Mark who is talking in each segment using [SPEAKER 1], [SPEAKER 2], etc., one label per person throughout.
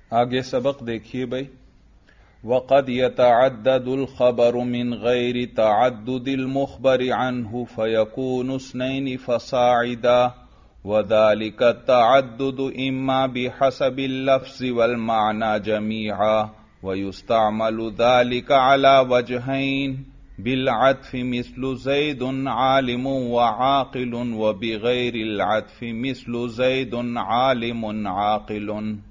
[SPEAKER 1] آگے سبق دیکھیے بھائی. وقد يتعدد الخبر من غير تعدد المخبر عنه فيكون اثنين فصاعدا وذلك التعدد إما بحسب اللفظ والمعنى جميعا ويستعمل ذلك على وجهين بالعطف مثل زيد عالم وعاقل وبغير العطف مثل زيد عالم عاقل.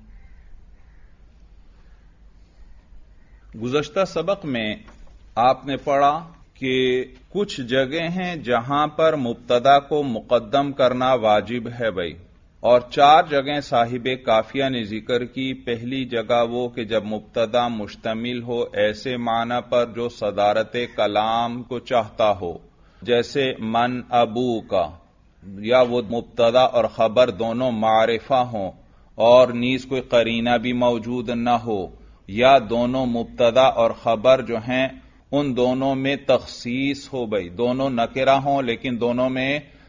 [SPEAKER 1] گزشتہ سبق میں آپ نے پڑھا کہ کچھ جگہیں ہیں جہاں پر مبتدا کو مقدم کرنا واجب ہے بھائی، اور 4 جگہیں صاحب کافیہ نے ذکر کی. پہلی جگہ وہ کہ جب مبتدا مشتمل ہو ایسے معنی پر جو صدارت کلام کو چاہتا ہو، جیسے من ابو کا، یا وہ مبتدا اور خبر دونوں معرفہ ہوں اور نیز کوئی قرینہ بھی موجود نہ ہو، یا دونوں مبتدا اور خبر جو ہیں ان دونوں میں تخصیص ہو بھائی، دونوں نکرہ ہوں لیکن دونوں میں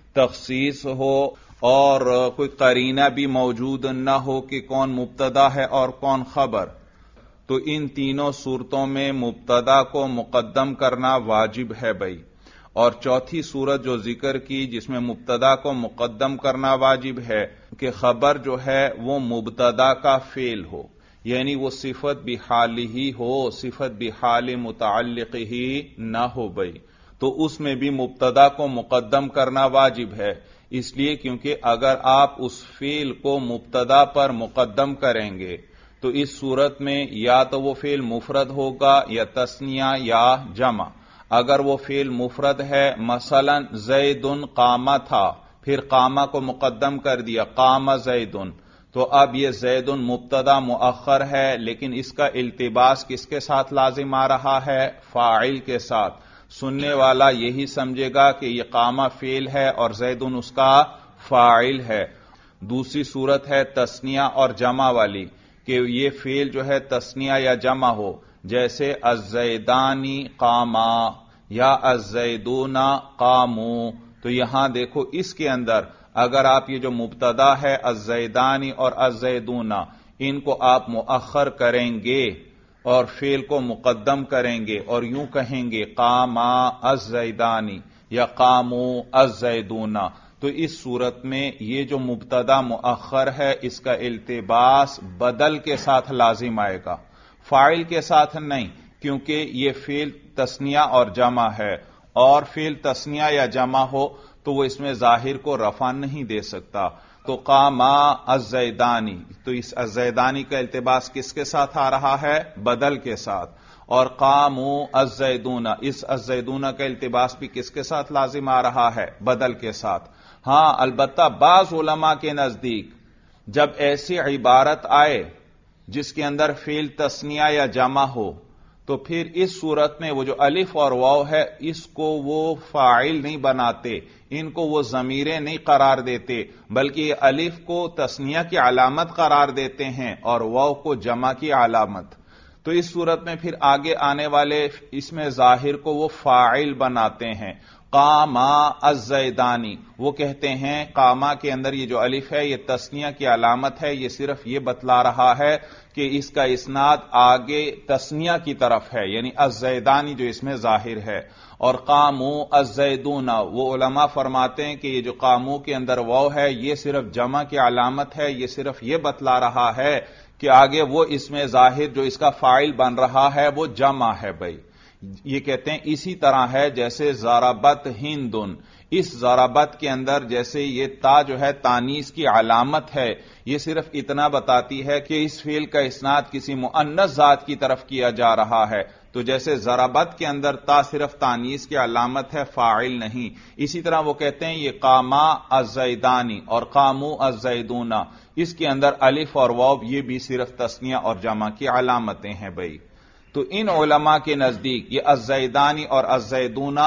[SPEAKER 1] تخصیص ہو، اور کوئی قرینہ بھی موجود نہ ہو کہ کون مبتدا ہے اور کون خبر. تو ان تینوں صورتوں میں مبتدا کو مقدم کرنا واجب ہے بھائی. اور چوتھی صورت جو ذکر کی جس میں مبتدا کو مقدم کرنا واجب ہے کہ خبر جو ہے وہ مبتدا کا فعل ہو، یعنی وہ صفت بحال ہی ہو، صفت بحال متعلق ہی نہ ہو بھائی. تو اس میں بھی مبتدا کو مقدم کرنا واجب ہے، اس لیے کیونکہ اگر آپ اس فعل کو مبتدا پر مقدم کریں گے تو اس صورت میں یا تو وہ فعل مفرد ہوگا یا تثنیہ یا جمع. اگر وہ فعل مفرد ہے، مثلا زید قام تھا، پھر قامہ کو مقدم کر دیا قام زید، تو اب یہ زید مبتدا مؤخر ہے لیکن اس کا التباس کس کے ساتھ لازم آ رہا ہے؟ فاعل کے ساتھ. سننے والا یہی سمجھے گا کہ یہ قامہ فعل ہے اور زید اس کا فاعل ہے. دوسری صورت ہے تثنیہ اور جمع والی کہ یہ فعل جو ہے تثنیہ یا جمع ہو، جیسے الزیدانی قاما یا الزیدون قاموا. تو یہاں دیکھو اس کے اندر اگر آپ یہ جو مبتدا ہے الزیدانی اور الزیدون ان کو آپ مؤخر کریں گے اور فعل کو مقدم کریں گے اور یوں کہیں گے قاما الزیدانی یا قاموا الزیدون، تو اس صورت میں یہ جو مبتدا مؤخر ہے اس کا التباس بدل کے ساتھ لازم آئے گا، فاعل کے ساتھ نہیں، کیونکہ یہ فعل تثنیہ اور جمع ہے، اور فعل تثنیہ یا جمع ہو تو وہ اس میں ظاہر کو رفع نہیں دے سکتا. تو قاما الزیدانی، تو اس الزیدانی کا التباس کس کے ساتھ آ رہا ہے؟ بدل کے ساتھ. اور قاموا الزیدون، اس الزیدون کا التباس بھی کس کے ساتھ لازم آ رہا ہے؟ بدل کے ساتھ. ہاں البتہ بعض علماء کے نزدیک جب ایسی عبارت آئے جس کے اندر فعل تثنیہ یا جمع ہو تو پھر اس صورت میں وہ جو الف اور واو ہے اس کو وہ فاعل نہیں بناتے، ان کو وہ ضمیریں نہیں قرار دیتے، بلکہ الف کو تثنیہ کی علامت قرار دیتے ہیں اور واو کو جمع کی علامت. تو اس صورت میں پھر آگے آنے والے اس میں ظاہر کو وہ فاعل بناتے ہیں. قاما الزیدانی، وہ کہتے ہیں قاما کے اندر یہ جو الف ہے یہ تثنیہ کی علامت ہے، یہ صرف یہ بتلا رہا ہے کہ اس کا اسناد آگے تثنیہ کی طرف ہے، یعنی الزیدانی جو اس میں ظاہر ہے. اور قاموا الزیدون، وہ علماء فرماتے ہیں کہ یہ جو قاموا کے اندر واو ہے یہ صرف جمع کی علامت ہے، یہ صرف یہ بتلا رہا ہے کہ آگے وہ اس میں ظاہر جو اس کا فاعل بن رہا ہے وہ جمع ہے بھائی. یہ کہتے ہیں اسی طرح ہے جیسے ضربت ہندن، اس ضربت کے اندر جیسے یہ تا جو ہے تانیث کی علامت ہے، یہ صرف اتنا بتاتی ہے کہ اس فعل کا اسناد کسی مؤنث ذات کی طرف کیا جا رہا ہے. تو جیسے ضربت کے اندر تا صرف تانیث کی علامت ہے، فاعل نہیں، اسی طرح وہ کہتے ہیں یہ قاما الزیدانی اور قاموا الزیدون، اس کے اندر الف اور واو یہ بھی صرف تثنیہ اور جمع کی علامتیں ہیں بھائی. تو ان علماء کے نزدیک یہ الزیدانی اور الزیدون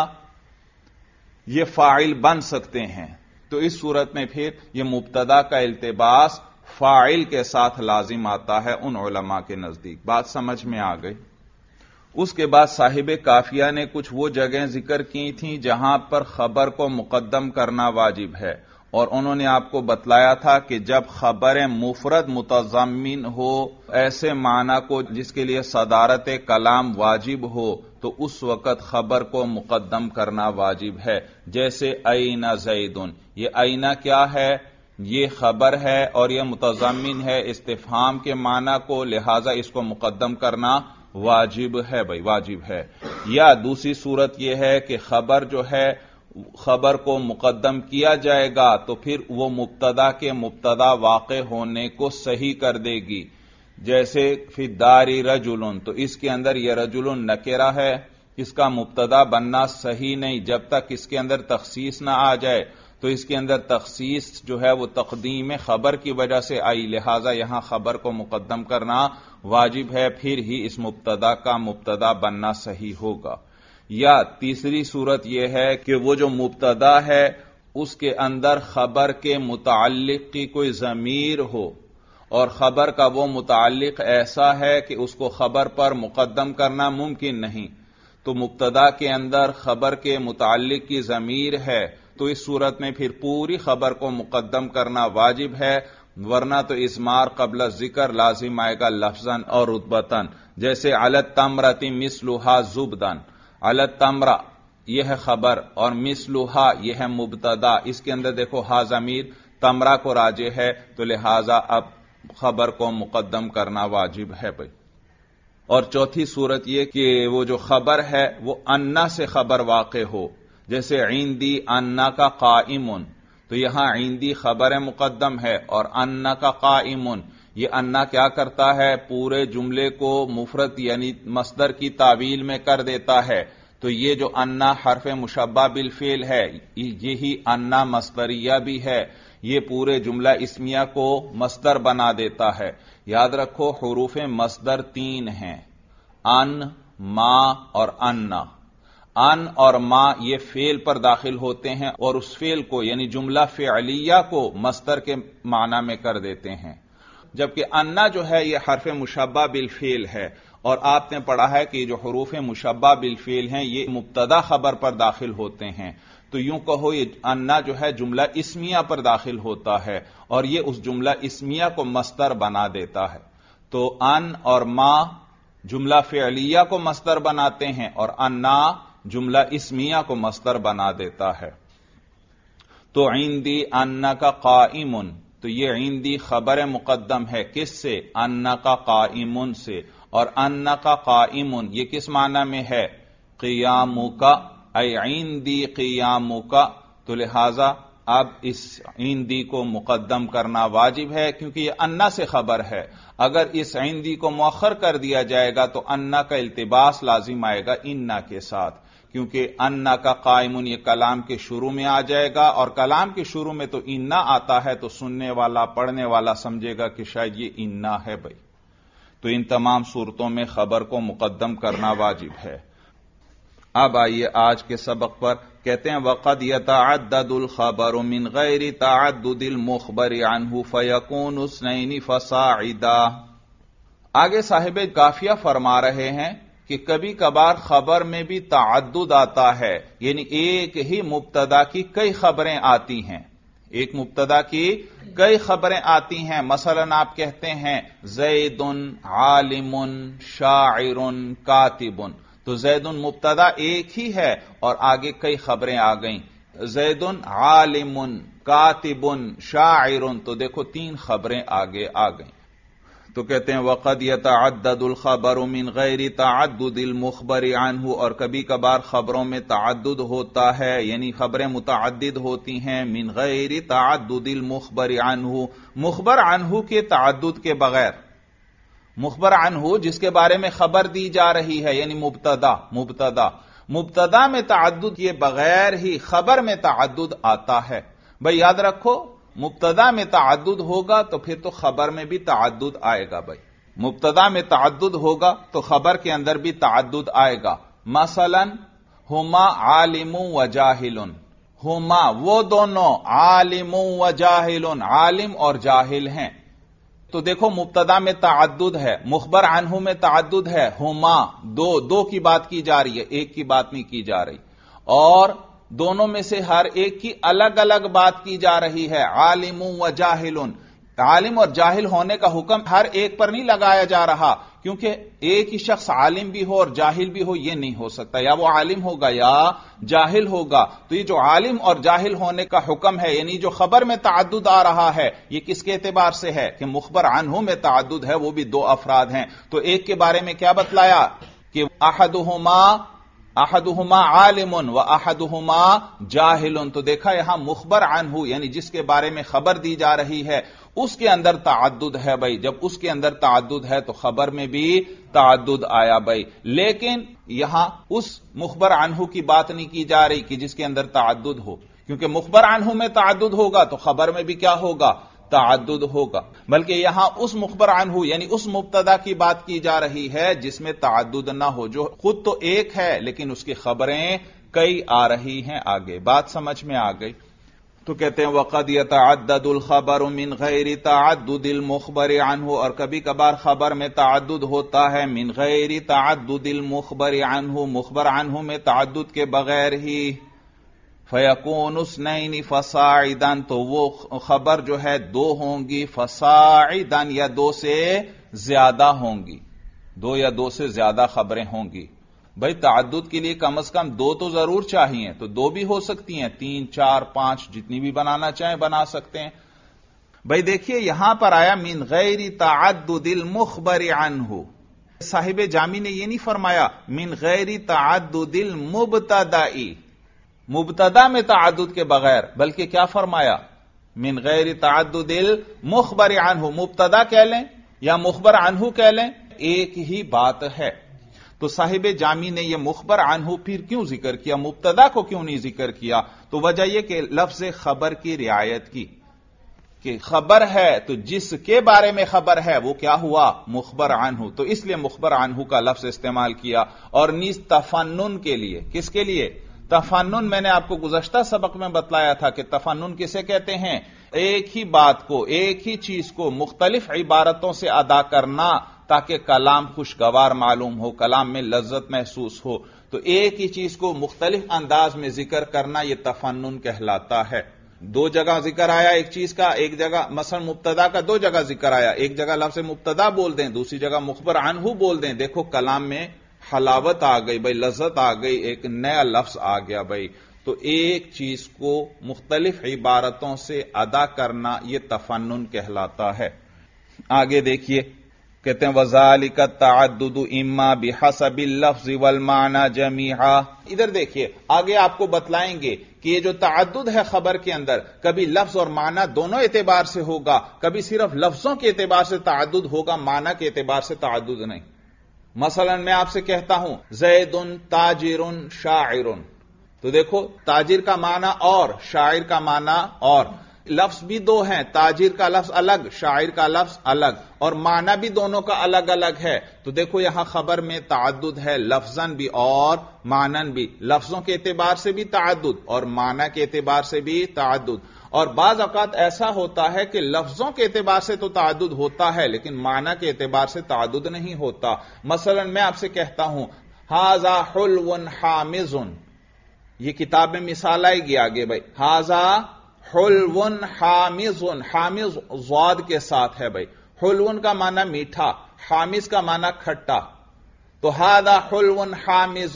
[SPEAKER 1] یہ فاعل بن سکتے ہیں. تو اس صورت میں پھر یہ مبتدا کا التباس فاعل کے ساتھ لازم آتا ہے ان علماء کے نزدیک. بات سمجھ میں آ گئی. اس کے بعد صاحب کافیہ نے کچھ وہ جگہیں ذکر کی تھیں جہاں پر خبر کو مقدم کرنا واجب ہے، اور انہوں نے آپ کو بتلایا تھا کہ جب خبر مفرد متضمن ہو ایسے معنی کو جس کے لیے صدارت کلام واجب ہو تو اس وقت خبر کو مقدم کرنا واجب ہے. جیسے این زیدن، یہ این کیا ہے؟ یہ خبر ہے اور یہ متضمن ہے استفہام کے معنی کو، لہذا اس کو مقدم کرنا واجب ہے بھائی، واجب ہے. یا دوسری صورت یہ ہے کہ خبر جو ہے خبر کو مقدم کیا جائے گا تو پھر وہ مبتدا کے مبتدا واقع ہونے کو صحیح کر دے گی. جیسے فی الداری رجل، تو اس کے اندر یہ رجل نکرہ ہے، اس کا مبتدا بننا صحیح نہیں جب تک اس کے اندر تخصیص نہ آ جائے. تو اس کے اندر تخصیص جو ہے وہ تقدیم خبر کی وجہ سے آئی، لہذا یہاں خبر کو مقدم کرنا واجب ہے، پھر ہی اس مبتدا کا مبتدا بننا صحیح ہوگا. یا تیسری صورت یہ ہے کہ وہ جو مبتدا ہے اس کے اندر خبر کے متعلق کی کوئی ضمیر ہو اور خبر کا وہ متعلق ایسا ہے کہ اس کو خبر پر مقدم کرنا ممکن نہیں، تو مبتدا کے اندر خبر کے متعلق کی ضمیر ہے تو اس صورت میں پھر پوری خبر کو مقدم کرنا واجب ہے، ورنہ تو اضمار قبل ذکر لازم آئے گا لفظاً اور رتبتاً. جیسے علی التمرۃ مثلھا زبداً، علی التمرہ یہ ہے خبر اور مثلھا یہ ہے مبتدا، اس کے اندر دیکھو ہا ضمیر تمرہ کو راجع ہے تو لہذا اب خبر کو مقدم کرنا واجب ہے بھائی. اور چوتھی صورت یہ کہ وہ جو خبر ہے وہ انا سے خبر واقع ہو، جیسے عندی انا کا قائمن، تو یہاں عندی خبر مقدم ہے اور انا کا قائمن، یہ انا کیا کرتا ہے؟ پورے جملے کو مفرد یعنی مصدر کی تعویل میں کر دیتا ہے. تو یہ جو انا حرف مشبہ بالفعل ہے، یہی انا مصدریہ بھی ہے، یہ پورے جملہ اسمیہ کو مصدر بنا دیتا ہے. یاد رکھو حروف مصدر 3 ہیں، ان، ما اور انا. ان اور ما یہ فعل پر داخل ہوتے ہیں اور اس فعل کو یعنی جملہ فعلیہ کو مصدر کے معنی میں کر دیتے ہیں، جبکہ انا جو ہے یہ حرف مشبہ بالفعل ہے. اور آپ نے پڑھا ہے کہ جو حروف مشبہ بالفعل ہیں یہ مبتدا خبر پر داخل ہوتے ہیں، تو یوں کہو یہ انا جو ہے جملہ اسمیہ پر داخل ہوتا ہے اور یہ اس جملہ اسمیہ کو مصدر بنا دیتا ہے. تو ان اور ما جملہ فعلیہ کو مصدر بناتے ہیں اور انا جملہ اسمیہ کو مصدر بنا دیتا ہے. تو عندی انا کا قائمن، تو یہ عندی خبر مقدم ہے کس سے؟ انا کا قائمن سے. اور انا کا قائمن یہ کس معنی میں ہے؟ قیامک، ای عندی قیامک. تو لہذا اب اس عندی کو مقدم کرنا واجب ہے کیونکہ یہ انا سے خبر ہے. اگر اس عندی کو مؤخر کر دیا جائے گا تو انا کا التباس لازم آئے گا انا کے ساتھ، کیونکہ انا کا قائمن یہ کلام کے شروع میں آ جائے گا اور کلام کے شروع میں تو انا آتا ہے تو سننے والا پڑھنے والا سمجھے گا کہ شاید یہ انا ہے بھائی. تو ان تمام صورتوں میں خبر کو مقدم کرنا واجب ہے. اب آئیے آج کے سبق پر. کہتے ہیں وقد يتعدد الخبر من غیر تعدد المخبر عنہ فیکون اثنین فصاعدا. آگے صاحب قافیہ فرما رہے ہیں کہ کبھی کبھار خبر میں بھی تعدد آتا ہے، یعنی ایک ہی مبتدا کی کئی خبریں آتی ہیں، ایک مبتدا کی کئی خبریں آتی ہیں. مثلا آپ کہتے ہیں زید عالم شاعر کاتب، تو زید مبتدا ایک ہی ہے اور آگے کئی خبریں آ گئیں. زید عالم کاتب شاعر، تو دیکھو 3 خبریں آگے آ گئیں. تو کہتے ہیں وقد يتعدد الخبر من غیر تعدد المخبر عنہ، اور کبھی کبھار خبروں میں تعدد ہوتا ہے یعنی خبریں متعدد ہوتی ہیں من غیر تعدد المخبر عنہ، مخبر عنہ کے تعدد کے بغیر. مخبر عنہ جس کے بارے میں خبر دی جا رہی ہے یعنی مبتدا میں تعدد کے بغیر ہی خبر میں تعدد آتا ہے. بھئی یاد رکھو مبتدا میں تعدد ہوگا تو پھر تو خبر میں بھی تعدد آئے گا. بھائی مبتدا میں تعدد ہوگا تو خبر کے اندر بھی تعدد آئے گا. مثلا ہما عالم و جاہل، ہما وہ دونوں عالم و جاہل، عالم اور جاہل ہیں. تو دیکھو مبتدا میں تعدد ہے، مخبر عنہ میں تعدد ہے، ہما دو کی بات کی جا رہی ہے، ایک کی بات نہیں کی جا رہی. اور دونوں میں سے ہر ایک کی الگ الگ بات کی جا رہی ہے. عالم و جاہل، عالم اور جاہل ہونے کا حکم ہر ایک پر نہیں لگایا جا رہا، کیونکہ ایک ہی شخص عالم بھی ہو اور جاہل بھی ہو یہ نہیں ہو سکتا، یا وہ عالم ہوگا یا جاہل ہوگا. تو یہ جو عالم اور جاہل ہونے کا حکم ہے، یعنی جو خبر میں تعدد آ رہا ہے، یہ کس کے اعتبار سے ہے کہ مخبر عنہ میں تعدد ہے، وہ بھی دو افراد ہیں. تو ایک کے بارے میں کیا بتلایا کہ احدہما عالم و احدہما جاہل. تو دیکھا یہاں مخبر عنہ یعنی جس کے بارے میں خبر دی جا رہی ہے اس کے اندر تعدد ہے بھائی. جب اس کے اندر تعدد ہے تو خبر میں بھی تعدد آیا بھائی. لیکن یہاں اس مخبر عنہ کی بات نہیں کی جا رہی کہ جس کے اندر تعدد ہو، کیونکہ مخبر عنہ میں تعدد ہوگا تو خبر میں بھی کیا ہوگا؟ تعدد ہوگا. بلکہ یہاں اس مخبر عنہ یعنی اس مبتدا کی بات کی جا رہی ہے جس میں تعدد نہ ہو، جو خود تو ایک ہے لیکن اس کی خبریں کئی آ رہی ہیں. آگے بات سمجھ میں آ گئی. تو کہتے ہیں وقد يتعدد الخبر من غیر تعدد المخبر عنہ، اور کبھی کبھار خبر میں تعدد ہوتا ہے من غیر تعدد المخبر عنہ، مخبر عنہ میں تعدد کے بغیر ہی. فیکون اثنین فصاعدا، تو وہ خبر جو ہے دو ہوں گی، فصاعدا یا دو سے زیادہ ہوں گی، دو یا دو سے زیادہ خبریں ہوں گی. بھائی تعدد کے لیے کم از کم دو تو ضرور چاہیے، تو دو بھی ہو سکتی ہیں، 3 4 5 جتنی بھی بنانا چاہیں بنا سکتے ہیں. بھائی دیکھیے یہاں پر آیا من غیر تعدد المخبر عنہ. صاحب جامی نے یہ نہیں فرمایا من غیر تعدد المبتدائی، مبتدا میں تعدد کے بغیر، بلکہ کیا فرمایا؟ من غیر تعدد المخبر عنہ. مبتدا کہہ لیں یا مخبر عنہ کہہ لیں، ایک ہی بات ہے. تو صاحب جامی نے یہ مخبر عنہ پھر کیوں ذکر کیا، مبتدا کو کیوں نہیں ذکر کیا؟ تو وجہ یہ کہ لفظ خبر کی رعایت کی، کہ خبر ہے تو جس کے بارے میں خبر ہے وہ کیا ہوا؟ مخبر عنہ. تو اس لیے مخبر عنہ کا لفظ استعمال کیا. اور نیز تفنن کے لیے، کس کے لیے؟ تفنن. میں نے آپ کو گزشتہ سبق میں بتلایا تھا کہ تفنن کسے کہتے ہیں؟ ایک ہی بات کو، ایک ہی چیز کو مختلف عبارتوں سے ادا کرنا تاکہ کلام خوشگوار معلوم ہو، کلام میں لذت محسوس ہو. تو ایک ہی چیز کو مختلف انداز میں ذکر کرنا یہ تفنن کہلاتا ہے. دو جگہ ذکر آیا ایک چیز کا، ایک جگہ مثلا مبتدا کا 2 جگہ ذکر آیا، ایک جگہ لفظ مبتدا بول دیں، دوسری جگہ مخبر عنہ بول دیں. دیکھو کلام میں حلاوت آ گئی بھائی، لذت آ گئی، ایک نیا لفظ آ گیا بھائی. تو ایک چیز کو مختلف عبارتوں سے ادا کرنا یہ تفنن کہلاتا ہے. آگے دیکھیے کہتے ہیں وَذَلِكَ التَّعَدُّدُ إِمَّا بِحَسَبِ اللَّفْظِ وَالْمَعْنَى جَمِيعًا. ادھر دیکھیے آگے آپ کو بتلائیں گے کہ یہ جو تعدد ہے خبر کے اندر، کبھی لفظ اور معنی دونوں اعتبار سے ہوگا، کبھی صرف لفظوں کے اعتبار سے تعدد ہوگا، معنی کے اعتبار سے تعدد نہیں. مثلا میں آپ سے کہتا ہوں زید تاجر شاعر، تو دیکھو تاجر کا معنی اور شاعر کا معنی اور، لفظ بھی دو ہیں، تاجر کا لفظ الگ، شاعر کا لفظ الگ، اور معنی بھی دونوں کا الگ الگ ہے. تو دیکھو یہاں خبر میں تعدد ہے، لفظاً بھی اور معنن بھی، لفظوں کے اعتبار سے بھی تعدد اور معنی کے اعتبار سے بھی تعدد. اور بعض اوقات ایسا ہوتا ہے کہ لفظوں کے اعتبار سے تو تعدد ہوتا ہے لیکن معنی کے اعتبار سے تعدد نہیں ہوتا. مثلا میں آپ سے کہتا ہوں ھذا حلو حامض، یہ کتاب میں مثال آئے گی آگے بھائی. ھذا حلو حامض، حامض ضاد کے ساتھ ہے بھائی. حلو کا معنی میٹھا، حامض کا معنی کھٹا. تو ھذا حلو حامض،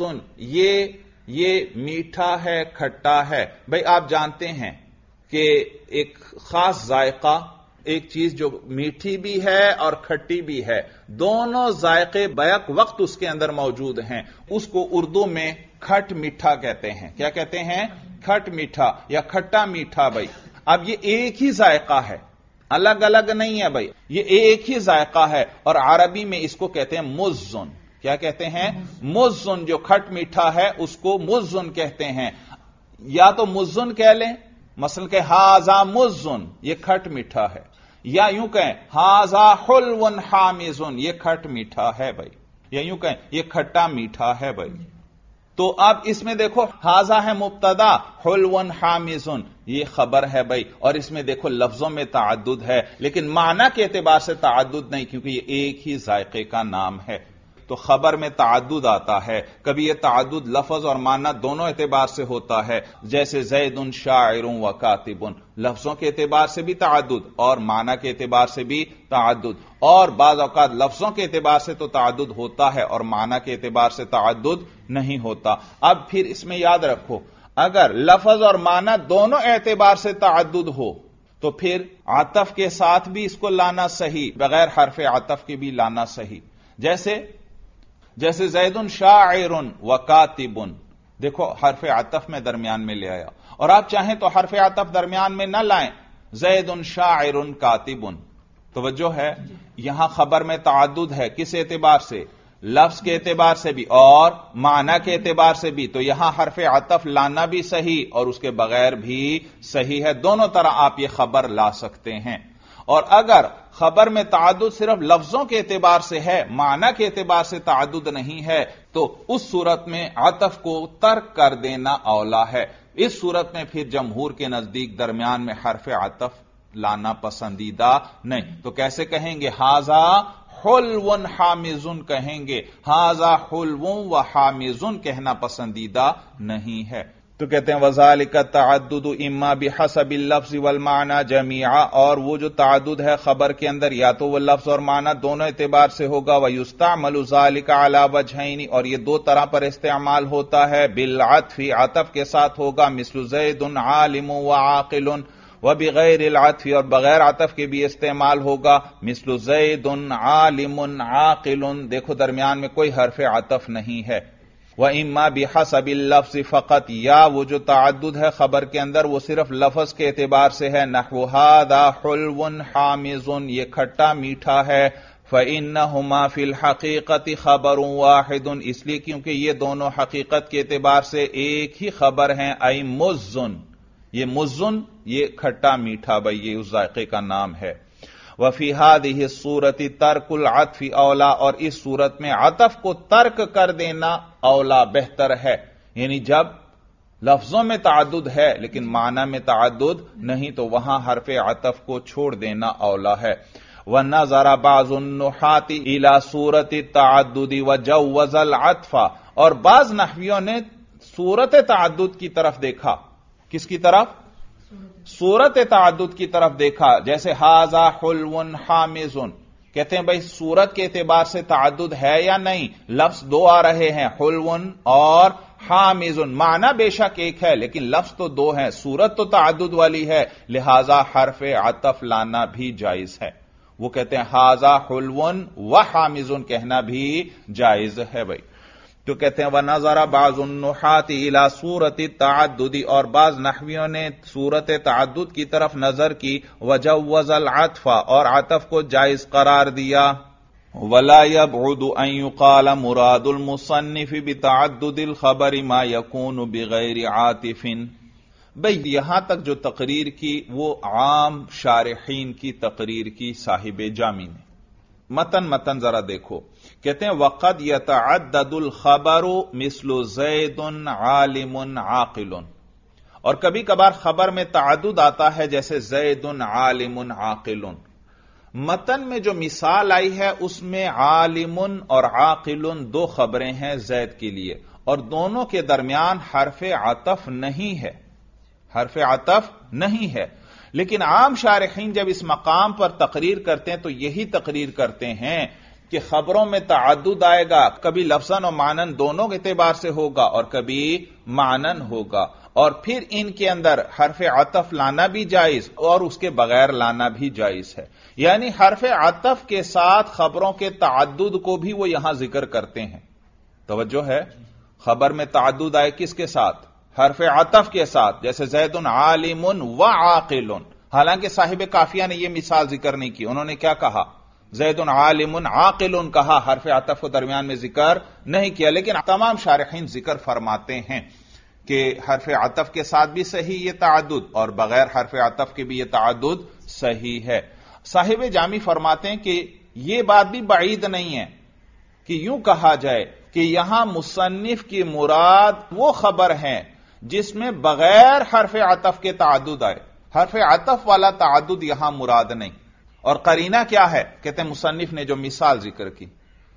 [SPEAKER 1] یہ میٹھا ہے کھٹا ہے. بھائی آپ جانتے ہیں کہ ایک خاص ذائقہ، ایک چیز جو میٹھی بھی ہے اور کھٹی بھی ہے، دونوں ذائقے بیک وقت اس کے اندر موجود ہیں، اس کو اردو میں کھٹ میٹھا کہتے ہیں. کیا کہتے ہیں؟ کھٹ میٹھا یا کھٹا میٹھا. بھائی اب یہ ایک ہی ذائقہ ہے، الگ الگ نہیں ہے بھائی، یہ ایک ہی ذائقہ ہے. اور عربی میں اس کو کہتے ہیں مزن. کیا کہتے ہیں؟ مزن. جو کھٹ میٹھا ہے اس کو مزن کہتے ہیں. یا تو مزن کہہ لیں، مثلا کہ ھذا مزن، یہ کھٹ میٹھا ہے، یا یوں کہیں ھذا حلو حامض، یہ کھٹ میٹھا ہے بھائی، یا یوں کہیں یہ کھٹا میٹھا ہے بھائی. تو اب اس میں دیکھو ھذا ہے مبتدا، حلو حامض یہ خبر ہے بھائی، اور اس میں دیکھو لفظوں میں تعدد ہے لیکن معنی کے اعتبار سے تعدد نہیں، کیونکہ یہ ایک ہی ذائقے کا نام ہے. تو خبر میں تعدد آتا ہے. کبھی یہ تعدد لفظ اور معنی دونوں اعتبار سے ہوتا ہے، جیسے زید شاعر و کاتب، لفظوں کے اعتبار سے بھی تعدد اور معنی کے اعتبار سے بھی تعدد. اور بعض اوقات لفظوں کے اعتبار سے تو تعدد ہوتا ہے اور معنی کے اعتبار سے تعدد نہیں ہوتا. اب پھر اس میں یاد رکھو، اگر لفظ اور معنی دونوں اعتبار سے تعدد ہو تو پھر عطف کے ساتھ بھی اس کو لانا صحیح، بغیر حرف عطف کے بھی لانا صحیح. جیسے زید شاعر و کاتب، دیکھو حرف عطف میں درمیان میں لے آیا، اور آپ چاہیں تو حرف عطف درمیان میں نہ لائیں، زید شاعر کاتب. توجہ ہے، یہاں خبر میں تعدد ہے، کس اعتبار سے؟ لفظ کے اعتبار سے بھی اور معنی کے اعتبار سے بھی. تو یہاں حرف عطف لانا بھی صحیح اور اس کے بغیر بھی صحیح ہے، دونوں طرح آپ یہ خبر لا سکتے ہیں. اور اگر خبر میں تعدد صرف لفظوں کے اعتبار سے ہے، معنی کے اعتبار سے تعدد نہیں ہے، تو اس صورت میں عطف کو ترک کر دینا اولا ہے. اس صورت میں پھر جمہور کے نزدیک درمیان میں حرف عطف لانا پسندیدہ نہیں. تو کیسے کہیں گے؟ ھذا حلو حامض کہیں گے، ھذا حلو و حامض کہنا پسندیدہ نہیں ہے. تو کہتے ہیں وذالک التعدد اما بحسب اللفظ والمعنى جميعا، اور وہ جو تعدد ہے خبر کے اندر یا تو وہ لفظ اور معنی دونوں اعتبار سے ہوگا، ویستعمل ذلك على وجهين، اور یہ دو طرح پر استعمال ہوتا ہے، بالعطف عطف کے ساتھ ہوگا، مثل زید عالم وعاقل، وبغیر العطف اور بغیر عطف کے بھی استعمال ہوگا، مثل زید عالم عاقل، دیکھو درمیان میں کوئی حرف عطف نہیں ہے. وَإِمَّا بِحَسَبِ اللَّفْظِ فقط، یا وہ جو تعدد ہے خبر کے اندر وہ صرف لفظ کے اعتبار سے ہے، نحو هذا حلو حامض، یہ کھٹا میٹھا ہے، فَإِنَّهُمَا فِي الْحَقِيقَةِ خَبَرٌ وَاحِدٌ، اس لیے کیونکہ یہ دونوں حقیقت کے اعتبار سے ایک ہی خبر ہیں، ای مزن، یہ مزن یہ کھٹا میٹھا، بھئی یہ اس ذائقے کا نام ہے. وفی هذه الصورة ترک العطف اولا، اور اس صورت میں عطف کو ترک کر دینا اولا بہتر ہے. یعنی جب لفظوں میں تعدد ہے لیکن معنی میں تعدد نہیں تو وہاں حرف عطف کو چھوڑ دینا اولا ہے. ونظر بعض النحاة الى صورت التعدد وجوز العطف، اور بعض نحویوں نے صورت تعدد کی طرف دیکھا. کس کی طرف؟ صورت تعدد کی طرف دیکھا، جیسے ھذا حلو حامض، کہتے ہیں بھائی صورت کے اعتبار سے تعدد ہے یا نہیں؟ لفظ دو آ رہے ہیں، حلو اور حامض، معنی بے شک ایک ہے لیکن لفظ تو دو ہیں، صورت تو تعدد والی ہے، لہذا حرف عطف لانا بھی جائز ہے. وہ کہتے ہیں ھذا حلو و حامض کہنا بھی جائز ہے بھائی. تو کہتے ہیں وَنَظَرَ بَعْضُ النُّحَاةِ إِلَى صُورَةِ التَّعَدُّدِ، اور بعض نحویوں نے صورت تعدد کی طرف نظر کی، وَجَوَّزَ الْعَطْفَ، اور عطف کو جائز قرار دیا. وَلَا يَبْعُدُ أَن يُقَالَ مُرَادُ الْمُصَنِّفِ بِتَعَدُّدِ الْخَبَرِ مَا يَكُونُ بِغَيْرِ عَاطِفٍ. بھئی یہاں تک جو تقریر کی وہ عام شارحین کی تقریر کی صاحب جامی نے. متن ذرا دیکھو، کہتے ہیں وقد يتعدد الخبر مثل زید عالم عاقل، اور کبھی کبھار خبر میں تعدد آتا ہے جیسے زید عالم عاقل. متن میں جو مثال آئی ہے اس میں عالم اور عاقل دو خبریں ہیں زید کے لیے، اور دونوں کے درمیان حرف عطف نہیں ہے، حرف عطف نہیں ہے. لیکن عام شارحین جب اس مقام پر تقریر کرتے ہیں تو یہی تقریر کرتے ہیں کہ خبروں میں تعدد آئے گا، کبھی لفظاً و معنن دونوں کے اعتبار سے ہوگا اور کبھی معنن ہوگا، اور پھر ان کے اندر حرف عطف لانا بھی جائز اور اس کے بغیر لانا بھی جائز ہے. یعنی حرف عطف کے ساتھ خبروں کے تعدد کو بھی وہ یہاں ذکر کرتے ہیں. توجہ ہے، خبر میں تعدد آئے کس کے ساتھ؟ حرف عطف کے ساتھ، جیسے زید عالم و عاقل. حالانکہ صاحب کافیہ نے یہ مثال ذکر نہیں کی، انہوں نے کیا کہا؟ زید عالم عاقل کہا، حرف عطف کو درمیان میں ذکر نہیں کیا. لیکن تمام شارحین ذکر فرماتے ہیں کہ حرف عطف کے ساتھ بھی صحیح یہ تعدد اور بغیر حرف عطف کے بھی یہ تعدد صحیح ہے. صاحب جامی فرماتے ہیں کہ یہ بات بھی بعید نہیں ہے کہ یوں کہا جائے کہ یہاں مصنف کی مراد وہ خبر ہیں جس میں بغیر حرف عطف کے تعدد آئے، حرف عطف والا تعدد یہاں مراد نہیں. اور قرینہ کیا ہے؟ کہتے ہیں مصنف نے جو مثال ذکر کی،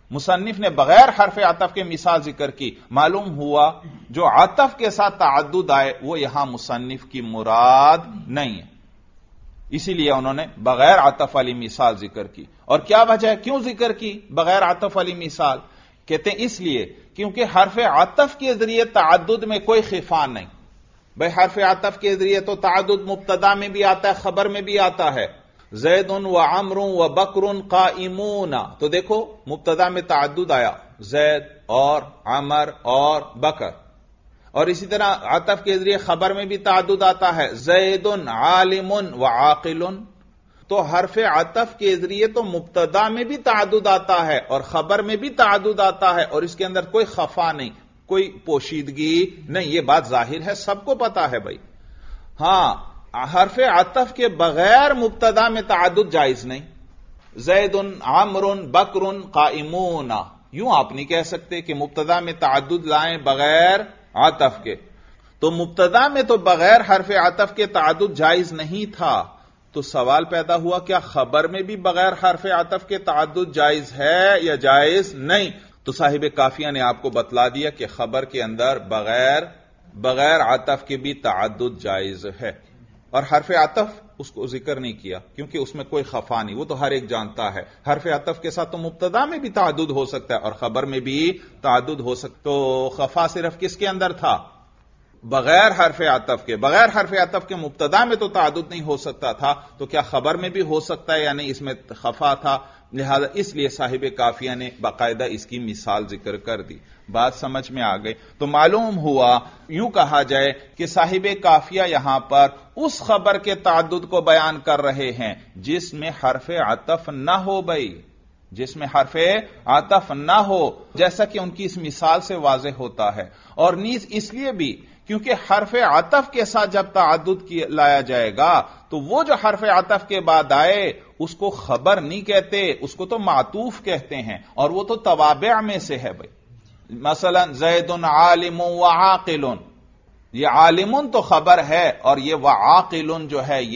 [SPEAKER 1] مصنف نے بغیر حرف عطف کے مثال ذکر کی، معلوم ہوا جو عطف کے ساتھ تعدد آئے وہ یہاں مصنف کی مراد نہیں ہے، اسی لیے انہوں نے بغیر عطف والی مثال ذکر کی۔ اور کیا وجہ ہے کیوں ذکر کی بغیر عطف والی مثال؟ کہتے ہیں اس لیے کیونکہ حرف عطف کے ذریعے تعدد میں کوئی خفا نہیں۔ بھائی حرف عطف کے ذریعے تو تعدد مبتدا میں بھی آتا ہے، خبر میں بھی آتا ہے، زید و عمر و بکر قائمون، تو دیکھو مبتدا میں تعدد آیا، زید اور عمر اور بکر، اور اسی طرح عطف کے ذریعے خبر میں بھی تعدد آتا ہے، زید عالم و عاقل، تو حرف عطف کے ذریعے تو مبتدا میں بھی تعدد آتا ہے اور خبر میں بھی تعدد آتا ہے، اور اس کے اندر کوئی خفا نہیں، کوئی پوشیدگی نہیں، یہ بات ظاہر ہے، سب کو پتا ہے بھائی۔ ہاں حرف عطف کے بغیر مبتدا میں تعدد جائز نہیں، زید عمر بکر قائمون، یوں آپ نہیں کہہ سکتے کہ مبتدا میں تعدد لائیں بغیر عطف کے، تو مبتدا میں تو بغیر حرف عطف کے تعدد جائز نہیں تھا، تو سوال پیدا ہوا کیا خبر میں بھی بغیر حرف عطف کے تعدد جائز ہے یا جائز نہیں؟ تو صاحب کافیہ نے آپ کو بتلا دیا کہ خبر کے اندر بغیر عطف کے بھی تعدد جائز ہے، اور حرف عطف اس کو ذکر نہیں کیا کیونکہ اس میں کوئی خفا نہیں، وہ تو ہر ایک جانتا ہے، حرف عطف کے ساتھ تو مبتدا میں بھی تعدد ہو سکتا ہے اور خبر میں بھی تعدد ہو سکتا، تو خفا صرف کس کے اندر تھا؟ بغیر حرف عطف کے۔ بغیر حرف عطف کے مبتدا میں تو تعدد نہیں ہو سکتا تھا، تو کیا خبر میں بھی ہو سکتا ہے یا نہیں، اس میں خفا تھا، لہذا اس لیے صاحب کافیہ نے باقاعدہ اس کی مثال ذکر کر دی۔ بات سمجھ میں آ گئی؟ تو معلوم ہوا یوں کہا جائے کہ صاحب کافیہ یہاں پر اس خبر کے تعدد کو بیان کر رہے ہیں جس میں حرف عطف نہ ہو، بھائی جس میں حرف عطف نہ ہو، جیسا کہ ان کی اس مثال سے واضح ہوتا ہے، اور نیز اس لیے بھی کیونکہ حرف عطف کے ساتھ جب تعدد لایا جائے گا تو وہ جو حرف عطف کے بعد آئے اس کو خبر نہیں کہتے، اس کو تو معطوف کہتے ہیں، اور وہ تو توابع میں سے ہے بھائی۔ مثلا زید عالم و عاقل، یہ عالم تو خبر ہے، اور یہ وعاقل جو ہے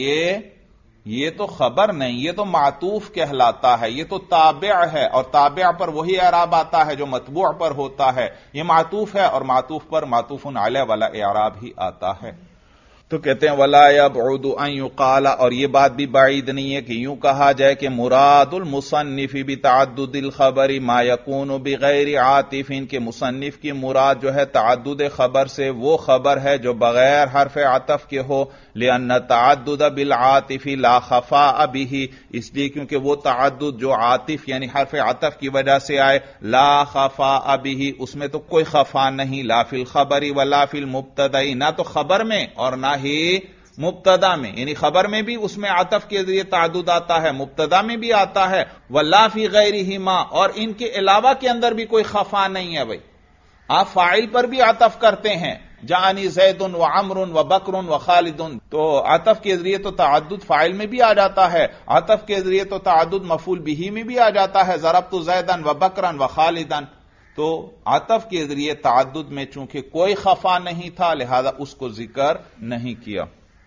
[SPEAKER 1] یہ تو خبر نہیں، یہ تو معطوف کہلاتا ہے، یہ تو تابع ہے، اور تابع پر وہی اعراب آتا ہے جو متبوع پر ہوتا ہے، یہ معطوف ہے اور معطوف پر معطوف علیہ والا اعراب ہی آتا ہے۔ تو کہتے ہیں ولا یبعد ان یقال، اور یہ بات بھی بعید نہیں ہے کہ یوں کہا جائے کہ مراد المصنف بتعدد الخبر ما یکون بغیر عاطف، کہ مصنف کی مراد جو ہے تعدد خبر سے وہ خبر ہے جو بغیر حرف عطف کے ہو، لأن تعدد بالعاطف لا خفاء به، اس لیے کیونکہ وہ تعدد جو عاطف یعنی حرف عطف کی وجہ سے آئے، لا خفاء به، اس میں تو کوئی خفا نہیں، لا فی الخبر ولا فی المبتدا، نہ تو خبر میں اور نہ ہی مبتدا میں، یعنی خبر میں بھی اس میں عطف کے ذریعے تعدد آتا ہے، مبتدا میں بھی آتا ہے، ولا فی غیرہما، اور ان کے علاوہ کے اندر بھی کوئی خفا نہیں ہے۔ بھائی آپ فاعل پر بھی عطف کرتے ہیں، جانی زید و عمر و بکر و خالد، تو عطف کے ذریعے تو تعدد فاعل میں بھی آ جاتا ہے، عطف کے ذریعے تو تعدد مفعول بہ میں بھی آ جاتا ہے، ضربت زیدا و بکرا و خالدا، تو عطف کے ذریعے تعدد میں چونکہ کوئی خفا نہیں تھا لہذا اس کو ذکر نہیں کیا۔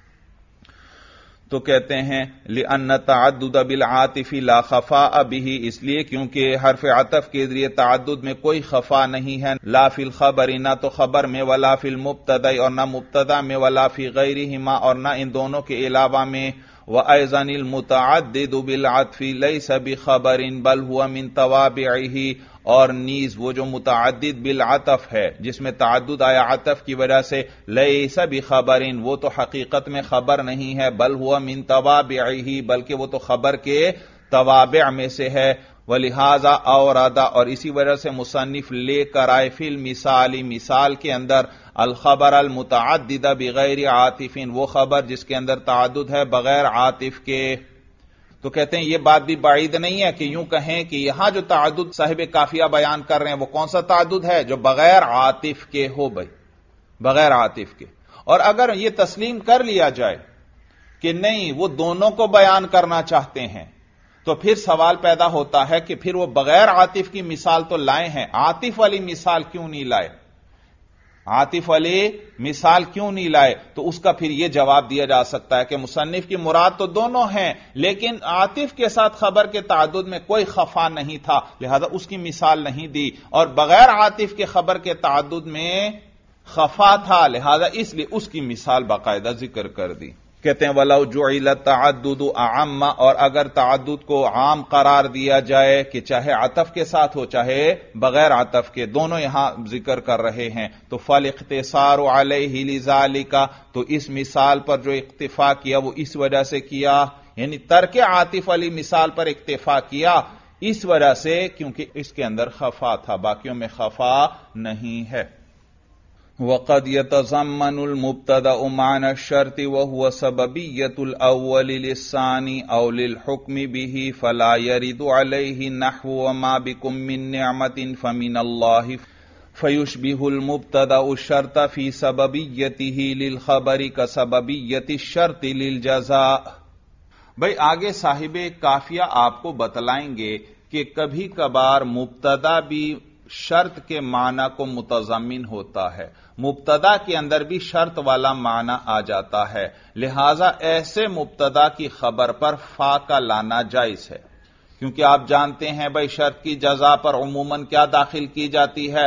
[SPEAKER 1] تو کہتے ہیں لأن تعدد بالعاطف لا خفاء به، اس لیے کیونکہ حرف عطف کے ذریعے تعدد میں کوئی خفا نہیں ہے، لا فی الخبر، نہ تو خبر میں، ولا فی المبتدا، اور نہ مبتدا میں، ولا فی غیرہما، اور نہ ان دونوں کے علاوہ میں، وأيضا المتعدد بالعطف ليس بخبر بل هو من توابعه، اور نیز وہ جو متعدد بالعطف ہے جس میں تعدد آیا عطف کی وجہ سے، لیس بخبر، وہ تو حقیقت میں خبر نہیں ہے، بل ہوا من توابعہ، بلکہ وہ تو خبر کے توابع میں سے ہے، ولہذا اورد، اور اسی وجہ سے مصنف لے کر آئے فی المثال، مثال کے اندر، الخبر المتعدد بغیر عاطف، وہ خبر جس کے اندر تعدد ہے بغیر عاطف کے۔ تو کہتے ہیں یہ بات بھی بعید نہیں ہے کہ یوں کہیں کہ یہاں جو تعدد صاحب کافیہ بیان کر رہے ہیں وہ کون سا تعدد ہے؟ جو بغیر عاطف کے ہو، بھائی بغیر عاطف کے۔ اور اگر یہ تسلیم کر لیا جائے کہ نہیں وہ دونوں کو بیان کرنا چاہتے ہیں، تو پھر سوال پیدا ہوتا ہے کہ پھر وہ بغیر عاطف کی مثال تو لائے ہیں، عاطف والی مثال کیوں نہیں لائے؟ عاطف علی مثال کیوں نہیں لائے؟ تو اس کا پھر یہ جواب دیا جا سکتا ہے کہ مصنف کی مراد تو دونوں ہیں، لیکن عاطف کے ساتھ خبر کے تعدد میں کوئی خفا نہیں تھا، لہذا اس کی مثال نہیں دی، اور بغیر عاطف کے خبر کے تعدد میں خفا تھا، لہذا اس لیے اس کی مثال باقاعدہ ذکر کر دی۔ کہتے ہیں وَلَوْ جُعِلَ التَّعَدُّدُ أَعَمَّ، اور اگر تعدد کو عام قرار دیا جائے کہ چاہے عطف کے ساتھ ہو چاہے بغیر عطف کے، دونوں یہاں ذکر کر رہے ہیں، تو فَالِاخْتِصَارُ عَلَيْهِ لِذَالِكَ، تو اس مثال پر جو اکتفا کیا وہ اس وجہ سے کیا، یعنی ترک عاطف علی مثال پر اکتفا کیا اس وجہ سے کیونکہ اس کے اندر خفا تھا، باقیوں میں خفا نہیں ہے۔ وقد يتضمن المبتدأ معنى الشرط وهو سببية الأول للثاني أو للحكم به فلا يرد عليه نحو وما بكم من نعمة فمن الله فيشبه المبتدأ الشرط في سببيته للخبر كسببية الشرط للجزاء۔ بھئی آگے صاحب کافیہ آپ کو بتلائیں گے کہ کبھی کبھار مبتدا بھی شرط کے معنی کو متضمن ہوتا ہے، مبتدا کے اندر بھی شرط والا معنی آ جاتا ہے، لہذا ایسے مبتدا کی خبر پر فا کا لانا جائز ہے، کیونکہ آپ جانتے ہیں بھائی شرط کی جزا پر عموماً کیا داخل کی جاتی ہے؟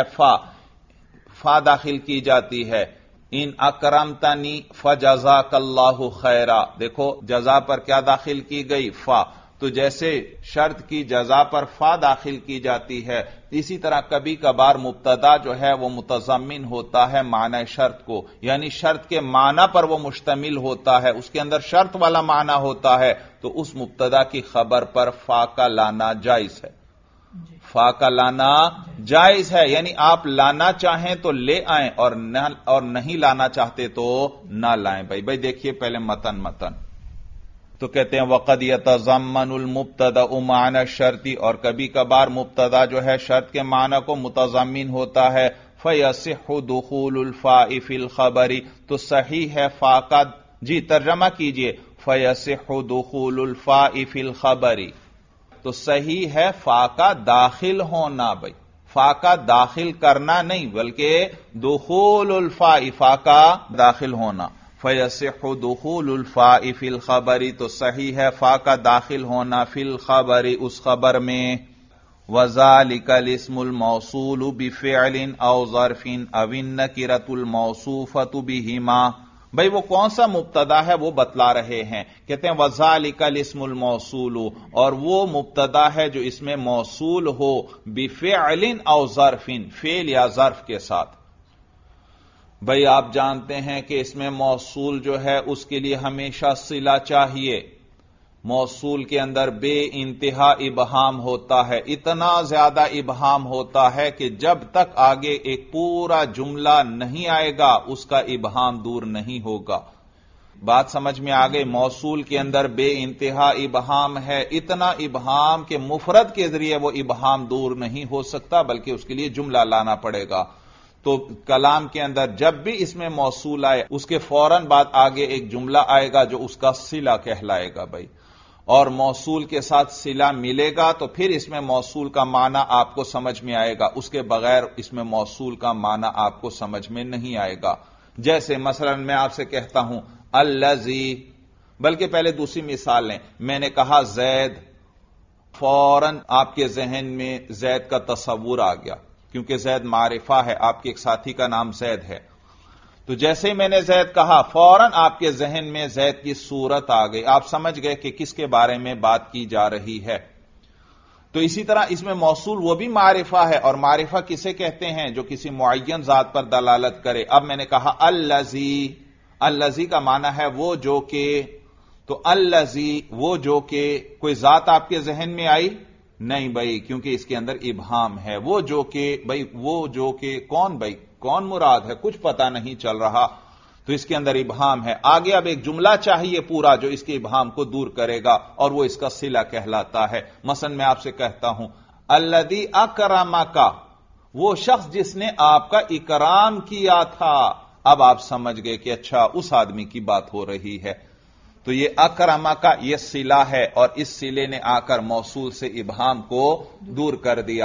[SPEAKER 1] فا داخل کی جاتی ہے۔ ان اکرمتنی فجزاک اللہ خیرا، دیکھو جزا پر کیا داخل کی گئی؟ فا۔ تو جیسے شرط کی جزا پر فا داخل کی جاتی ہے، اسی طرح کبھی کبھار مبتدا جو ہے وہ متضمن ہوتا ہے معنی شرط کو، یعنی شرط کے معنی پر وہ مشتمل ہوتا ہے، اس کے اندر شرط والا معنی ہوتا ہے، تو اس مبتدا کی خبر پر فا کا لانا جائز ہے، فا کا لانا جائز ہے، یعنی آپ لانا چاہیں تو لے آئیں اور نہیں لانا چاہتے تو نہ لائیں۔ بھائی دیکھیے پہلے متن تو کہتے ہیں وقد يتضمن المبتدأ معنى الشرط، اور کبھی کبھار مبتدا جو ہے شرط کے معنی کو متضمن ہوتا ہے، فيصح دخول الفاء في الخبر، تو صحیح ہے فا کا، جی ترجمہ کیجئے، فيصح دخول الفاء في الخبر، تو صحیح ہے فا کا داخل ہونا، بھائی فا کا داخل کرنا نہیں بلکہ دخول الفاء، فا کا داخل ہونا، فیصح دخول الفاء فی الخبر، تو صحیح ہے فا کا داخل ہونا فی الخبر اس خبر میں، وذالک الاسم الموصول بفعل او ظرف او النکرۃ الموصوفۃ بہما۔ بھئی وہ کون سا مبتدا ہے وہ بتلا رہے ہیں، کہتے ہیں وذالک الاسم الموصول، اور وہ مبتدا ہے جو اس میں موصول ہو بفعل او ظرف، فعل یا ظرف کے ساتھ۔ بھئی آپ جانتے ہیں کہ اس میں موصول جو ہے اس کے لیے ہمیشہ صلہ چاہیے، موصول کے اندر بے انتہا ابہام ہوتا ہے، اتنا زیادہ ابہام ہوتا ہے کہ جب تک آگے ایک پورا جملہ نہیں آئے گا اس کا ابہام دور نہیں ہوگا۔ بات سمجھ میں آ گئی؟ موصول کے اندر بے انتہا ابہام ہے، اتنا ابہام کہ مفرد کے ذریعے وہ ابہام دور نہیں ہو سکتا بلکہ اس کے لیے جملہ لانا پڑے گا۔ تو کلام کے اندر جب بھی اس میں موصول آئے اس کے فوراً بعد آگے ایک جملہ آئے گا جو اس کا صلہ کہلائے گا بھائی، اور موصول کے ساتھ صلہ ملے گا تو پھر اس میں موصول کا معنی آپ کو سمجھ میں آئے گا، اس کے بغیر اس میں موصول کا معنی آپ کو سمجھ میں نہیں آئے گا۔ جیسے مثلا میں آپ سے کہتا ہوں الذی، بلکہ پہلے دوسری مثال لیں، میں نے کہا زید، فوراً آپ کے ذہن میں زید کا تصور آ گیا کیونکہ زید معرفہ ہے، آپ کے ایک ساتھی کا نام زید ہے، تو جیسے ہی میں نے زید کہا فوراً آپ کے ذہن میں زید کی صورت آ گئی، آپ سمجھ گئے کہ کس کے بارے میں بات کی جا رہی ہے۔ تو اسی طرح اس میں موصول وہ بھی معرفہ ہے، اور معرفہ کسے کہتے ہیں؟ جو کسی معین ذات پر دلالت کرے۔ اب میں نے کہا الذی، الذی کا معنی ہے وہ جو کہ، تو الذی وہ جو کہ، کوئی ذات آپ کے ذہن میں آئی؟ نہیں بھائی، کیونکہ اس کے اندر ابہام ہے، وہ جو کہ، بھائی وہ جو کہ کون، بھائی کون مراد ہے، کچھ پتہ نہیں چل رہا، تو اس کے اندر ابہام ہے۔ آگے اب ایک جملہ چاہیے پورا جو اس کے ابہام کو دور کرے گا، اور وہ اس کا صلہ کہلاتا ہے۔ مثلا میں آپ سے کہتا ہوں الذی اکرمک، وہ شخص جس نے آپ کا اکرام کیا تھا، اب آپ سمجھ گئے کہ اچھا اس آدمی کی بات ہو رہی ہے۔ تو یہ اکرمہ کا یہ صلہ ہے، اور اس صلے نے آ کر موصول سے ابہام کو دور کر دیا۔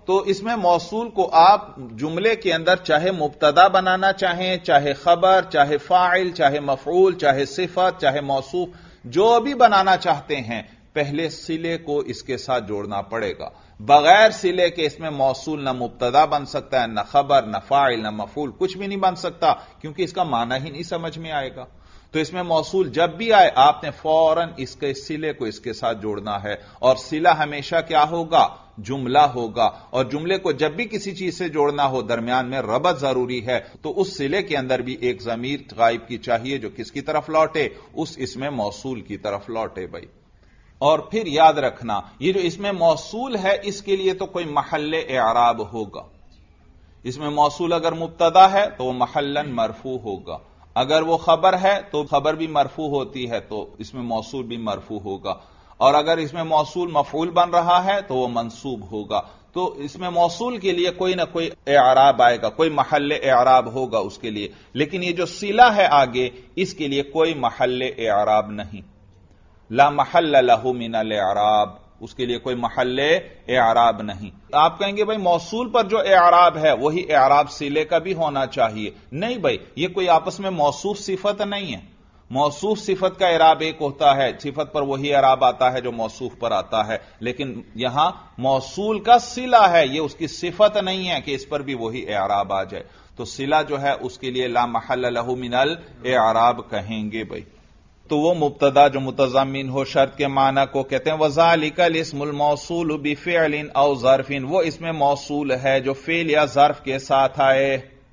[SPEAKER 1] تو اس میں موصول کو آپ جملے کے اندر چاہے مبتدا بنانا چاہیں، چاہے خبر، چاہے فاعل، چاہے مفعول، چاہے صفت، چاہے موصوف، جو بھی بنانا چاہتے ہیں پہلے صلے کو اس کے ساتھ جوڑنا پڑے گا۔ بغیر صلے کے اس میں موصول نہ مبتدا بن سکتا ہے، نہ خبر، نہ فاعل، نہ مفعول، کچھ بھی نہیں بن سکتا، کیونکہ اس کا معنی ہی نہیں سمجھ میں آئے گا۔ تو اس میں موصول جب بھی آئے آپ نے فوراً اس کے صلے کو اس کے ساتھ جوڑنا ہے، اور صلہ ہمیشہ کیا ہوگا؟ جملہ ہوگا، اور جملے کو جب بھی کسی چیز سے جوڑنا ہو درمیان میں ربط ضروری ہے، تو اس صلے کے اندر بھی ایک ضمیر غائب کی چاہیے جو کس کی طرف لوٹے؟ اس اسم موصول کی طرف لوٹے بھائی۔ اور پھر یاد رکھنا یہ جو اسم موصول ہے اس کے لیے تو کوئی محل اعراب ہوگا۔ اسم موصول اگر مبتدا ہے تو وہ محلاً مرفوع ہوگا، اگر وہ خبر ہے تو خبر بھی مرفوع ہوتی ہے تو اس میں موصول بھی مرفوع ہوگا، اور اگر اس میں موصول مفعول بن رہا ہے تو وہ منصوب ہوگا۔ تو اس میں موصول کے لیے کوئی نہ کوئی اعراب آئے گا، کوئی محل اعراب ہوگا اس کے لیے، لیکن یہ جو صلہ ہے آگے اس کے لیے کوئی محل اعراب نہیں، لا محل له من الاعراب، اس کے لیے کوئی محل اعراب نہیں۔ آپ کہیں گے بھائی موصول پر جو اعراب ہے وہی اعراب صلے کا بھی ہونا چاہیے، نہیں بھائی، یہ کوئی آپس میں موصوف صفت نہیں ہے۔ موصوف صفت کا اعراب ایک ہوتا ہے، صفت پر وہی اعراب آتا ہے جو موصوف پر آتا ہے، لیکن یہاں موصول کا صلہ ہے، یہ اس کی صفت نہیں ہے کہ اس پر بھی وہی اعراب آ جائے، تو صلہ جو ہے اس کے لیے لا محل له من الاعراب کہیں گے بھائی۔ تو وہ مبتدا جو متضمن ہو شرط کے معنی کو کہتے ہیں وذالک الاسم الموصول بفعل او ظرف، وہ اسم موصول ہے جو فعل یا ظرف کے ساتھ آئے۔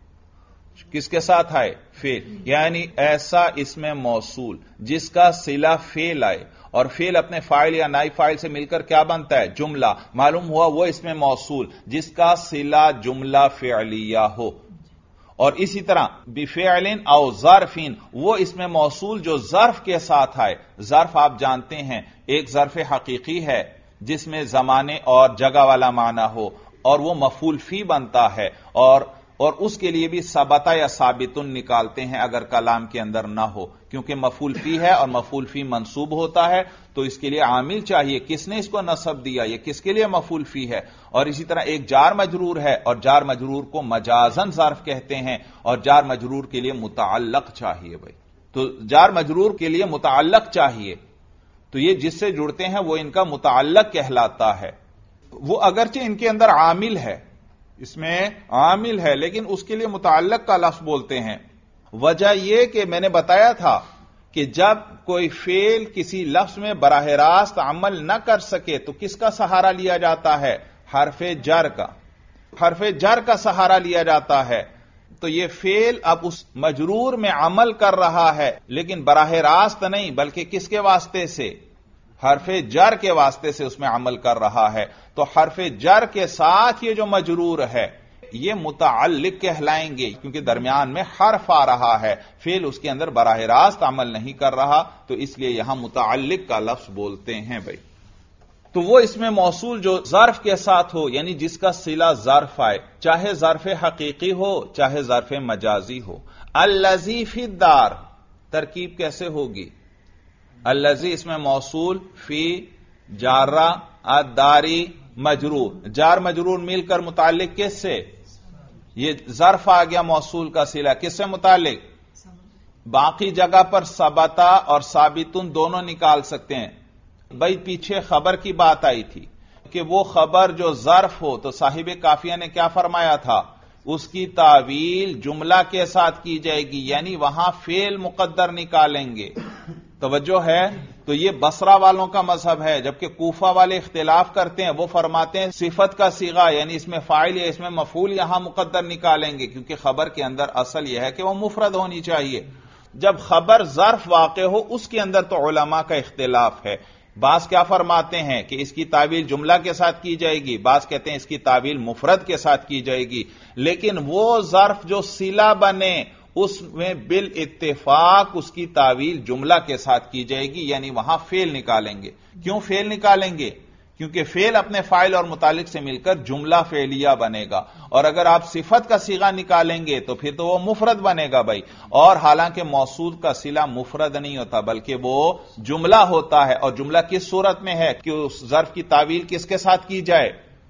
[SPEAKER 1] کس کے ساتھ آئے؟ فعل، یعنی ایسا اسم موصول جس کا صلہ فعل آئے، اور فعل اپنے فاعل یا نائب فاعل سے مل کر کیا بنتا ہے؟ جملہ۔ معلوم ہوا وہ اسم موصول جس کا صلہ جملہ فعلیہ ہو، اور اسی طرح بفعل او ظرف، وہ اسم موصول جو ظرف کے ساتھ آئے۔ ظرف آپ جانتے ہیں ایک ظرف حقیقی ہے جس میں زمانے اور جگہ والا معنی ہو، اور وہ مفعول فی بنتا ہے، اور اس کے لیے بھی ثبتا یا ثابتن نکالتے ہیں اگر کلام کے اندر نہ ہو، کیونکہ مفعول فی ہے اور مفعول فی منصوب ہوتا ہے، تو اس کے لیے عامل چاہیے، کس نے اس کو نصب دیا، یہ کس کے لیے مفعول فی ہے۔ اور اسی طرح ایک جار مجرور ہے، اور جار مجرور کو مجازن ظرف کہتے ہیں، اور جار مجرور کے لیے متعلق چاہیے بھائی۔ تو جار مجرور کے لیے متعلق چاہیے، تو یہ جس سے جڑتے ہیں وہ ان کا متعلق کہلاتا ہے۔ وہ اگرچہ ان کے اندر عامل ہے، اس میں عامل ہے، لیکن اس کے لیے متعلق کا لفظ بولتے ہیں۔ وجہ یہ کہ میں نے بتایا تھا کہ جب کوئی فعل کسی لفظ میں براہ راست عمل نہ کر سکے تو کس کا سہارا لیا جاتا ہے؟ حرف جر کا، حرف جر کا سہارا لیا جاتا ہے۔ تو یہ فعل اب اس مجرور میں عمل کر رہا ہے، لیکن براہ راست نہیں، بلکہ کس کے واسطے سے؟ حرف جر کے واسطے سے اس میں عمل کر رہا ہے۔ تو حرف جر کے ساتھ یہ جو مجرور ہے یہ متعلق کہلائیں گے، کیونکہ درمیان میں حرف آ رہا ہے، فعل اس کے اندر براہ راست عمل نہیں کر رہا، تو اس لیے یہاں متعلق کا لفظ بولتے ہیں بھائی۔ تو وہ اس میں موصول جو ظرف کے ساتھ ہو، یعنی جس کا صلہ ظرف آئے، چاہے ظرف حقیقی ہو چاہے ظرف مجازی ہو۔ الذی فی الدار، ترکیب کیسے ہوگی؟ الذی اس میں موصول، فی جارہ، الداری مجرور، جار مجرور مل کر متعلق کس سے؟ یہ ظرف آ گیا موصول کا صلہ، کس سے متعلق؟ باقی جگہ پر ثبتا اور ثابتن دونوں نکال سکتے ہیں بھائی۔ پیچھے خبر کی بات آئی تھی کہ وہ خبر جو ظرف ہو تو صاحب کافیہ نے کیا فرمایا تھا؟ اس کی تعویل جملہ کے ساتھ کی جائے گی، یعنی وہاں فعل مقدر نکالیں گے۔ توجہ ہے؟ تو یہ بصرہ والوں کا مذہب ہے، جبکہ کوفہ والے اختلاف کرتے ہیں، وہ فرماتے ہیں صفت کا صیغہ یعنی اس میں فاعل یا اس میں مفعول یہاں مقدر نکالیں گے، کیونکہ خبر کے اندر اصل یہ ہے کہ وہ مفرد ہونی چاہیے۔ جب خبر ظرف واقع ہو اس کے اندر تو علماء کا اختلاف ہے، بعض کیا فرماتے ہیں کہ اس کی تعویل جملہ کے ساتھ کی جائے گی، بعض کہتے ہیں اس کی تعویل مفرد کے ساتھ کی جائے گی، لیکن وہ ظرف جو صلہ بنے اس میں بالاتفاق اس کی تعویل جملہ کے ساتھ کی جائے گی، یعنی وہاں فعل نکالیں گے۔ کیوں فعل نکالیں گے؟ کیونکہ فعل اپنے فاعل اور متعلق سے مل کر جملہ فعلیہ بنے گا، اور اگر آپ صفت کا صیغہ نکالیں گے تو پھر تو وہ مفرد بنے گا بھائی، اور حالانکہ موصول کا صلہ مفرد نہیں ہوتا بلکہ وہ جملہ ہوتا ہے، اور جملہ کس صورت میں ہے کہ اس ظرف کی تعویل کس کے ساتھ کی جائے؟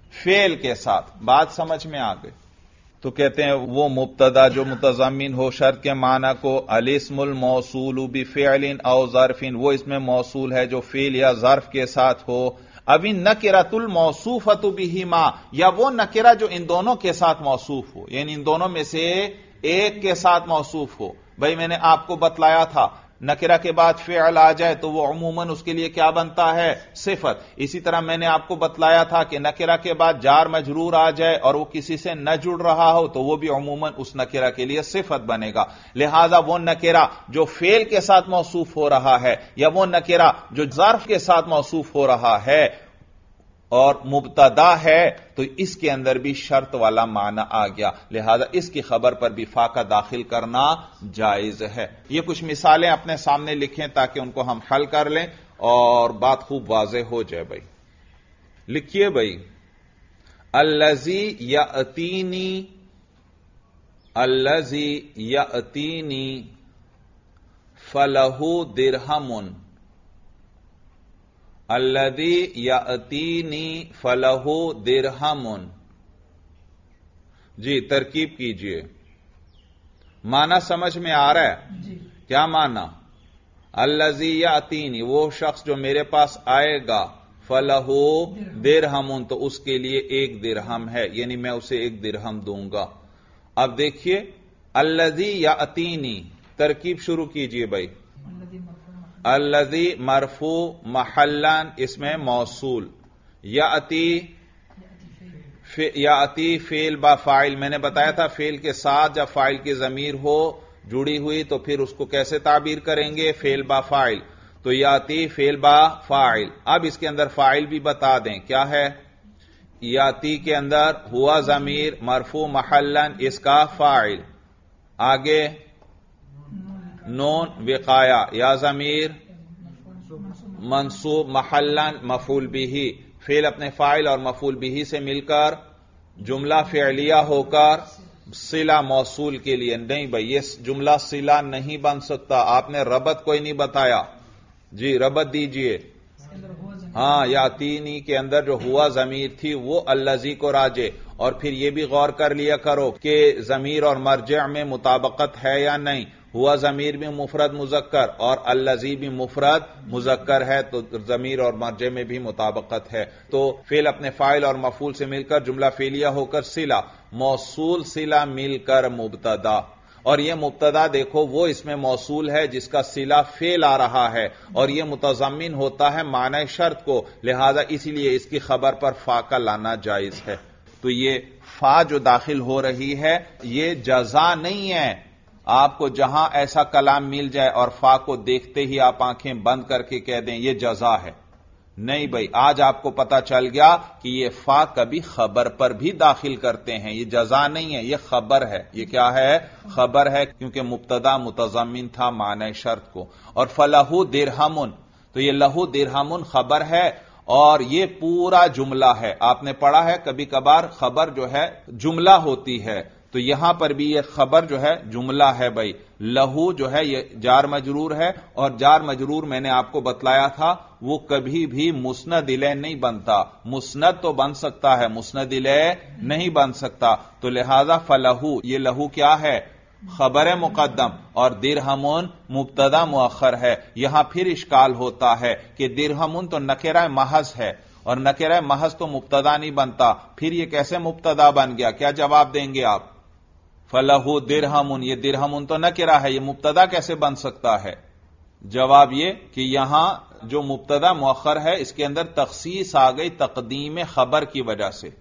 [SPEAKER 1] فعل کے ساتھ. بات سمجھ میں آ گئی؟ تو کہتے ہیں وہ مبتدا جو متضمن ہو شرط کے معنی کو، الاسم الموصول بفعل او ظرف، وہ اس میں موصول ہے جو فعل یا ظرف کے ساتھ ہو. اب النکرۃ الموصوفۃ بہما، یا وہ نکرہ جو ان دونوں کے ساتھ موصوف ہو، یعنی ان دونوں میں سے ایک کے ساتھ موصوف ہو. بھائی میں نے آپ کو بتلایا تھا نکرہ کے بعد فعل آ جائے تو وہ عموماً اس کے لیے کیا بنتا ہے؟ صفت. اسی طرح میں نے آپ کو بتلایا تھا کہ نکرہ کے بعد جار مجرور آ جائے اور وہ کسی سے نہ جڑ رہا ہو تو وہ بھی عموماً اس نکرہ کے لیے صفت بنے گا. لہذا وہ نکرہ جو فعل کے ساتھ موصوف ہو رہا ہے یا وہ نکرہ جو ظرف کے ساتھ موصوف ہو رہا ہے اور مبتدا ہے تو اس کے اندر بھی شرط والا معنی آ گیا. لہذا اس کی خبر پر بھی فا کا داخل کرنا جائز ہے. یہ کچھ مثالیں اپنے سامنے لکھیں تاکہ ان کو ہم حل کر لیں اور بات خوب واضح ہو جائے. بھائی لکھیے بھائی، الذی یاتینی، الذی یاتینی فلہ درہم، الذی یاتینی فلہ درہم. جی ترکیب کیجئے. معنی سمجھ میں آ رہا ہے؟
[SPEAKER 2] جی.
[SPEAKER 1] کیا معنی؟ الذی یاتینی، وہ شخص جو میرے پاس آئے گا، فلہ درہم، تو اس کے لیے 1 درہم ہے، یعنی میں اسے 1 درہم دوں گا. اب دیکھیے الذی یاتینی، ترکیب شروع کیجئے بھائی. الذی مرفوع محلن اسم موصول، یاتی فعل با فاعل. میں نے بتایا تھا فعل کے ساتھ جب فاعل کی ضمیر ہو جڑی ہوئی تو پھر اس کو کیسے تعبیر کریں گے؟ فعل با فاعل. تو یاتی فعل با فاعل. اب اس کے اندر فاعل بھی بتا دیں کیا ہے. یاتی کے اندر ہوا ضمیر مرفوع محلن، اس کا فاعل. آگے نون وقایا، یا ضمیر منصوب محلن مفعول بھی. فعل اپنے فاعل اور مفعول بھی سے مل کر جملہ فعلیہ ہو کر صلہ موصول کے لیے. نہیں بھائی یہ جملہ صلہ نہیں بن سکتا، آپ نے ربط کوئی نہیں بتایا. جی ربط دیجئے. ہاں یاتینی کے اندر جو ہوا ضمیر تھی وہ الذی کو راجع. اور پھر یہ بھی غور کر لیا کرو کہ ضمیر اور مرجع میں مطابقت ہے یا نہیں. ہوا ضمیر بھی مفرد مذکر اور الذی بھی مفرد مذکر ہے تو ضمیر اور مرجع میں بھی مطابقت ہے. تو فعل اپنے فاعل اور مفعول سے مل کر جملہ فعلیہ ہو کر صلہ، موصول صلہ مل کر مبتدا. اور یہ مبتدا دیکھو وہ اس میں موصول ہے جس کا صلہ فعل آ رہا ہے اور یہ متضمن ہوتا ہے معنی شرط کو. لہذا اسی لیے اس کی خبر پر فا کا لانا جائز ہے. تو یہ فا جو داخل ہو رہی ہے یہ جزا نہیں ہے. آپ کو جہاں ایسا کلام مل جائے اور فا کو دیکھتے ہی آپ آنکھیں بند کر کے کہہ دیں یہ جزا ہے، نہیں بھائی. آج آپ کو پتا چل گیا کہ یہ فا کبھی خبر پر بھی داخل کرتے ہیں. یہ جزا نہیں ہے، یہ خبر ہے. یہ کیا ہے؟ خبر ہے، کیونکہ مبتدا متضمن تھا معنی شرط کو. اور فلہ درہم، تو یہ لہو درہم خبر ہے اور یہ پورا جملہ ہے. آپ نے پڑھا ہے کبھی کبھار خبر جو ہے جملہ ہوتی ہے، تو یہاں پر بھی یہ خبر جو ہے جملہ ہے بھائی. لہو جو ہے یہ جار مجرور ہے اور جار مجرور میں نے آپ کو بتلایا تھا وہ کبھی بھی مسند الیہ نہیں بنتا. مسند تو بن سکتا ہے، مسند الیہ نہیں بن سکتا. تو لہذا فلہو، یہ لہو کیا ہے؟ خبر مقدم اور درہمون مبتدا مؤخر ہے. یہاں پھر اشکال ہوتا ہے کہ درہمون تو نکرہ محض ہے اور نکرہ محض تو مبتدا نہیں بنتا، پھر یہ کیسے مبتدا بن گیا؟ کیا جواب دیں گے آپ؟ فلہ درہم، یہ درہم تو نکرہ ہے، یہ مبتدا کیسے بن سکتا ہے؟ جواب یہ کہ یہاں جو مبتدا مؤخر ہے اس کے اندر تخصیص آ گئی تقدیم خبر کی وجہ سے.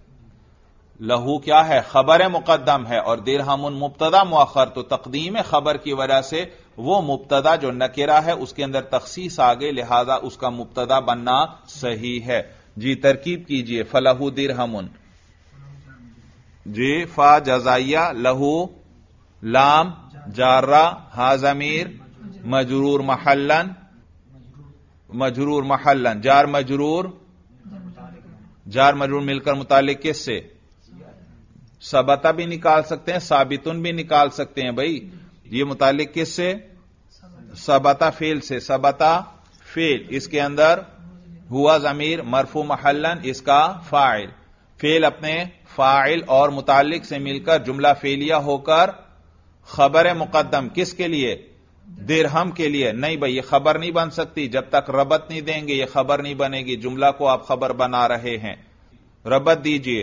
[SPEAKER 1] لہو کیا ہے؟ خبر مقدم ہے اور درہم مبتدا مؤخر، تو تقدیم خبر کی وجہ سے وہ مبتدا جو نکرہ ہے اس کے اندر تخصیص آ گئی، لہذا اس کا مبتدا بننا صحیح ہے. جی ترکیب کیجئے. فلہ درہم، جی فا جزائیہ، لہو لام جارہ، ہا ضمیر مجرور محلن، مجرور محلن، جار مجرور، جار مجرور مل کر متعلق کس سے؟ ثبتہ بھی نکال سکتے ہیں، ثابتن بھی نکال سکتے ہیں بھائی. یہ متعلق کس سے؟ ثبتہ فعل سے. ثبتہ فعل، اس کے اندر ہوا ضمیر مرفوع محلن، اس کا فاعل. فعل اپنے فاعل اور متعلق سے مل کر جملہ فعلیہ ہو کر خبر مقدم کس کے لیے؟ درہم کے لیے. نہیں بھائی یہ خبر نہیں بن سکتی جب تک ربط نہیں دیں گے، یہ خبر نہیں بنے گی. جملہ کو آپ خبر بنا رہے ہیں، ربط دیجئے.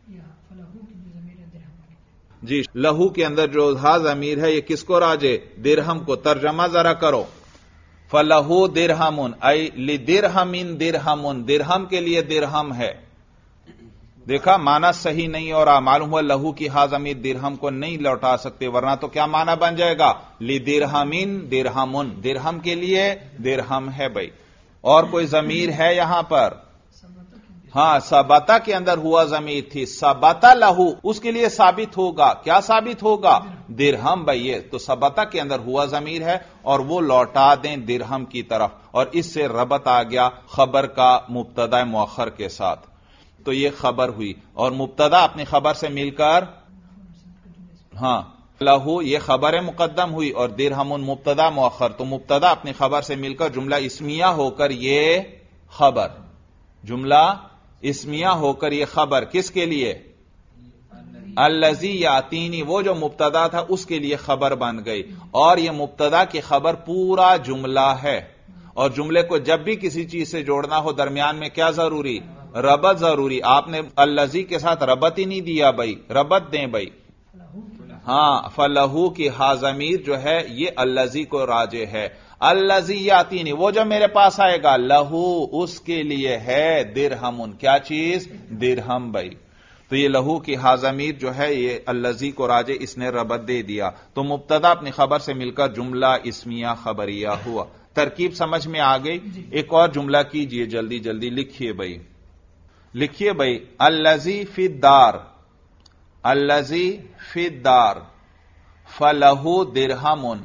[SPEAKER 1] جی لہو کے اندر جو ہا ضمیر ہے یہ کس کو راجے؟ درہم کو. ترجمہ ذرا کرو. فلہو درہمن ای لدرہمن درہمن، درہم کے لیے درہم ہے. دیکھا معنی صحیح نہیں ہو رہا. معلوم ہوا لہو کی ہا ضمیر درہم کو نہیں لوٹا سکتے، ورنہ تو کیا معنی بن جائے گا؟ لدرہمن درہمن، درہم کے لیے درہم ہے بھائی. اور کوئی ضمیر ہے یہاں پر؟ ہاں ثبتا کے اندر ہوا ضمیر تھی، ثبتا لہو، اس کے لیے ثابت ہوگا. کیا ثابت ہوگا؟ درہم بھائی. یہ تو ثبتا کے اندر ہوا ضمیر ہے اور وہ لوٹا دیں درہم کی طرف، اور اس سے ربط آ گیا خبر کا مبتدا مؤخر کے ساتھ. تو یہ خبر ہوئی اور مبتدا اپنی خبر سے مل کر ہاں لہو یہ خبر مقدم ہوئی اور درہمن مبتدا مؤخر. تو مبتدا اپنی خبر سے مل کر جملہ اسمیہ ہو کر یہ خبر، جملہ اسمیہ ہو کر یہ خبر کس کے لیے؟ الذی یاتینی، وہ جو مبتدا تھا اس کے لیے خبر بن گئی. اور یہ مبتدا کی خبر پورا جملہ ہے. اور جملے کو جب بھی کسی چیز سے جوڑنا ہو درمیان میں کیا ضروری؟ ربط ضروری. آپ نے الذی کے ساتھ ربط ہی نہیں دیا بھائی، ربط دیں بھائی. ہاں فلہو کی ہا ضمیر جو ہے یہ الذی کو راجع ہے. الذی یاتینی، وہ جو میرے پاس آئے گا، لہو اس کے لیے ہے درہمن، کیا چیز؟ درہم بھائی. تو یہ لہو کی ہا ضمیر جو ہے یہ الذی کو راجع، اس نے ربط دے دیا. تو مبتدا اپنی خبر سے مل کر جملہ اسمیہ خبریہ ہوا. ترکیب سمجھ میں آ گئی. ایک اور جملہ کیجئے، جلدی جلدی لکھیے بھائی، لکھیے بھائی. الذی فی الدار، الذی فی الدار فلہو درہمن،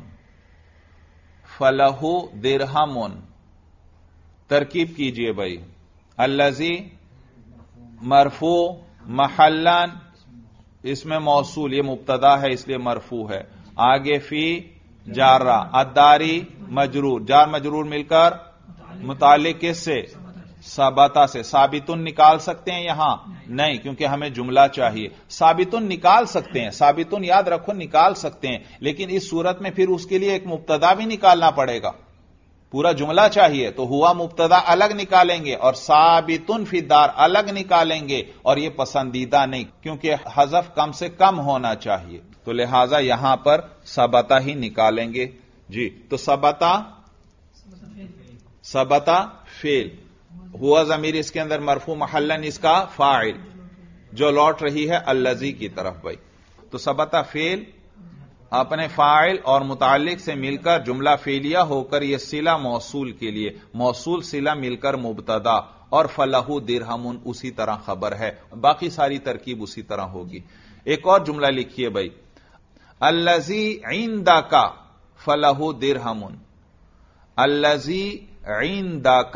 [SPEAKER 1] فلہو درہمن. ترکیب کیجئے بھائی. الذی مرفوع محلن، اس میں موصول، یہ مبتدا ہے اس لیے مرفوع ہے. آگے فی جارہ، الداری مجرور، جار مجرور مل کر متعلق کس سے؟ ثبتا سے. ثابتن نکال سکتے ہیں یہاں؟ نہیں، کیونکہ ہمیں جملہ چاہیے. ثابتن نکال سکتے ہیں، ثابتن یاد رکھو نکال سکتے ہیں، لیکن اس صورت میں پھر اس کے لیے ایک مبتدا بھی نکالنا پڑے گا. پورا جملہ چاہیے تو ہوا مبتدا الگ نکالیں گے اور ثابتن فی الدار الگ نکالیں گے، اور یہ پسندیدہ نہیں کیونکہ حذف کم سے کم ہونا چاہیے. تو لہذا یہاں پر ثبتا ہی نکالیں گے. جی تو ثبتا، ثبتا فعل، ہوا ضمیر اس کے اندر مرفوع محلن اس کا فاعل جو لوٹ رہی ہے الذی کی طرف بھائی. تو ثبتا فعل اپنے فاعل اور متعلق سے مل کر جملہ فعلیہ ہو کر یہ صلہ موصول کے لیے، موصول صلہ مل کر مبتدا، اور فلہو درہمن اسی طرح خبر ہے. باقی ساری ترکیب اسی طرح ہوگی. ایک اور جملہ لکھیے بھائی. الذی عندک فلہو درہمن، الذی عندک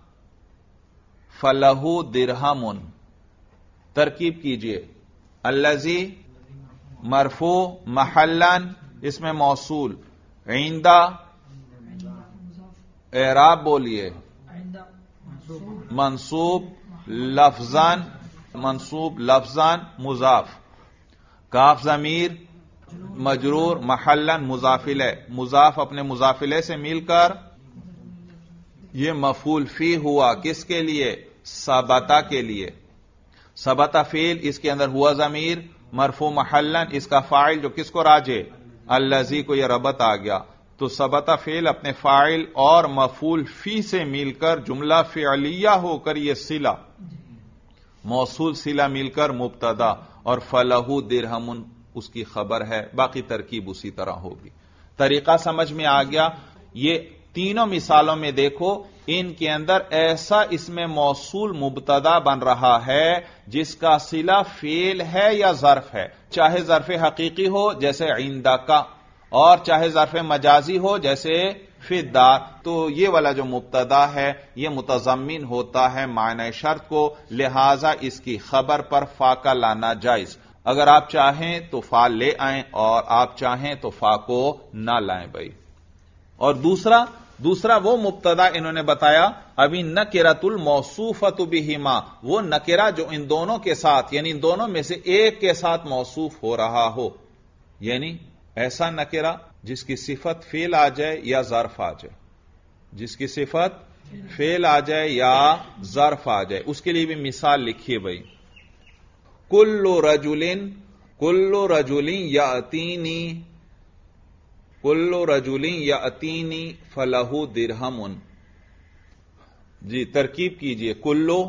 [SPEAKER 1] فلہو درہمن. ترکیب کیجئے. الذی مرفوع محلن، اس میں موصول، عندہ اعراب بولیے، منصوب لفظاً، منصوب لفظاً مضاف، کاف ضمیر مجرور محلن مضافلہ، مضاف اپنے مضافلہ سے مل کر یہ مفعول فی ہوا کس کے لیے؟ ثبتا کے لیے. ثبتا فعل اس کے اندر ہوا ضمیر مرفوع محلن، اس کا فاعل جو کس کو راجع؟ الذی کو، یہ ربط آ گیا. تو ثبتا فعل اپنے فاعل اور مفعول فی سے مل کر جملہ فعلیہ ہو کر یہ صلہ موصول صلہ مل کر مبتدا، اور فلہو درہمن اس کی خبر ہے. باقی ترکیب اسی طرح ہوگی. طریقہ سمجھ میں آ گیا. یہ تینوں مثالوں میں دیکھو ان کے اندر ایسا اس میں موصول مبتدا بن رہا ہے جس کا صلہ فعل ہے یا ظرف ہے، چاہے ظرف حقیقی ہو جیسے عندک، اور چاہے ظرف مجازی ہو جیسے فی الدار. تو یہ والا جو مبتدا ہے یہ متضمن ہوتا ہے معنی شرط کو، لہذا اس کی خبر پر فا کا لانا جائز. اگر آپ چاہیں تو فا لے آئیں اور آپ چاہیں تو فا کو نہ لائیں بھائی. اور دوسرا دوسرا وہ مبتدا انہوں نے بتایا ابھی نکرۃ الموصوفۃ بہما، وہ نکرہ جو ان دونوں کے ساتھ یعنی ان دونوں میں سے ایک کے ساتھ موصوف ہو رہا ہو، یعنی ایسا نکرہ جس کی صفت فعل آ جائے یا ظرف آ جائے، جس کی صفت فعل آ جائے یا ظرف آ جائے۔ اس کے لیے بھی مثال لکھیے بھائی، کل رجل یاتینی، کل رجل یاتینی فلہ درہم۔ جی ترکیب کیجئے، کلو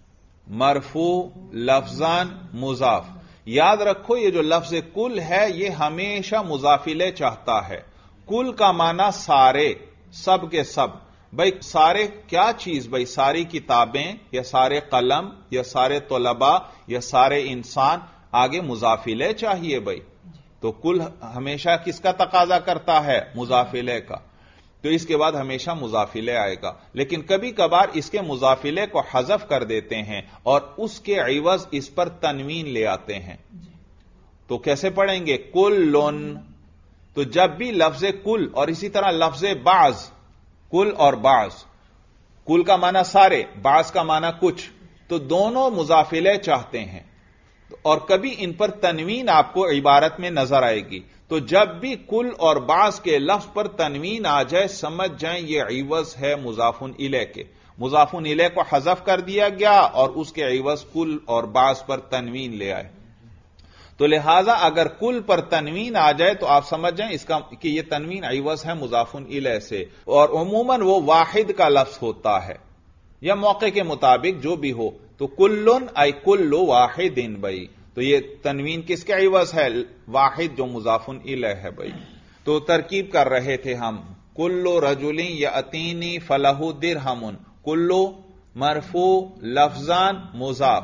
[SPEAKER 1] مرفوع لفظان مضاف۔ یاد رکھو یہ جو لفظ کل ہے یہ ہمیشہ مضاف الیہ چاہتا ہے۔ کل کا معنی سارے، سب کے سب۔ بھائی سارے کیا چیز؟ بھائی ساری کتابیں یا سارے قلم یا سارے طلباء یا سارے انسان، آگے مضاف الیہ چاہیے بھائی۔ تو کل ہمیشہ کس کا تقاضا کرتا ہے؟ مضاف الیہ کا، تو اس کے بعد ہمیشہ مضاف الیہ آئے گا۔ لیکن کبھی کبھار اس کے مضاف الیہ کو حذف کر دیتے ہیں اور اس کے عوض اس پر تنوین لے آتے ہیں، تو کیسے پڑھیں گے؟ کلن۔ تو جب بھی لفظ کل اور اسی طرح لفظ بعض، کل اور بعض، کل کا معنی سارے، بعض کا معنی کچھ، تو دونوں مضاف الیہ چاہتے ہیں اور کبھی ان پر تنوین آپ کو عبارت میں نظر آئے گی۔ تو جب بھی کل اور بعض کے لفظ پر تنوین آ جائے سمجھ جائیں یہ عوض ہے مضاف الیہ کے، مضاف الیہ کو حذف کر دیا گیا اور اس کے عوض کل اور بعض پر تنوین لے آئے۔ تو لہذا اگر کل پر تنوین آ جائے تو آپ سمجھ جائیں اس کا کہ یہ تنوین عوض ہے مضاف الیہ سے، اور عموماً وہ واحد کا لفظ ہوتا ہے یا موقع کے مطابق جو بھی ہو۔ تو کلن ای کل واحد بھائی، تو یہ تنوین کس کے عوض ہے؟ واحد جو مضاف الیہ ہے بھائی۔ تو ترکیب کر رہے تھے ہم، کل رجل یاتینی فلہ درہم، کلو مرفوع لفظان مضاف،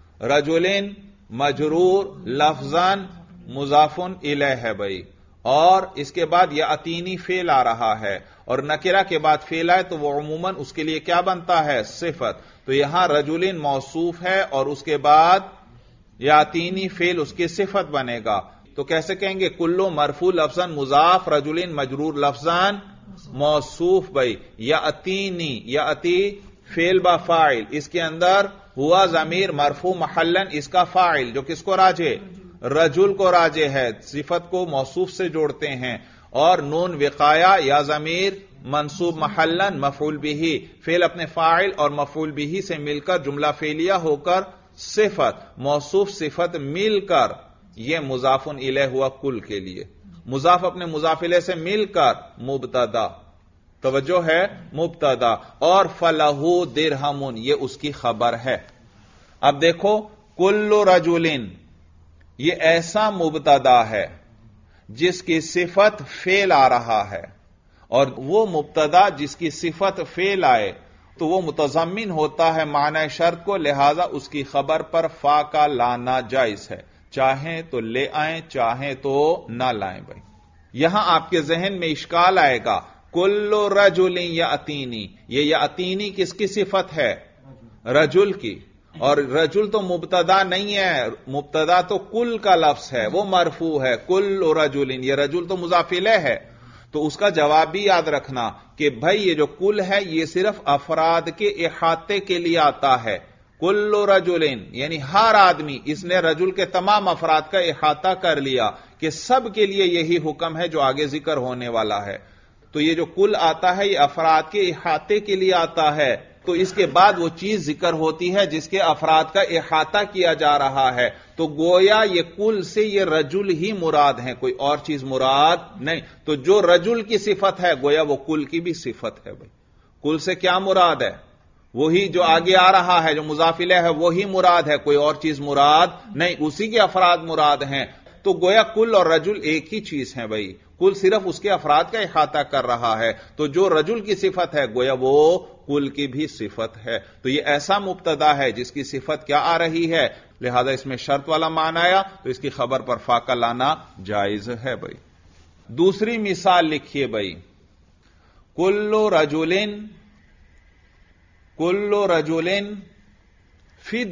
[SPEAKER 1] رجلین مجرور لفظان مضاف الیہ ہے بھائی، اور اس کے بعد یاتینی فعل آ رہا ہے اور نکرہ کے بعد فعل آئے تو وہ عموماً اس کے لیے کیا بنتا ہے؟ صفت۔ تو یہاں رجلین موصوف ہے اور اس کے بعد یاتینی فعل اس کی صفت بنے گا، تو کیسے کہیں گے؟ کلو مرفوع لفظان مضاف، رجلین مجرور لفظان موصوف بھائی، یاتینی، یاتی فعل با فاعل، اس کے اندر ہوا ضمیر مرفوع محلن اس کا فاعل جو کس کو راجع؟ رجل کو راجع ہے، صفت کو موصوف سے جوڑتے ہیں، اور نون وقایا یا ضمیر منصوب محلن مفعول بھی، فعل اپنے فاعل اور مفعول بھی سے مل کر جملہ فعلیہ ہو کر صفت، موصوف صفت مل کر یہ مضاف الیہ ہوا کل کے لیے، مضاف اپنے مضاف الیہ سے مل کر مبتدا، توجہ ہے مبتدا، اور فلہ درہم یہ اس کی خبر ہے۔ اب دیکھو کل رجلن یہ ایسا مبتدا ہے جس کی صفت فعل آ رہا ہے، اور وہ مبتدا جس کی صفت فعل آئے تو وہ متضمن ہوتا ہے معنی شرط کو، لہذا اس کی خبر پر فا کا لانا جائز ہے، چاہیں تو لے آئیں چاہیں تو نہ لائیں بھائی۔ یہاں آپ کے ذہن میں اشکال آئے گا، کل رجل یاتینی، یہ یاتینی کس کی صفت ہے؟ رجل کی، اور رجل تو مبتدا نہیں ہے، مبتدا تو کل کا لفظ ہے، وہ مرفوع ہے، کل رجل، یہ رجل تو مضاف الیہ ہے۔ تو اس کا جواب بھی یاد رکھنا کہ بھائی یہ جو کل ہے یہ صرف افراد کے احاطے کے لیے آتا ہے، کل رجل یعنی ہر آدمی، اس نے رجل کے تمام افراد کا احاطہ کر لیا کہ سب کے لیے یہی حکم ہے جو آگے ذکر ہونے والا ہے۔ تو یہ جو کل آتا ہے یہ افراد کے احاطے کے لیے آتا ہے، تو اس کے بعد وہ چیز ذکر ہوتی ہے جس کے افراد کا احاطہ کیا جا رہا ہے، تو گویا یہ کل سے یہ رجل ہی مراد ہیں، کوئی اور چیز مراد نہیں۔ تو جو رجل کی صفت ہے گویا وہ کل کی بھی صفت ہے بھائی۔ کل سے کیا مراد ہے؟ وہی جو آگے آ رہا ہے جو مضاف الیہ ہے وہی مراد ہے، کوئی اور چیز مراد نہیں، اسی کے افراد مراد ہیں۔ تو گویا کل اور رجل ایک ہی چیز ہے بھائی، کل صرف اس کے افراد کا احاطہ کر رہا ہے، تو جو رجل کی صفت ہے گویا وہ کل کی بھی صفت ہے۔ تو یہ ایسا مبتدا ہے جس کی صفت کیا آ رہی ہے، لہذا اس میں شرط والا معنی آیا تو اس کی خبر پر فا کا لانا جائز ہے بھائی۔ دوسری مثال لکھیے بھائی، کل رجل فی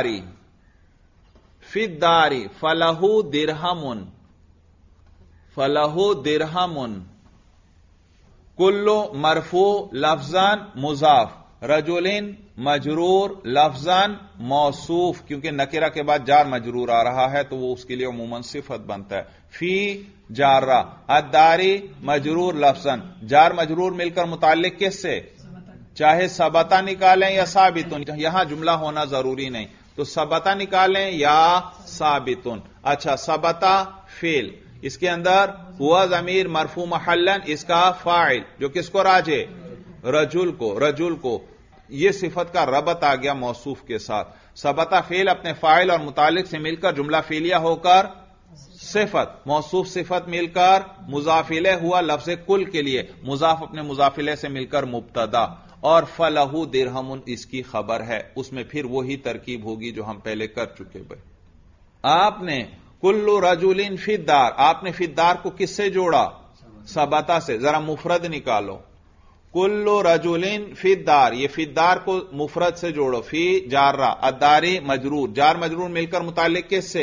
[SPEAKER 1] الدار فلہ درہم، कुल्लु मरफू लफ्जन मुजाफ, रजुलिन मजरूर लफ्जन मौसूफ, क्योंकि नकिरा के बाद जार मजरूर आ रहा है तो वो उसके लिए उमूमन सिफत बनता है। फी जारा, अद्दारी मजरूर लफ्जन, जार मजरूर मिलकर मुताल्लिक किससे, चाहे सबता निकालें या साबितुन, यहां जुमला होना जरूरी नहीं, तो सबता निकालें या साबितुन। अच्छा, सबता फेल, इसके अंदर हुआ जमीर मरफू महल्लन, इसका फाइल जो किसको राजे, रजुल को, यह सिफत का रबत आ गया मौसूफ के साथ। सबता फेल अपने फाइल और मुतालिक से मिलकर जुमला फेलिया होकर सिफत, मौसूफ सिफत मिलकर मुजाफिले हुआ लफ्ज़ कुल के लिए, मुजाफ अपने मुजाफिले से मिलकर मुब्तदा, और फलहू दिरहमुन इसकी खबर है। उसमें फिर वही तरकीब होगी जो हम पहले कर चुके भाई। आपने कुल्लु रजुलिन फिद्दार, आपने फिद्दार को किससे जोड़ा, सबता से। जरा मुफरद निकालो, कुल्लु रजुलिन फिद्दार, ये फिद्दार को मुफरद से जोड़ो। फी जारा, अद्दारी मजरूर, जार मजरूर मिलकर मुतालिक किससे,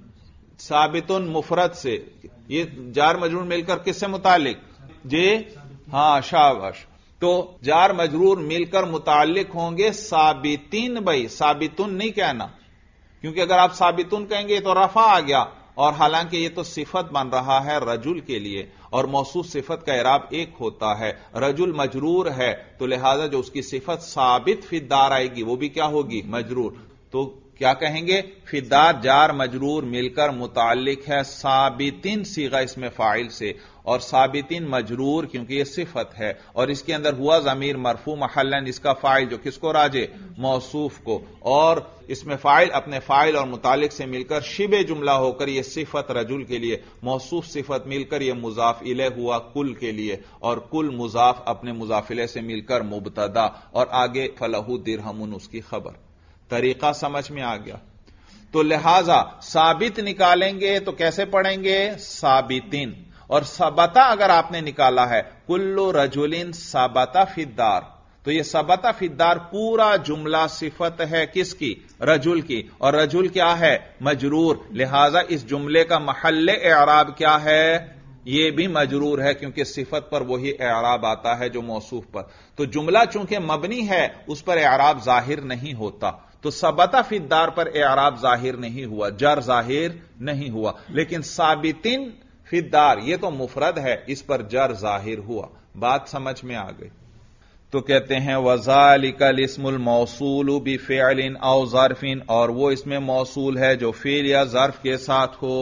[SPEAKER 1] साबितुन मुफरद से, ये जार मजरूर मिलकर किससे मुतालिक, जे, हां शाबाश, तो जार मजरूर मिलकर मुतालिक होंगे साबितीन भाई, साबितुन नहीं कहना, क्योंकि अगर आप साबितुन कहेंगे तो रफा आ गया, और हालांकि ये तो सिफत बन रहा है रजुल के लिए, और मौसूफ सिफत का इराब एक होता है, रजुल मजरूर है, तो लिहाजा जो उसकी सिफत साबित फिद्दार आएगी वो भी क्या होगी, मजरूर। तो क्या कहेंगे, फिद्दार जार मजरूर मिलकर मुताल्लिक है साबितिन सीगा इसमें फाइल से, और साबितिन मजरूर क्योंकि यह सिफत है, और इसके अंदर हुआ जमीर मरफू महल्लन, इसका फाइल जो किसको राजे, मौसूफ को, और इसमें फाइल अपने फाइल और मुतालिक से मिलकर शिबे जुमला होकर यह सिफत रजुल के लिए, मौसूफ सिफत मिलकर यह मुजाफ इले हुआ कुल के लिए, और कुल मुजाफ अपने मुजाफिले से मिलकर मुबतदा, और आगे फलहू दिरहमुन उसकी खबर। तरीका समझ में आ गया। तो लिहाजा साबित निकालेंगे तो कैसे पढ़ेंगे, साबितिन, और सबता अगर आपने निकाला है कुल्लु रजुलिन सबता फिद्दार, तो यह सबता फिद्दार पूरा जुमला सिफत है किसकी, रजुल की, और रजुल क्या है, मजरूर, लिहाजा इस जुमले का महल्ले एराब क्या है, यह भी मजरूर है, क्योंकि सिफत पर वही एराब आता है जो मौसूफ पर। तो जुमला चूंकि मबनी है उस पर एराब जाहिर नहीं होता, तो सबता फिद्दार पर एराब जाहिर नहीं हुआ, जर जाहिर नहीं हुआ, लेकिन साबितिन फिद्दार ये तो मुफरद है, इस पर जर जाहिर हुआ। बात समझ में आ गई। तो कहते हैं वज़ालिकल इस्मुल मौसूल बिफ़िअलिन औ ज़र्फ़िन, और वो इसमें मौसूल है जो फ़िल या ज़र्फ़ के साथ हो,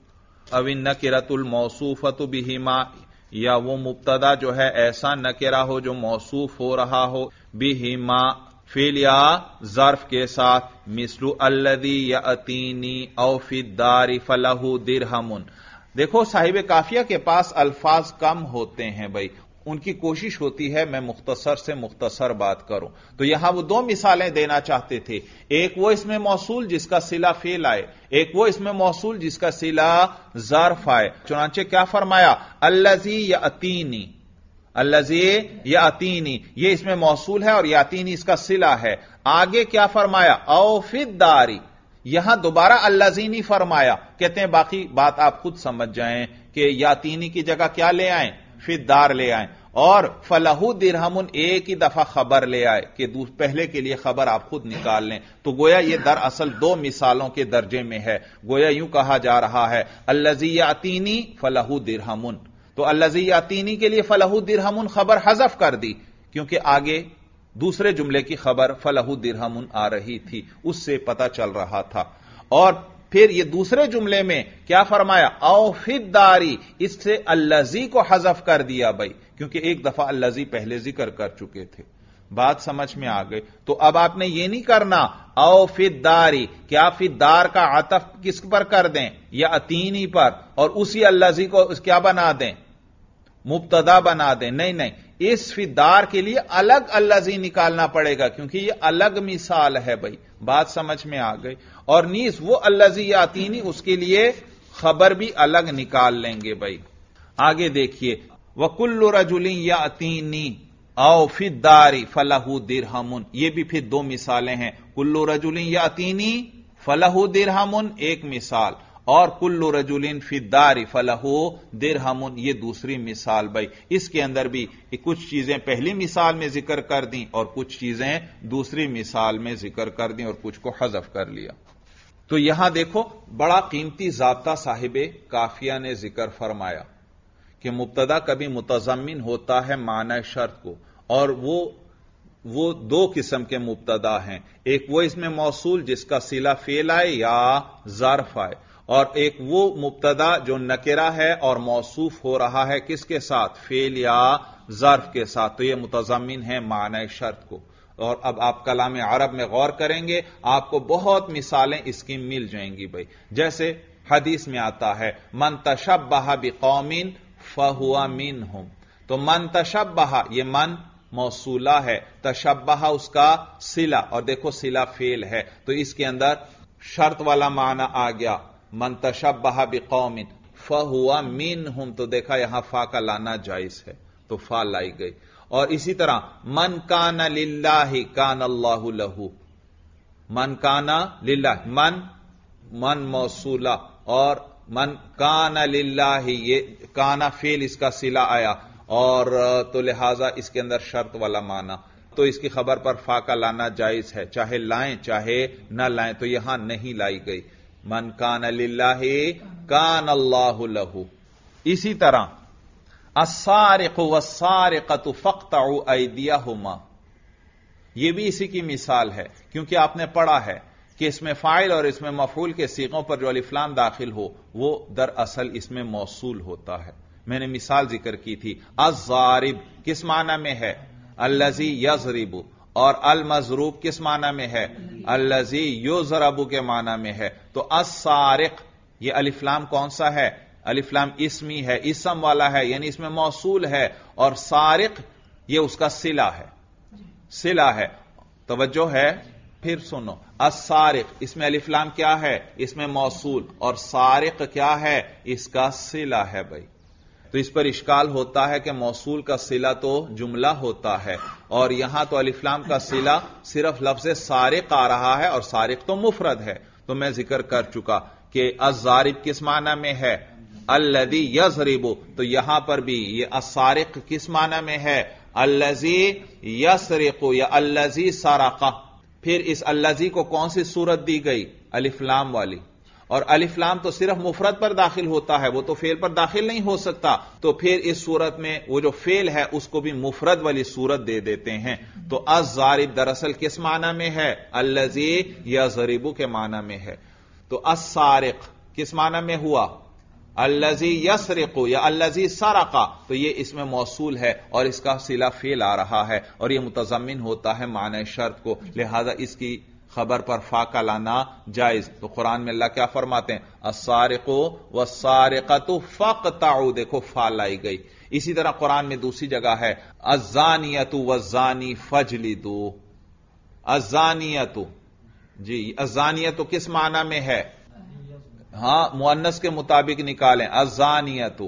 [SPEAKER 1] अविन नकिरतुल मौसूफ़तु बिहिमा, या वो मुब्तदा जो है ऐसा नकिरा हो जो मौसूफ हो रहा हो, बिहिमा फ़िल या ज़र्फ़ के साथ, मिस्लु अल्लज़ी यअतीनी औ फ़िद्दारि फ़लहु दिरहमुन। देखो साहिब काफिया के पास अल्फाज कम होते हैं भाई, उनकी कोशिश होती है मैं मुख्तसर से मुख्तसर बात करूं, तो यहां वो दो मिसालें देना चाहते थे, एक वो इसमें मौसूल जिसका सिला फेल आए, एक वो इसमें मौसूल जिसका सिला ज़र्फ आए। चुनांचे क्या फरमाया, अल्लज़ी यअतीनी, अल्लज़ी यअतीनी ये इसमें मौसूल है और यातीनी इसका सिला है। आगे क्या फरमाया, औ फिद्दारी, यहां दोबारा अल्लज़ीनी फरमाया। कहते हैं बाकी बात आप खुद समझ जाएं कि यातीनी की जगह क्या ले आए, फिद्दार ले आए, और फलहू दिरहमुन एक ही दफा खबर ले आए कि पहले के लिए खबर आप खुद निकाल लें। तो गोया ये दरअसल दो मिसालों के दर्जे में है, गोया यूं कहा जा रहा है अल्लज़ी यातीनी फलहू दिरहमुन, तो अल्लज़ी यातीनी के लिए फलहू दिरहमुन खबर हज़फ कर दी, क्योंकि आगे दूसरे जुमले की खबर फलहू दिरहमुन आ रही थी, उससे पता चल रहा था। और फिर ये दूसरे जुमले में क्या फरमाया, औ फिद्दारी, इससे अल्लज़ी को हज़फ कर दिया भाई, क्योंकि एक दफा अल्लज़ी पहले जिक्र कर चुके थे। बात समझ में आ गई। तो अब आपने ये नहीं करना औ फिद्दारी, क्या फिद्दार का आतफ किस पर कर दें, या अतीनी पर, और उसी अल्लज़ी को क्या बना दें, मुब्तदा बना दें। नहीं नहीं, इस फिद्दार के लिए अलग अल्लज़ी निकालना पड़ेगा, क्योंकि यह अलग मिसाल है भाई। बात समझ में आ गई। और नीस वो अल्लज़ी यातीनी, उसके लिए खबर भी अलग निकाल लेंगे भाई। आगे देखिए, वकुल्लु रजुलिन यातीनी औ फिद्दारी फलहू दिरहमुन, ये भी फिर दो मिसालें हैं। कुल्लु रजुलिन यातीनी फलहू दिरहमुन एक मिसाल, اور کل رجل فی الدار فلہ درہم، یہ دوسری مثال بھائی. اس کے اندر بھی کچھ چیزیں پہلی مثال میں ذکر کر دیں اور کچھ چیزیں دوسری مثال میں ذکر کر دیں اور کچھ کو حذف کر لیا. تو یہاں دیکھو بڑا قیمتی ضابطہ صاحب کافیہ نے ذکر فرمایا کہ مبتدا کبھی متضمن ہوتا ہے معنی شرط کو، اور وہ دو قسم کے مبتدا ہیں. ایک وہ اس میں موصول جس کا صلہ فعل آئے یا ظرف آئے، اور ایک وہ مبتدا جو نکرہ ہے اور موصوف ہو رہا ہے کس کے ساتھ؟ فعل یا ظرف کے ساتھ. تو یہ متضمن ہے معنی شرط کو. اور اب آپ کلام عرب میں غور کریں گے آپ کو بہت مثالیں اس کی مل جائیں گی بھائی. جیسے حدیث میں آتا ہے من تشبہ بقوم فہو منہم. تو من تشبہ، یہ من موصولہ ہے، تشبہ اس کا صلہ، اور دیکھو صلہ فعل ہے تو اس کے اندر شرط والا معنی آ گیا من تشبہ بقوم فہو منہم. تو دیکھا یہاں فا کا لانا جائز ہے تو فا لائی گئی. اور اسی طرح من کان للہ کان اللہ لہ. من کان للہ، من موصولہ، اور من کان للہ یہ کانا فعل اس کا صلہ آیا، اور تو لہذا اس کے اندر شرط والا معنی، تو اس کی خبر پر فا کا لانا جائز ہے، چاہے لائیں چاہے نہ لائیں. تو یہاں نہیں لائی گئی. من کان للہ کان اللہ لہ. اسی طرح السارق والسارقۃ فاقطعوا ایدیہما، یہ بھی اسی کی مثال ہے، کیونکہ آپ نے پڑھا ہے کہ اس میں فاعل اور اس میں مفعول کے صیغوں پر جو الف لام داخل ہو وہ دراصل اس میں موصول ہوتا ہے. میں نے مثال ذکر کی تھی. الضارب کس معنی میں ہے؟ الذی یضرب. اور المضروب کس معنی میں ہے؟ الذی یضرب کے معنی میں ہے. تو السارق یہ الف لام کون سا ہے؟ الف لام اسمی ہے، اسم والا ہے، یعنی اس میں موصول ہے، اور سارق یہ اس کا صلہ ہے، صلہ ہے. توجہ ہے؟ پھر سنو، السارق اس میں الف لام کیا ہے؟ اس میں موصول، اور سارق کیا ہے؟ اس کا صلہ ہے بھائی. تو اس پر اشکال ہوتا ہے کہ موصول کا صلہ تو جملہ ہوتا ہے اور یہاں تو الف لام کا صلہ صرف لفظ سارق آ رہا ہے، اور سارق تو مفرد ہے. تو میں ذکر کر چکا کہ الضارب کس معنی میں ہے؟ الذی یضرب. تو یہاں پر بھی یہ السارق کس معنی میں ہے؟ الذی یسرق یا الذی سرق. پھر اس الذی کو کون سی صورت دی گئی؟ الف لام والی. اور الف لام تو صرف مفرد پر داخل ہوتا ہے، وہ تو فعل پر داخل نہیں ہو سکتا. تو پھر اس صورت میں وہ جو فعل ہے اس کو بھی مفرد والی صورت دے دیتے ہیں. تو الضارب دراصل کس معنی میں ہے؟ الذی یضرب کے معنی میں ہے. تو السارق کس معنی میں ہوا؟ الذی یسرق یا الذی سرق. تو یہ اس میں موصول ہے اور اس کا صلہ فعل آ رہا ہے اور یہ متضمن ہوتا ہے معنی شرط کو، لہذا اس کی خبر پر فا کا لانا جائز. تو قرآن میں اللہ کیا فرماتے ہیں؟ السارق والسارقۃ فاقطعوا. دیکھو فا لائی گئی. اسی طرح قرآن میں دوسری جگہ ہے الزانیۃ والزانی فاجلدوا. الزانیۃ، جی الزانیۃ کس معنی میں ہے؟ ہاں مؤنث کے مطابق نکالیں. الزانیۃ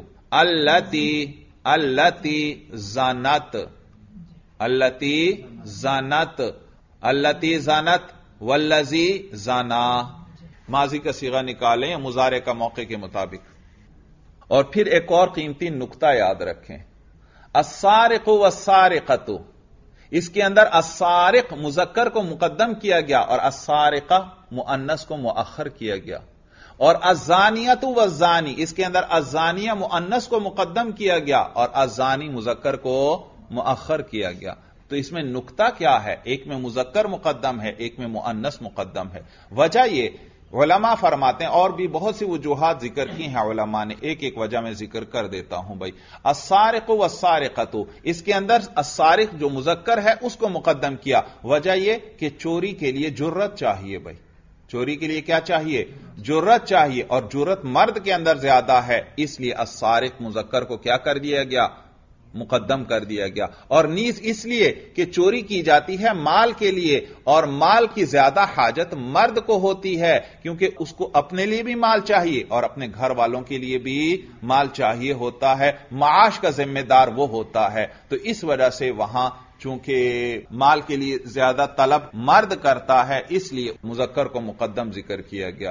[SPEAKER 1] التی زانت، التی زانت، التی زانت والذی زانا. ماضی کا صیغہ نکالیں یا مضارع کا موقع کے مطابق. اور پھر ایک اور قیمتی نقطہ یاد رکھیں، السارق والسارقۃ، اس کے اندر السارق مذکر کو مقدم کیا گیا اور السارقہ مؤنث کو مؤخر کیا گیا. اور الزانیۃ والزانی، اس کے اندر الزانیہ مؤنث کو مقدم کیا گیا اور الزانی مذکر کو مؤخر کیا گیا. تو اس میں نقطہ کیا ہے؟ ایک میں مذکر مقدم ہے، ایک میں مؤنث مقدم ہے. وجہ یہ علماء فرماتے ہیں، اور بھی بہت سی وجوہات ذکر کی ہیں علماء نے، ایک ایک وجہ میں ذکر کر دیتا ہوں بھائی. السارق والسارقۃ، اس کے اندر السارق جو مذکر ہے اس کو مقدم کیا. وجہ یہ کہ چوری کے لیے جرت چاہیے بھائی. چوری کے لیے کیا چاہیے؟ جرت چاہیے، اور جرت مرد کے اندر زیادہ ہے، اس لیے السارق مذکر کو کیا کر دیا گیا؟ مقدم کر دیا گیا. اور نیز اس لیے کہ چوری کی جاتی ہے مال کے لیے، اور مال کی زیادہ حاجت مرد کو ہوتی ہے، کیونکہ اس کو اپنے لیے بھی مال چاہیے اور اپنے گھر والوں کے لیے بھی مال چاہیے ہوتا ہے. معاش کا ذمہ دار وہ ہوتا ہے. تو اس وجہ سے وہاں چونکہ مال کے لیے زیادہ طلب مرد کرتا ہے، اس لیے مذکر کو مقدم ذکر کیا گیا.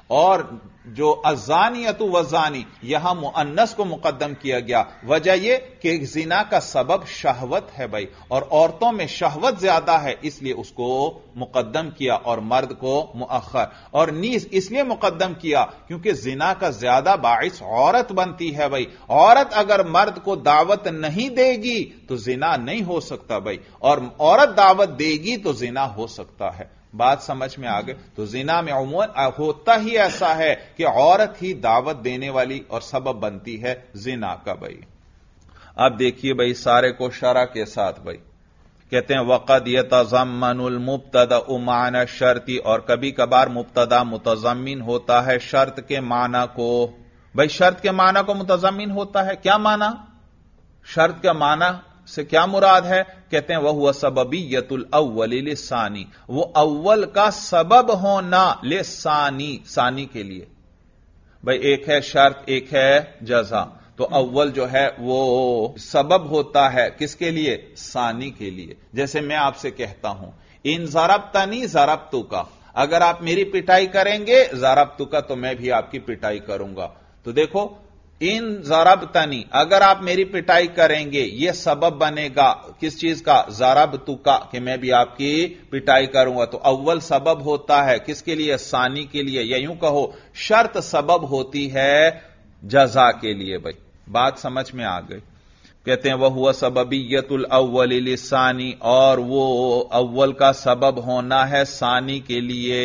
[SPEAKER 1] اور جو الزانیۃ والزانی یہاں مؤنث کو مقدم کیا گیا، وجہ یہ کہ زنا کا سبب شہوت ہے بھائی، اور عورتوں میں شہوت زیادہ ہے، اس لیے اس کو مقدم کیا اور مرد کو مؤخر، اور نیز اس لیے مقدم کیا کیونکہ زنا کا زیادہ باعث عورت بنتی ہے بھائی، عورت اگر مرد کو دعوت نہیں دے گی تو زنا نہیں ہو سکتا بھائی، اور عورت دعوت دے گی تو زنا ہو سکتا ہے۔ بات سمجھ میں آ گئی؟ تو زنا میں عموماً ہوتا ہی ایسا ہے کہ عورت ہی دعوت دینے والی اور سبب بنتی ہے زنا کا بھائی۔ اب دیکھیے بھائی سارے کو شرح کے ساتھ بھائی، کہتے ہیں وقد یتضمن المبتدا معنی شرطی، اور کبھی کبھار مبتدا متضمن ہوتا ہے شرط کے معنی کو۔ بھائی شرط کے معنی کو متضمن ہوتا ہے، کیا معنی؟ شرط کا معنی سے کیا مراد ہے؟ کہتے ہیں وَهُوَ سَبَبِيَّةُ الْأَوَّلِ لِلثَّانِي، وہ اول کا سبب ہونا لِلثَّانِي، ثانی کے لیے۔ بھائی ایک ہے شرط، ایک ہے جزا، تو اول جو ہے وہ سبب ہوتا ہے کس کے لیے؟ ثانی کے لیے۔ جیسے میں آپ سے کہتا ہوں ان ضربتنی ضربتک، اگر آپ میری پٹائی کریں گے ضربتک تو میں بھی آپ کی پٹائی کروں گا۔ تو دیکھو ان ضربتنی، اگر آپ میری پٹائی کریں گے یہ سبب بنے گا کس چیز کا؟ ضربتک، کہ میں بھی آپ کی پٹائی کروں گا۔ تو اول سبب ہوتا ہے کس کے لیے؟ ثانی کے لیے، یا یوں کہو شرط سبب ہوتی ہے جزا کے لیے بھائی۔ بات سمجھ میں آ گئی؟ کہتے ہیں وَهُوَ سَبَبِيَّةُ الْأَوَّلِ لِلثَّانِي، اور وہ اول کا سبب ہونا ہے ثانی کے لیے۔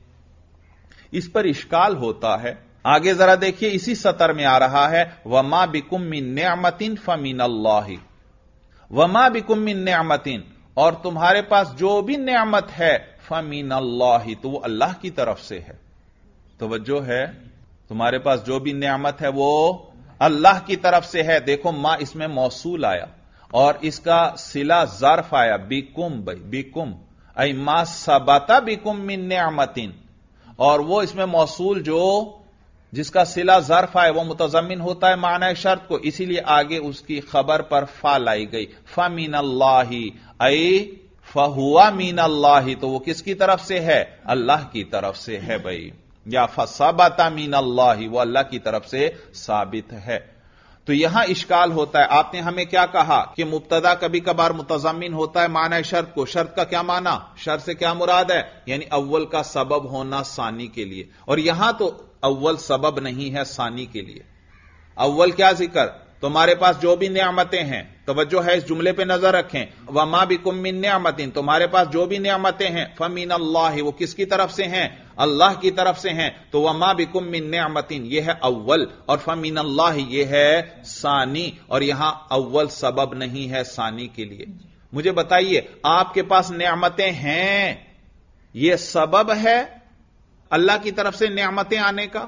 [SPEAKER 1] اس پر اشکال ہوتا ہے، آگے ذرا دیکھیے اسی سطر میں آ رہا ہے وَمَا بِكُم مِّن نِّعْمَةٍ فَمِنَ اللَّهِ، وَمَا بِكُم مِّن نِّعْمَةٍ، اور تمہارے پاس جو بھی نعمت ہے فَمِنَ اللَّهِ، تو وہ اللہ کی طرف سے ہے۔ توجہ ہے، تمہارے پاس جو بھی نعمت ہے وہ اللہ کی طرف سے ہے۔ دیکھو ما اس میں موصول آیا اور اس کا صلہ ظرف آیا بِكُم، بھائی بِكُم ای ما ثبت بِكُم مِّن نِّعْمَةٍ، اور وہ اس میں موصول جو جس کا صلہ ظرف ہے وہ متضمن ہوتا ہے معنی شرط کو، اسی لیے آگے اس کی خبر پر فا لائی گئی، فَمِنَ اللَّهِ ای فَهُوَ مِنَ اللَّهِ، تو وہ کس کی طرف سے ہے؟ اللہ کی طرف سے ہے بھائی، یا فَثَبَتَ مِنَ اللَّهِ، وہ اللہ کی طرف سے ثابت ہے۔ تو یہاں اشکال ہوتا ہے، آپ نے ہمیں کیا کہا کہ مبتدا کبھی کبھار متضمن ہوتا ہے معنی شرط کو۔ شرط کا کیا معنی؟ شرط سے کیا مراد ہے؟ یعنی اول کا سبب ہونا ثانی کے لیے، اور یہاں تو اول سبب نہیں ہے ثانی کے لیے۔ اول کیا ذکر؟ تمہارے پاس جو بھی نعمتیں ہیں، توجہ ہے اس جملے پہ نظر رکھیں، وَمَا بِكُم مِّن نِّعْمَةٍ، تمہارے پاس جو بھی نعمتیں ہیں فَمِنَ اللَّهِ، وہ کس کی طرف سے ہیں؟ اللہ کی طرف سے ہیں۔ تو وَمَا بِكُم مِّن نِّعْمَةٍ یہ ہے اول، اور فَمِنَ اللَّهِ یہ ہے ثانی، اور یہاں اول سبب نہیں ہے ثانی کے لیے۔ مجھے بتائیے آپ کے پاس نعمتیں ہیں، یہ سبب ہے اللہ کی طرف سے نعمتیں آنے کا؟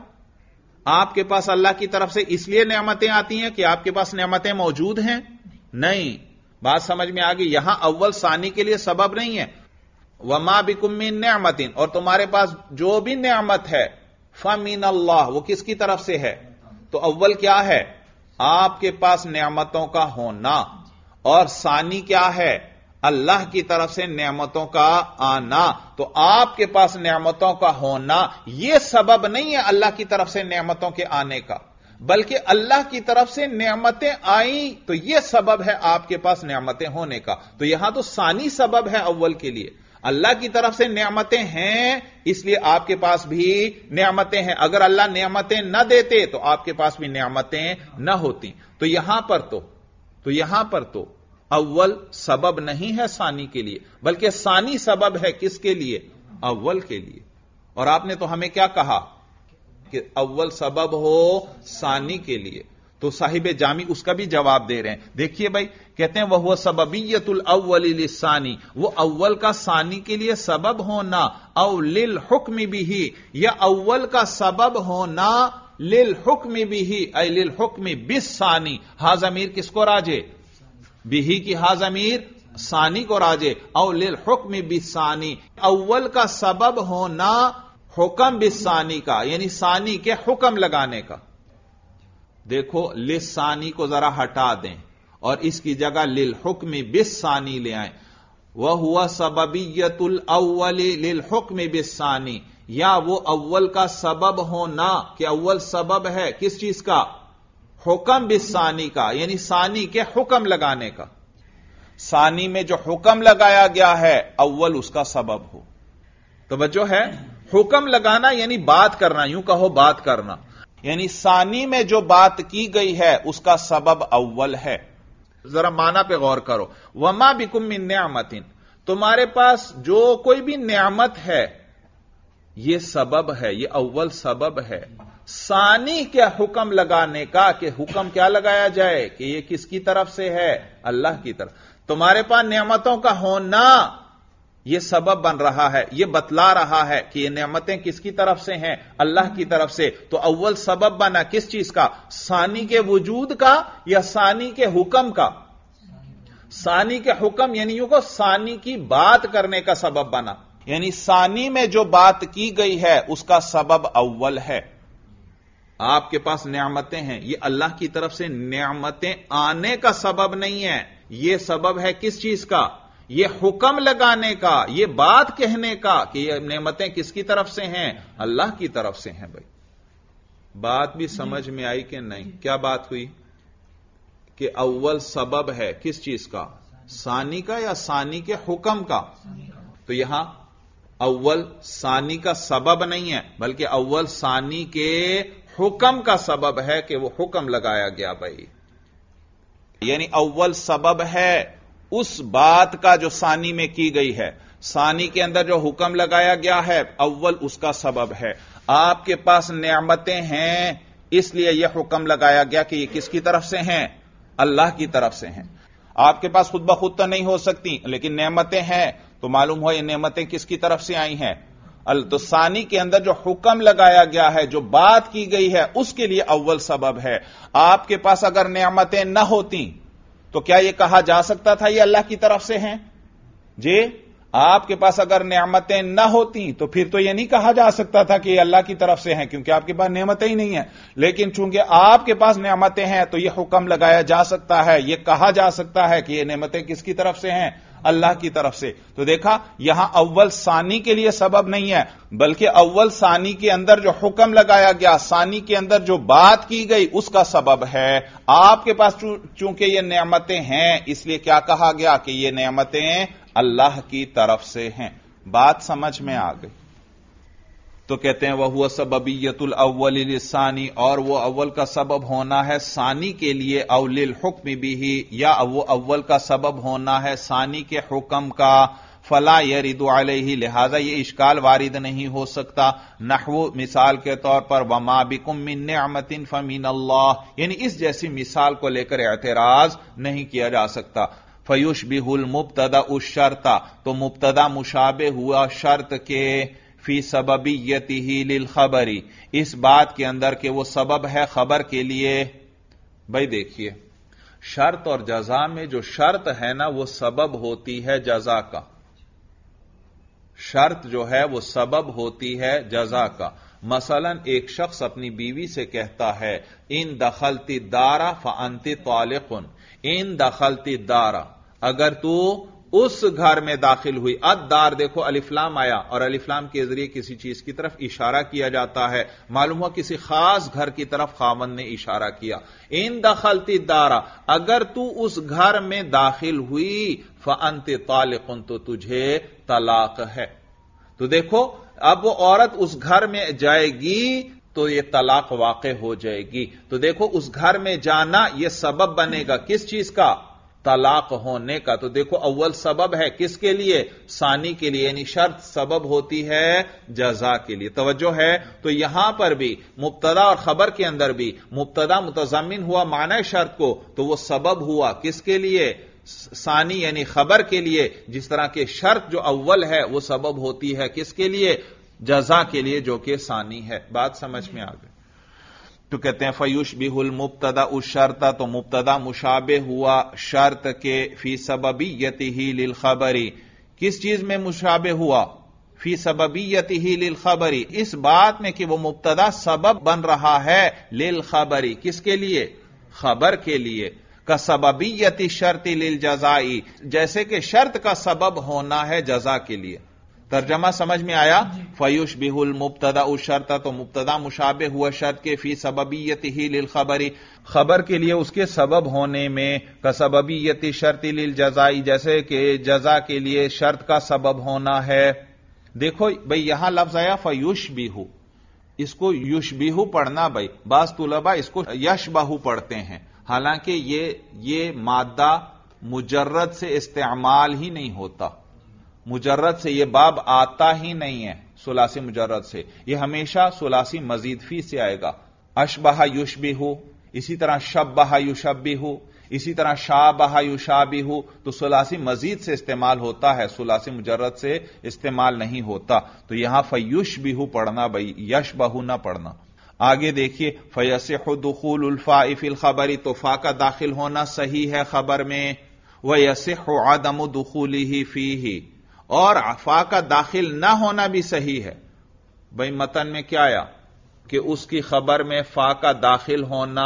[SPEAKER 1] آپ کے پاس اللہ کی طرف سے اس لیے نعمتیں آتی ہیں کہ آپ کے پاس نعمتیں موجود ہیں؟ نہیں۔ بات سمجھ میں آ گئی؟ یہاں اول ثانی کے لیے سبب نہیں ہے۔ وَمَا بِكُم مِّن نِّعْمَةٍ، اور تمہارے پاس جو بھی نعمت ہے فَمِنَ اللَّهِ، وہ کس کی طرف سے ہے؟ تو اول کیا ہے؟ آپ کے پاس نعمتوں کا ہونا، اور ثانی کیا ہے؟ اللہ کی طرف سے نعمتوں کا آنا۔ تو آپ کے پاس نعمتوں کا ہونا یہ سبب نہیں ہے اللہ کی طرف سے نعمتوں کے آنے کا، بلکہ اللہ کی طرف سے نعمتیں آئیں تو یہ سبب ہے آپ کے پاس نعمتیں ہونے کا۔ تو یہاں تو ثانی سبب ہے اول کے لیے، اللہ کی طرف سے نعمتیں ہیں اس لیے آپ کے پاس بھی نعمتیں ہیں۔ اگر اللہ نعمتیں نہ دیتے تو آپ کے پاس بھی نعمتیں نہ ہوتی۔ تو یہاں پر تو اول سبب نہیں ہے ثانی کے لیے، بلکہ ثانی سبب ہے کس کے لیے؟ اول کے لیے۔ اور آپ نے تو ہمیں کیا کہا کہ اول سبب ہو ثانی کے لیے، تو صاحب جامی اس کا بھی جواب دے رہے ہیں۔ دیکھیے بھائی، کہتے ہیں وَهُوَ سَبَبِيَّةُ الْأَوَّلِ لِلثَّانِي، وہ اول کا ثانی کے لیے سبب ہونا، او لِلْحُکْمِ بِهِ، یا اول کا سبب ہونا لِلْحُکْمِ بِهِ، ای لِلْحُکْمِ بِالثَّانِي، ہا ضمیر کس کو راجے؟ بِهِ کی ہا ضمیر ثانی کو راجے، او لِلْحُکْمِ بِالثَّانِي، اول کا سبب ہونا حکم بالثانی کا، یعنی ثانی کے حکم لگانے کا۔ دیکھو للثانی کو ذرا ہٹا دیں اور اس کی جگہ للحکم بالثانی لے آئیں۔ وَهُوَ سَبَبِيَّةُ الْأَوَّلِ لِلْحُکْمِ بِالثَّانِي، یا وہ اول کا سبب ہونا کہ اول سبب ہے کس چیز کا؟ حکم بالثانی کا، یعنی ثانی کے حکم لگانے کا. ثانی میں جو حکم لگایا گیا ہے اول اس کا سبب ہو. توجہ ہے، حکم لگانا یعنی بات کرنا، یوں کہو بات کرنا، یعنی ثانی میں جو بات کی گئی ہے اس کا سبب اول ہے. ذرا معنی پہ غور کرو. وما بکم من نعمت، تمہارے پاس جو کوئی بھی نعمت ہے یہ سبب ہے، یہ اول سبب ہے. ثانی کیا حکم لگانے کا کہ حکم کیا لگایا جائے کہ یہ کس کی طرف سے ہے؟ اللہ کی طرف. تمہارے پاس نعمتوں کا ہونا یہ سبب بن رہا ہے، یہ بتلا رہا ہے کہ یہ نعمتیں کس کی طرف سے ہیں؟ اللہ کی طرف سے. تو اول سبب بنا کس چیز کا؟ ثانی کے وجود کا یا ثانی کے حکم کا؟ ثانی کے حکم، یعنی یوں کو ثانی کی بات کرنے کا سبب بنا. یعنی ثانی میں جو بات کی گئی ہے اس کا سبب اول ہے. آپ کے پاس نعمتیں ہیں، یہ اللہ کی طرف سے نعمتیں آنے کا سبب نہیں ہے، یہ سبب ہے کس چیز کا؟ یہ حکم لگانے کا، یہ بات کہنے کا کہ یہ نعمتیں کس کی طرف سے ہیں؟ اللہ کی طرف سے ہیں. بھائی بات بھی سمجھ میں آئی کہ نہیں؟ کیا بات ہوئی کہ اول سبب ہے کس چیز کا؟ ثانی کا یا ثانی کے حکم کا؟ تو یہاں اول ثانی کا سبب نہیں ہے بلکہ اول ثانی کے حکم کا سبب ہے کہ وہ حکم لگایا گیا. بھائی یعنی اول سبب ہے اس بات کا جو ثانی میں کی گئی ہے. ثانی کے اندر جو حکم لگایا گیا ہے اول اس کا سبب ہے. آپ کے پاس نعمتیں ہیں اس لیے یہ حکم لگایا گیا کہ یہ کس کی طرف سے ہیں؟ اللہ کی طرف سے ہیں. آپ کے پاس خود بخود تو نہیں ہو سکتی لیکن نعمتیں ہیں تو معلوم ہو یہ نعمتیں کس کی طرف سے آئی ہیں؟ تو ثانی کے اندر جو حکم لگایا گیا ہے، جو بات کی گئی ہے، اس کے لیے اول سبب ہے. آپ کے پاس اگر نعمتیں نہ ہوتی تو کیا یہ کہا جا سکتا تھا یہ اللہ کی طرف سے ہیں؟ جی آپ کے پاس اگر نعمتیں نہ ہوتی تو پھر تو یہ نہیں کہا جا سکتا تھا کہ یہ اللہ کی طرف سے ہیں کیونکہ آپ کے پاس نعمتیں ہی نہیں ہیں. لیکن چونکہ آپ کے پاس نعمتیں ہیں تو یہ حکم لگایا جا سکتا ہے، یہ کہا جا سکتا ہے کہ یہ نعمتیں کس کی طرف سے ہیں؟ اللہ کی طرف سے. تو دیکھا یہاں اول ثانی کے لیے سبب نہیں ہے بلکہ اول ثانی کے اندر جو حکم لگایا گیا، ثانی کے اندر جو بات کی گئی اس کا سبب ہے. آپ کے پاس چونکہ یہ نعمتیں ہیں اس لیے کیا کہا گیا کہ یہ نعمتیں اللہ کی طرف سے ہیں. بات سمجھ میں آ گئی؟ تو کہتے ہیں وہ سببیت الاول للثانی، اور وہ اول کا سبب ہونا ہے ثانی کے لیے، او للحکم بھی، یا وہ اول کا سبب ہونا ہے ثانی کے حکم کا. فلا يرد علیہ، لہذا یہ اشکال وارد نہیں ہو سکتا. نحو مثال کے طور پر وما بکم من نعمت فمن اللہ، یعنی اس جیسی مثال کو لے کر اعتراض نہیں کیا جا سکتا. فیشبہ المبتدا الشرط، تو مبتدا مشابہ ہوا شرط کے، فی سببیتہ للخبر، اس بات کے اندر کہ وہ سبب ہے خبر کے لیے. بھائی دیکھیے شرط اور جزا میں جو شرط ہے نا وہ سبب ہوتی ہے جزا کا. شرط جو ہے وہ سبب ہوتی ہے جزا کا. مثلا ایک شخص اپنی بیوی سے کہتا ہے ان دخلت الدار فانت طالق، ان دخلت الدار، اگر تو اس گھر میں داخل ہوئی. الدار دیکھو الف لام آیا اور الف لام کے ذریعے کسی چیز کی طرف اشارہ کیا جاتا ہے، معلوم ہوا کسی خاص گھر کی طرف خاوند نے اشارہ کیا. ان دخلت الدار، اگر تو اس گھر میں داخل ہوئی، فانت طالق، تو تجھے طلاق ہے. تو دیکھو اب وہ عورت اس گھر میں جائے گی تو یہ طلاق واقع ہو جائے گی. تو دیکھو اس گھر میں جانا یہ سبب بنے گا کس چیز کا؟ طلاق ہونے کا. تو دیکھو اول سبب ہے کس کے لیے؟ ثانی کے لیے، یعنی شرط سبب ہوتی ہے جزا کے لیے. توجہ ہے؟ تو یہاں پر بھی مبتدا اور خبر کے اندر بھی مبتدا متضمن ہوا معنی شرط کو تو وہ سبب ہوا کس کے لیے؟ ثانی یعنی خبر کے لیے. جس طرح کے شرط جو اول ہے وہ سبب ہوتی ہے کس کے لیے؟ جزا کے لیے جو کہ ثانی ہے. بات سمجھ میں آ گئی؟ تو کہتے ہیں فیشبہ المبتدا الشرط، تو مبتدا مشابہ ہوا شرط کے، فی سببیتہ للخبر، کس چیز میں مشابہ ہوا؟ فی سببیتہ للخبر، اس بات میں کہ وہ مبتدا سبب بن رہا ہے للخبر، کس کے لیے؟ خبر کے لیے. کا سببیت شرط للجزائی، جیسے کہ شرط کا سبب ہونا ہے جزا کے لیے. ترجمہ سمجھ میں آیا؟ فَيُشْبِهُ الْمُبْتَدَأُ الشَّرْطَ، تو مبتدا مشابہ ہوا شرط کے فی سببیتہ للخبر، خبر کے لیے اس کے سبب ہونے میں، کسببیت شرط للجزاء، جیسے کہ جزا کے لیے شرط کا سبب ہونا ہے۔ دیکھو بھئی یہاں لفظ آیا فَيُشْبِهُ، اس کو یشبہ پڑھنا بھئی، بعض طلباء اس کو یشبہ پڑھتے ہیں، حالانکہ یہ مادہ مجرد سے استعمال ہی نہیں ہوتا، مجرد سے یہ باب آتا ہی نہیں ہے ثلاثی مجرد سے، یہ ہمیشہ ثلاثی مزید فی سے آئے گا۔ اشبہ یشبہ، اسی طرح شبہ یشبہ، اسی طرح شابہ یشابہ، تو ثلاثی مزید سے استعمال ہوتا ہے، ثلاثی مجرد سے استعمال نہیں ہوتا، تو یہاں فیشبہ پڑھنا بھئی، یشبہ نہ پڑھنا۔ آگے دیکھیے فیصح دخول الفاء فی الخبر، تو فا کا داخل ہونا صحیح ہے خبر میں، ویصح عدم دخولہ فیہ، اور فا کا داخل نہ ہونا بھی صحیح ہے۔ بھئی متن میں کیا آیا کہ اس کی خبر میں فا کا داخل ہونا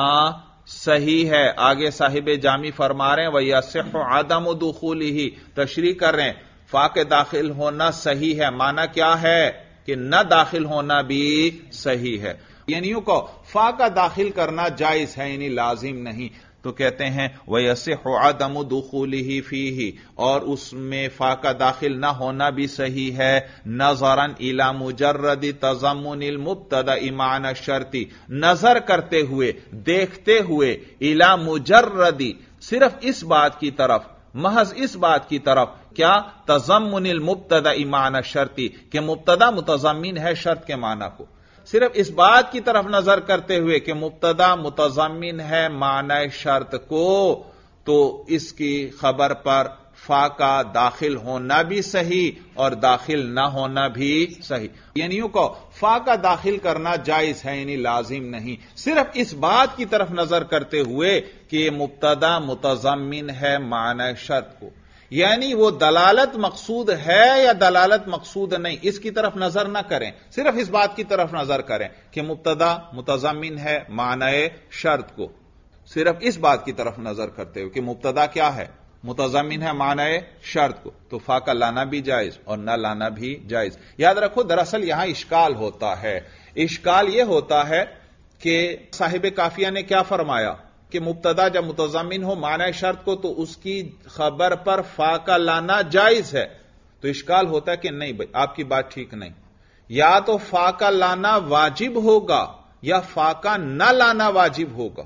[SPEAKER 1] صحیح ہے، آگے صاحب جامی فرما رہے ہیں وَيَصِحُ عَدَمُ دُخُولِهِ، تشریح کر رہے ہیں فا کے داخل ہونا صحیح ہے، معنی کیا ہے کہ نہ داخل ہونا بھی صحیح ہے، یعنی یوں کو فا کا داخل کرنا جائز ہے، یعنی لازم نہیں، تو کہتے ہیں وَيَصِحُ عَدَمُ دُخُولِهِ فِيهِ، اور اس میں فا کا داخل نہ ہونا بھی صحیح ہے، نظراً الی مجرد تضمن المبتدأ معنی الشرط، نظر کرتے ہوئے، دیکھتے ہوئے، الی مجرد، صرف اس بات کی طرف، محض اس بات کی طرف، کیا تضمن المبتدأ معنی الشرط، کہ مبتدا متضمن ہے شرط کے معنی کو، صرف اس بات کی طرف نظر کرتے ہوئے کہ مبتدا متضمن ہے معنی شرط کو، تو اس کی خبر پر فا کا داخل ہونا بھی صحیح اور داخل نہ ہونا بھی صحیح، یعنی یوں کو فا کا داخل کرنا جائز ہے، یعنی لازم نہیں، صرف اس بات کی طرف نظر کرتے ہوئے کہ یہ مبتدا متضمن ہے معنی شرط کو، یعنی وہ دلالت مقصود ہے یا دلالت مقصود نہیں، اس کی طرف نظر نہ کریں، صرف اس بات کی طرف نظر کریں کہ مبتدا متضمن ہے معنی شرط کو، صرف اس بات کی طرف نظر کرتے ہوئے کہ مبتدا کیا ہے، متضمن ہے معنی شرط کو، تو فا کا لانا بھی جائز اور نہ لانا بھی جائز۔ یاد رکھو دراصل یہاں اشکال ہوتا ہے، اشکال یہ ہوتا ہے کہ صاحب کافیہ نے کیا فرمایا کہ مبتدا جب متضمن ہو معنی شرط کو تو اس کی خبر پر فا کا لانا جائز ہے، تو اشکال ہوتا ہے کہ نہیں بھائی آپ کی بات ٹھیک نہیں، یا تو فا کا لانا واجب ہوگا یا فا کا نہ لانا واجب ہوگا،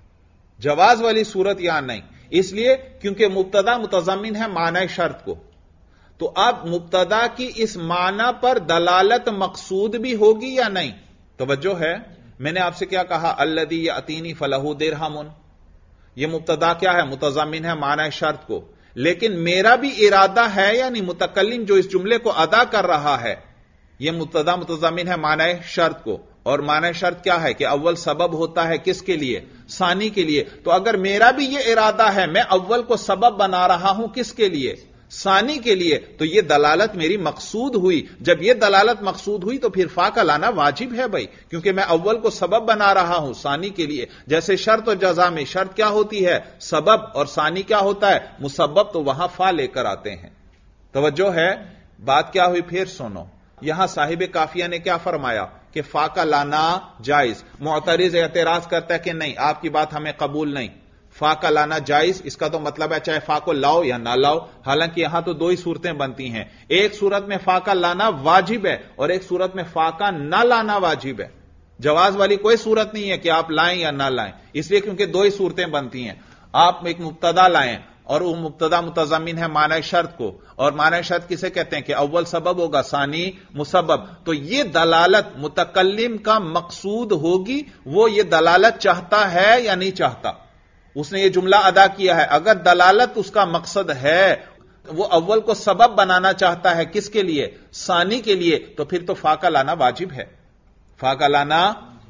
[SPEAKER 1] جواز والی صورت یہاں نہیں، اس لیے کیونکہ مبتدا متضمن ہے معنی شرط کو، تو اب مبتدا کی اس معنی پر دلالت مقصود بھی ہوگی یا نہیں؟ توجہ ہے، میں نے آپ سے کیا کہا الذی یاتینی فلہ درہم، یہ مبتدا کیا ہے، متضمن ہے معنی شرط کو، لیکن میرا بھی ارادہ ہے، یعنی متکلم جو اس جملے کو ادا کر رہا ہے، یہ مبتدا متضمن ہے معنی شرط کو، اور معنی شرط کیا ہے کہ اول سبب ہوتا ہے کس کے لیے، ثانی کے لیے، تو اگر میرا بھی یہ ارادہ ہے، میں اول کو سبب بنا رہا ہوں کس کے لیے، ثانی کے لیے، تو یہ دلالت میری مقصود ہوئی، جب یہ دلالت مقصود ہوئی تو پھر فا کا لانا واجب ہے بھائی، کیونکہ میں اول کو سبب بنا رہا ہوں ثانی کے لیے، جیسے شرط اور جزا میں شرط کیا ہوتی ہے، سبب، اور ثانی کیا ہوتا ہے، مسبب، تو وہاں فا لے کر آتے ہیں۔ توجہ ہے، بات کیا ہوئی پھر سنو، یہاں صاحب کافیہ نے کیا فرمایا کہ فا کا لانا جائز، معترض اعتراض کرتا ہے کہ نہیں آپ کی بات ہمیں قبول نہیں، فا کا لانا جائز، اس کا تو مطلب ہے چاہے فا کو لاؤ یا نہ لاؤ، حالانکہ یہاں تو دو ہی صورتیں بنتی ہیں، ایک صورت میں فا کا لانا واجب ہے اور ایک صورت میں فا کا نہ لانا واجب ہے، جواز والی کوئی صورت نہیں ہے کہ آپ لائیں یا نہ لائیں، اس لیے کیونکہ دو ہی صورتیں بنتی ہیں، آپ ایک مبتدا لائیں اور وہ مبتدا متضمن ہے معنی شرط کو، اور معنی شرط کسے کہتے ہیں کہ اول سبب ہوگا ثانی مسبب، تو یہ دلالت متکلم کا مقصود ہوگی، وہ یہ دلالت چاہتا ہے یا نہیں چاہتا، اس نے یہ جملہ ادا کیا ہے، اگر دلالت اس کا مقصد ہے، وہ اول کو سبب بنانا چاہتا ہے کس کے لیے، ثانی کے لیے، تو پھر تو فا کا لانا واجب ہے، فا کا لانا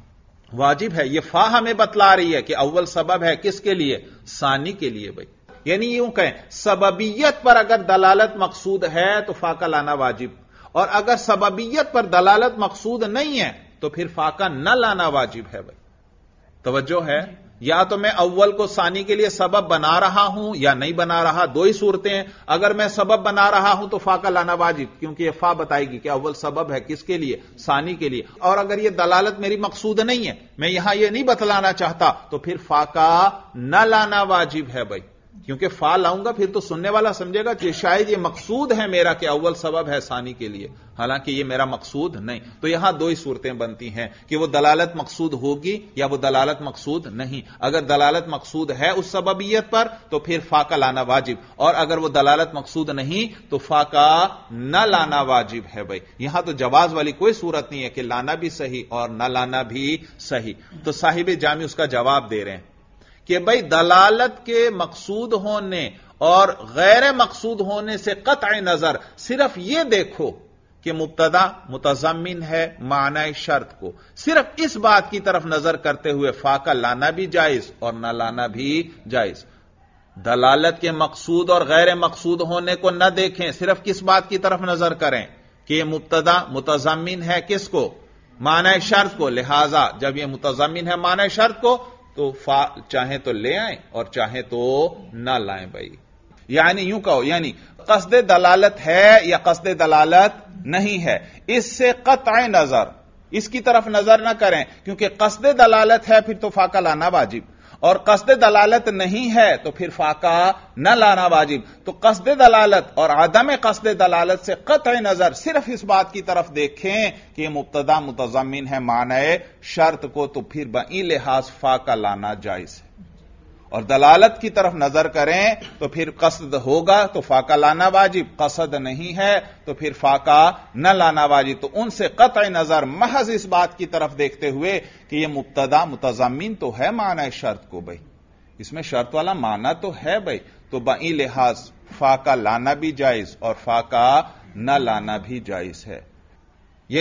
[SPEAKER 1] واجب ہے، یہ فا ہمیں بتلا رہی ہے کہ اول سبب ہے کس کے لیے، ثانی کے لیے بھائی، یعنی یوں کہیں سببیت پر اگر دلالت مقصود ہے تو فا کا لانا واجب، اور اگر سببیت پر دلالت مقصود نہیں ہے تو پھر فا کا نہ لانا واجب ہے بھائی، توجہ ہے۔ یا تو میں اول کو ثانی کے لیے سبب بنا رہا ہوں یا نہیں بنا رہا، دو ہی صورتیں ہیں. اگر میں سبب بنا رہا ہوں تو فا کا لانا واجب، کیونکہ یہ فا بتائے گی کہ اول سبب ہے کس کے لیے؟ ثانی کے لیے. اور اگر یہ دلالت میری مقصود نہیں ہے، میں یہاں یہ نہیں بتلانا چاہتا، تو پھر فا کا نہ لانا واجب ہے بھائی، کیونکہ فا لاؤں گا پھر تو سننے والا سمجھے گا کہ شاید یہ مقصود ہے میرا کہ اول سبب ہے ثانی کے لیے، حالانکہ یہ میرا مقصود نہیں. تو یہاں دو ہی صورتیں بنتی ہیں کہ وہ دلالت مقصود ہوگی یا وہ دلالت مقصود نہیں. اگر دلالت مقصود ہے اس سببیت پر تو پھر فا کا لانا واجب، اور اگر وہ دلالت مقصود نہیں تو فا کا نہ لانا واجب ہے بھائی. یہاں تو جواز والی کوئی صورت نہیں ہے کہ لانا بھی صحیح اور نہ لانا بھی صحیح. تو صاحب جامع اس کا جواب دے رہے ہیں کہ بھائی دلالت کے مقصود ہونے اور غیر مقصود ہونے سے قطع نظر صرف یہ دیکھو کہ مبتدا متضمن ہے معنی شرط کو، صرف اس بات کی طرف نظر کرتے ہوئے فا کا لانا بھی جائز اور نہ لانا بھی جائز. دلالت کے مقصود اور غیر مقصود ہونے کو نہ دیکھیں، صرف کس بات کی طرف نظر کریں کہ یہ مبتدا متضمن ہے کس کو؟ معنی شرط کو. لہذا جب یہ متضمن ہے معنی شرط کو تو فا چاہیں تو لے آئیں اور چاہیں تو نہ لائیں بھائی. یعنی یوں کہو، یعنی قصد دلالت ہے یا قصد دلالت نہیں ہے، اس سے قطع نظر اس کی طرف نظر نہ کریں، کیونکہ قصد دلالت ہے پھر تو فا کا لانا واجب، اور قصد دلالت نہیں ہے تو پھر فا کا نہ لانا واجب. تو قصد دلالت اور عدم قصد دلالت سے قطع نظر صرف اس بات کی طرف دیکھیں کہ یہ مبتدا متضمن ہے معنی شرط کو، تو پھر بئی لحاظ فا کا لانا جائز ہے. اور دلالت کی طرف نظر کریں تو پھر قصد ہوگا تو فا کا لانا واجب، قصد نہیں ہے تو پھر فا کا نہ لانا واجب. تو ان سے قطع نظر محض اس بات کی طرف دیکھتے ہوئے کہ یہ مبتدا متضمن تو ہے معنی شرط کو بھائی، اس میں شرط والا معنی تو ہے بھائی، تو بئی لحاظ فا کا لانا بھی جائز اور فا کا نہ لانا بھی جائز ہے. یہ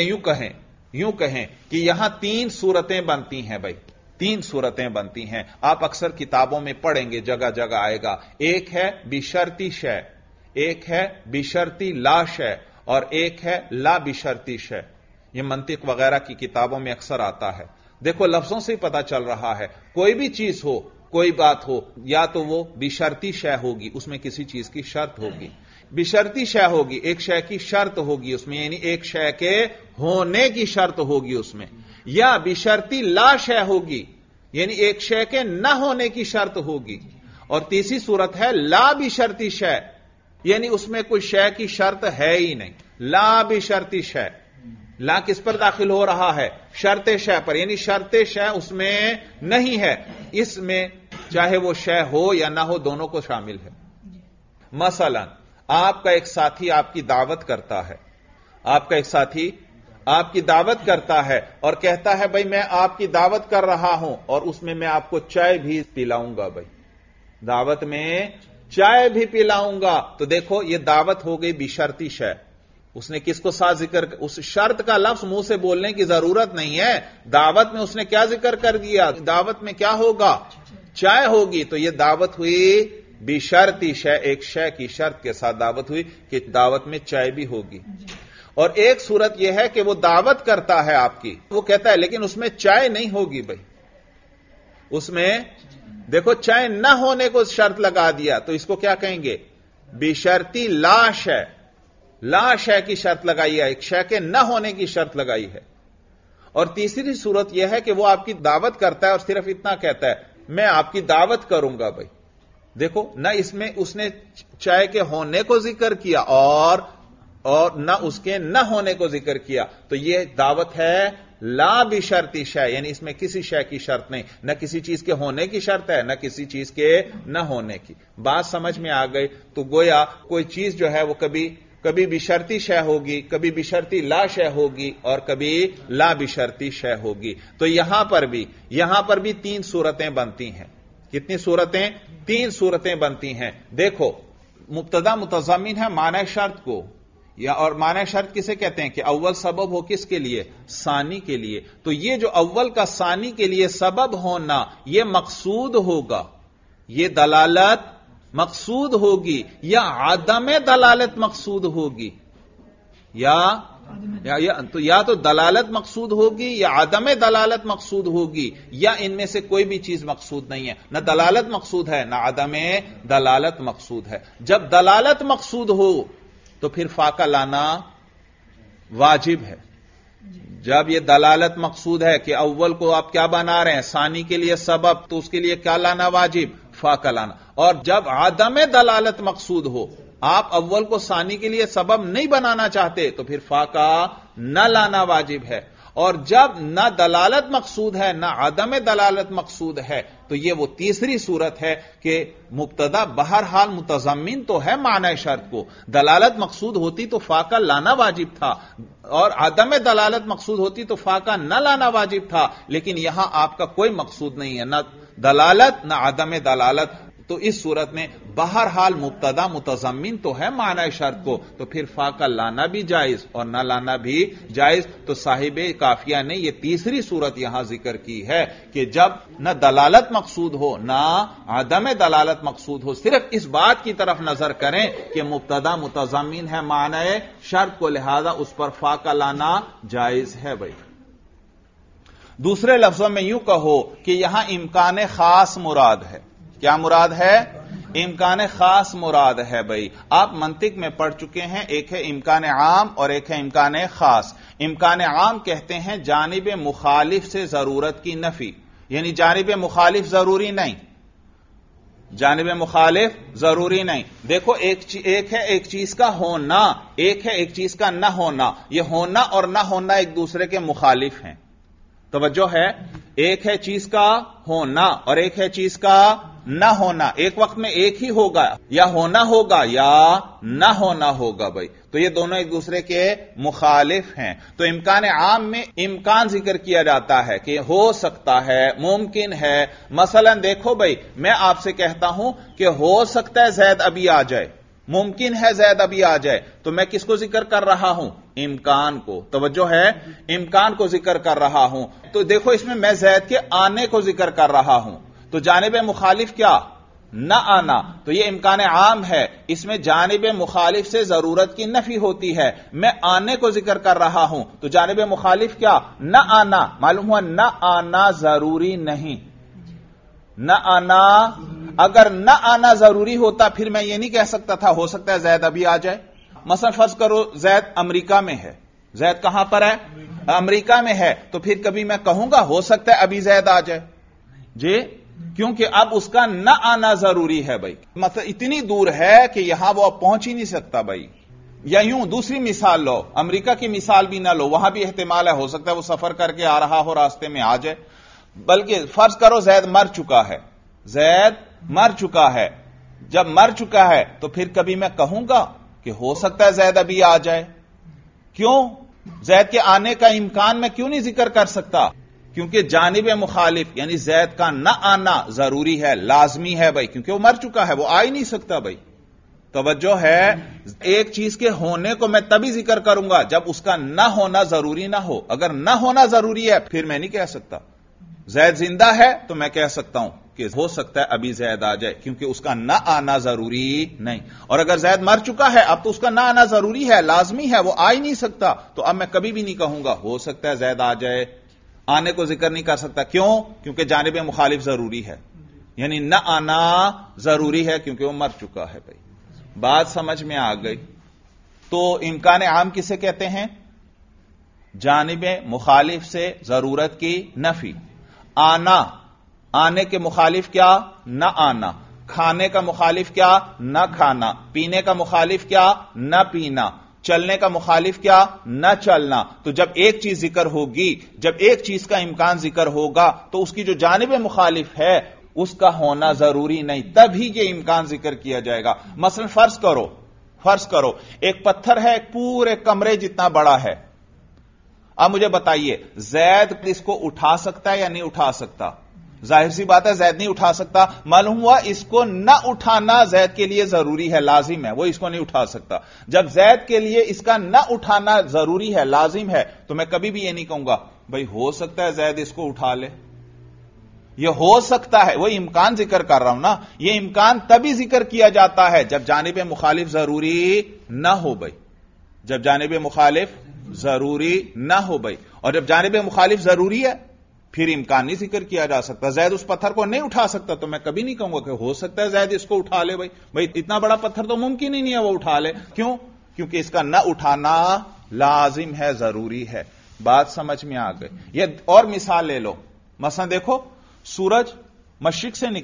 [SPEAKER 1] یوں کہیں کہ یہاں تین صورتیں بنتی ہیں بھائی، تین صورتیں بنتی ہیں. آپ اکثر کتابوں میں پڑھیں گے، جگہ جگہ آئے گا. ایک ہے بشرطی شے، ایک ہے بشرطی لا شے، اور ایک ہے لا بشرطی شے. یہ منطق وغیرہ کی کتابوں میں اکثر آتا ہے. دیکھو لفظوں سے ہی پتا چل رہا ہے، کوئی بھی چیز ہو، کوئی بات ہو، یا تو وہ بشرطی شے ہوگی، اس میں کسی چیز کی شرط ہوگی. بشرطی شے ہوگی، ایک شے کی شرط ہوگی اس میں، یعنی ایک شے کے ہونے کی شرط ہوگی اس میں. یا بشرطی لا شے ہوگی، یعنی ایک شے کے نہ ہونے کی شرط ہوگی. اور تیسری صورت ہے لا بشرطی شے، یعنی اس میں کوئی شے کی شرط ہے ہی نہیں. لا بشرطی شے، لا کس پر داخل ہو رہا ہے؟ شرط شے پر، یعنی شرط شے اس میں نہیں ہے. اس میں چاہے وہ شے ہو یا نہ ہو دونوں کو شامل ہے. مثلا آپ کا ایک ساتھی آپ کی دعوت کرتا ہے، آپ کا ایک ساتھی آپ کی دعوت کرتا ہے اور کہتا ہے بھائی میں آپ کی دعوت کر رہا ہوں اور اس میں آپ کو چائے بھی پلاؤں گا. بھائی دعوت میں چائے بھی پلاؤں گا، تو دیکھو یہ دعوت ہو گئی بشرطی شے. اس نے کس کو ساتھ ذکر، اس شرط کا لفظ منہ سے بولنے کی ضرورت نہیں ہے. دعوت میں اس نے کیا ذکر کر دیا؟ دعوت میں کیا ہوگا؟ چائے ہوگی. تو یہ دعوت ہوئی بشرطی شے، ایک شے کی شرط کے ساتھ دعوت ہوئی کہ دعوت میں چائے بھی ہوگی. اور ایک صورت یہ ہے کہ وہ دعوت کرتا ہے آپ کی، وہ کہتا ہے لیکن اس میں چائے نہیں ہوگی. بھائی اس میں دیکھو چائے نہ ہونے کو شرط لگا دیا، تو اس کو کیا کہیں گے؟ بشرطی لا شے. لا شے کی شرط لگائی ہے، ایک شے کے نہ ہونے کی شرط لگائی ہے. اور تیسری صورت یہ ہے کہ وہ آپ کی دعوت کرتا ہے اور صرف اتنا کہتا ہے میں آپ کی دعوت کروں گا. بھائی دیکھو نہ اس میں اس نے چائے کے ہونے کو ذکر کیا اور نہ اس کے نہ ہونے کو ذکر کیا. تو یہ دعوت ہے لا بشرطی شے، یعنی اس میں کسی شے کی شرط نہیں، نہ کسی چیز کے ہونے کی شرط ہے نہ کسی چیز کے نہ ہونے کی. بات سمجھ میں آ گئی؟ تو گویا کوئی چیز جو ہے وہ کبھی بشرطی شے ہوگی، کبھی بشرطی لا شے ہوگی اور کبھی لا بشرطی شے ہوگی. تو یہاں پر بھی تین صورتیں بنتی ہیں. کتنی صورتیں؟ تین صورتیں بنتی ہیں. دیکھو مبتدا متضمن ہے معنی شرط کو، یا اور معنی شرط کسے کہتے ہیں کہ اول سبب ہو کس کے لیے؟ ثانی کے لیے. تو یہ جو اول کا ثانی کے لیے سبب ہونا یہ مقصود ہوگا، یہ دلالت مقصود ہوگی یا عدم دلالت مقصود ہوگی؟ یا یا تو دلالت مقصود ہوگی یا عدم دلالت مقصود ہوگی، یا ان میں سے کوئی بھی چیز مقصود نہیں ہے، نہ دلالت مقصود ہے نہ عدم دلالت مقصود ہے۔ جب دلالت مقصود ہو تو پھر فا کا لانا واجب ہے۔ جب یہ دلالت مقصود ہے کہ اول کو آپ کیا بنا رہے ہیں، ثانی کے لیے سبب، تو اس کے لیے کیا لانا واجب، فا کا لانا۔ اور جب عدم دلالت مقصود ہو، آپ اول کو ثانی کے لیے سبب نہیں بنانا چاہتے، تو پھر فا کا نہ لانا واجب ہے۔ اور جب نہ دلالت مقصود ہے نہ عدم دلالت مقصود ہے، تو یہ وہ تیسری صورت ہے کہ مبتدا بہرحال متضمن تو ہے معنی شرط کو، دلالت مقصود ہوتی تو فا کا لانا واجب تھا، اور عدم دلالت مقصود ہوتی تو فا کا نہ لانا واجب تھا، لیکن یہاں آپ کا کوئی مقصود نہیں ہے، نہ دلالت نہ عدم دلالت، تو اس صورت میں بہرحال مبتدا متضمن تو ہے معنی شرط کو، تو پھر فا کا لانا بھی جائز اور نہ لانا بھی جائز۔ تو صاحب کافیہ نے یہ تیسری صورت یہاں ذکر کی ہے کہ جب نہ دلالت مقصود ہو نہ عدم دلالت مقصود ہو، صرف اس بات کی طرف نظر کریں کہ مبتدا متضمن ہے معنی شرط کو، لہذا اس پر فا کا لانا جائز ہے بھائی۔ دوسرے لفظوں میں یوں کہو کہ یہاں امکان خاص مراد ہے۔ کیا مراد ہے؟ امکان خاص مراد ہے بھائی۔ آپ منطق میں پڑھ چکے ہیں، ایک ہے امکان عام اور ایک ہے امکان خاص۔ امکان عام کہتے ہیں جانب مخالف سے ضرورت کی نفی، یعنی جانب مخالف ضروری نہیں، جانب مخالف ضروری نہیں۔ دیکھو ایک ہے ایک چیز کا ہونا، ایک ہے ایک چیز کا نہ ہونا، یہ ہونا اور نہ ہونا ایک دوسرے کے مخالف ہیں۔ توجہ ہے، ایک ہے چیز کا ہونا اور ایک ہے چیز کا نہ ہونا، ایک وقت میں ایک ہی ہوگا، یا ہونا ہوگا یا نہ ہونا ہوگا بھائی، تو یہ دونوں ایک دوسرے کے مخالف ہیں۔ تو امکان عام میں امکان ذکر کیا جاتا ہے کہ ہو سکتا ہے، ممکن ہے۔ مثلا دیکھو بھائی، میں آپ سے کہتا ہوں کہ ہو سکتا ہے زید ابھی آ جائے، ممکن ہے زید ابھی آ جائے، تو میں کس کو ذکر کر رہا ہوں؟ امکان کو۔ توجہ ہے، امکان کو ذکر کر رہا ہوں۔ تو دیکھو اس میں میں زید کے آنے کو ذکر کر رہا ہوں، تو جانب مخالف کیا؟ نہ آنا، تو یہ امکان عام ہے، اس میں جانب مخالف سے ضرورت کی نفی ہوتی ہے۔ میں آنے کو ذکر کر رہا ہوں تو جانب مخالف کیا؟ نہ آنا۔ معلوم ہوا نہ آنا ضروری نہیں، نہ آنا، اگر نہ آنا ضروری ہوتا پھر میں یہ نہیں کہہ سکتا تھا ہو سکتا ہے زید ابھی آ جائے۔ مثلا فرض کرو زید امریکہ میں ہے، زید کہاں پر ہے؟ امریکہ میں ہے، تو پھر کبھی میں کہوں گا ہو سکتا ہے ابھی زید آ جائے؟ جی، کیونکہ اب اس کا نہ آنا ضروری ہے بھائی، مطلب اتنی دور ہے کہ یہاں وہ اب پہنچ ہی نہیں سکتا بھائی۔ یا یوں دوسری مثال لو، امریکہ کی مثال بھی نہ لو، وہاں بھی احتمال ہے ہو سکتا ہے وہ سفر کر کے آ رہا ہو، راستے میں آ جائے۔ بلکہ فرض کرو زید مر چکا ہے، زید مر چکا ہے، جب مر چکا ہے تو پھر کبھی میں کہوں گا کہ ہو سکتا ہے زید ابھی آ جائے؟ کیوں؟ زید کے آنے کا امکان میں کیوں نہیں ذکر کر سکتا؟ کیونکہ جانب مخالف یعنی زید کا نہ آنا ضروری ہے، لازمی ہے بھائی، کیونکہ وہ مر چکا ہے، وہ آ ہی نہیں سکتا بھائی۔ توجہ ہے، ایک چیز کے ہونے کو میں تبھی ذکر کروں گا جب اس کا نہ ہونا ضروری نہ ہو۔ اگر نہ ہونا ضروری ہے پھر میں نہیں کہہ سکتا۔ زید زندہ ہے تو میں کہہ سکتا ہوں کہ ہو سکتا ہے ابھی زید آ جائے، کیونکہ اس کا نہ آنا ضروری نہیں۔ اور اگر زید مر چکا ہے اب تو اس کا نہ آنا ضروری ہے، لازمی ہے، وہ آ ہی نہیں سکتا، تو اب میں کبھی بھی نہیں کہوں گا ہو سکتا ہے زید آ جائے، آنے کو ذکر نہیں کر سکتا۔ کیوں؟ کیونکہ جانب مخالف ضروری ہے، یعنی نہ آنا ضروری ہے کیونکہ وہ مر چکا ہے بھائی۔ بات سمجھ میں آ گئی؟ تو امکان عام کسے کہتے ہیں؟ جانب مخالف سے ضرورت کی نفی۔ آنا، آنے کے مخالف کیا؟ نہ آنا۔ کھانے کا مخالف کیا؟ نہ کھانا۔ پینے کا مخالف کیا؟ نہ پینا۔ چلنے کا مخالف کیا؟ نہ چلنا۔ تو جب ایک چیز ذکر ہوگی، جب ایک چیز کا امکان ذکر ہوگا تو اس کی جو جانب مخالف ہے اس کا ہونا ضروری نہیں، تبھی یہ امکان ذکر کیا جائے گا۔ مثلا فرض کرو ایک پتھر ہے ایک پورے کمرے جتنا بڑا ہے۔ اب مجھے بتائیے زید اس کو اٹھا سکتا ہے یا نہیں اٹھا سکتا؟ ظاہر سی بات ہے زید نہیں اٹھا سکتا۔ معلوم ہوا اس کو نہ اٹھانا زید کے لیے ضروری ہے، لازم ہے، وہ اس کو نہیں اٹھا سکتا۔ جب زید کے لیے اس کا نہ اٹھانا ضروری ہے، لازم ہے، تو میں کبھی بھی یہ نہیں کہوں گا بھئی ہو سکتا ہے زید اس کو اٹھا لے۔ یہ ہو سکتا ہے، وہ امکان ذکر کر رہا ہوں نا، یہ امکان تبھی ذکر کیا جاتا ہے جب جانب مخالف ضروری نہ ہو بھائی، جب جانب مخالف ضروری نہ ہو بھائی. اور جب جانب مخالف ضروری ہے پھر امکان نہیں ذکر کیا جا سکتا. زید اس پتھر کو نہیں اٹھا سکتا تو میں کبھی نہیں کہوں گا کہ ہو سکتا ہے زید اس کو اٹھا لے. بھائی اتنا بڑا پتھر تو ممکن ہی نہیں ہے وہ اٹھا لے. کیوں؟ کیونکہ اس کا نہ اٹھانا لازم ہے، ضروری ہے. بات سمجھ میں آ گئی. یہ اور مثال لے لو. مثلا دیکھو سورج مشرق سے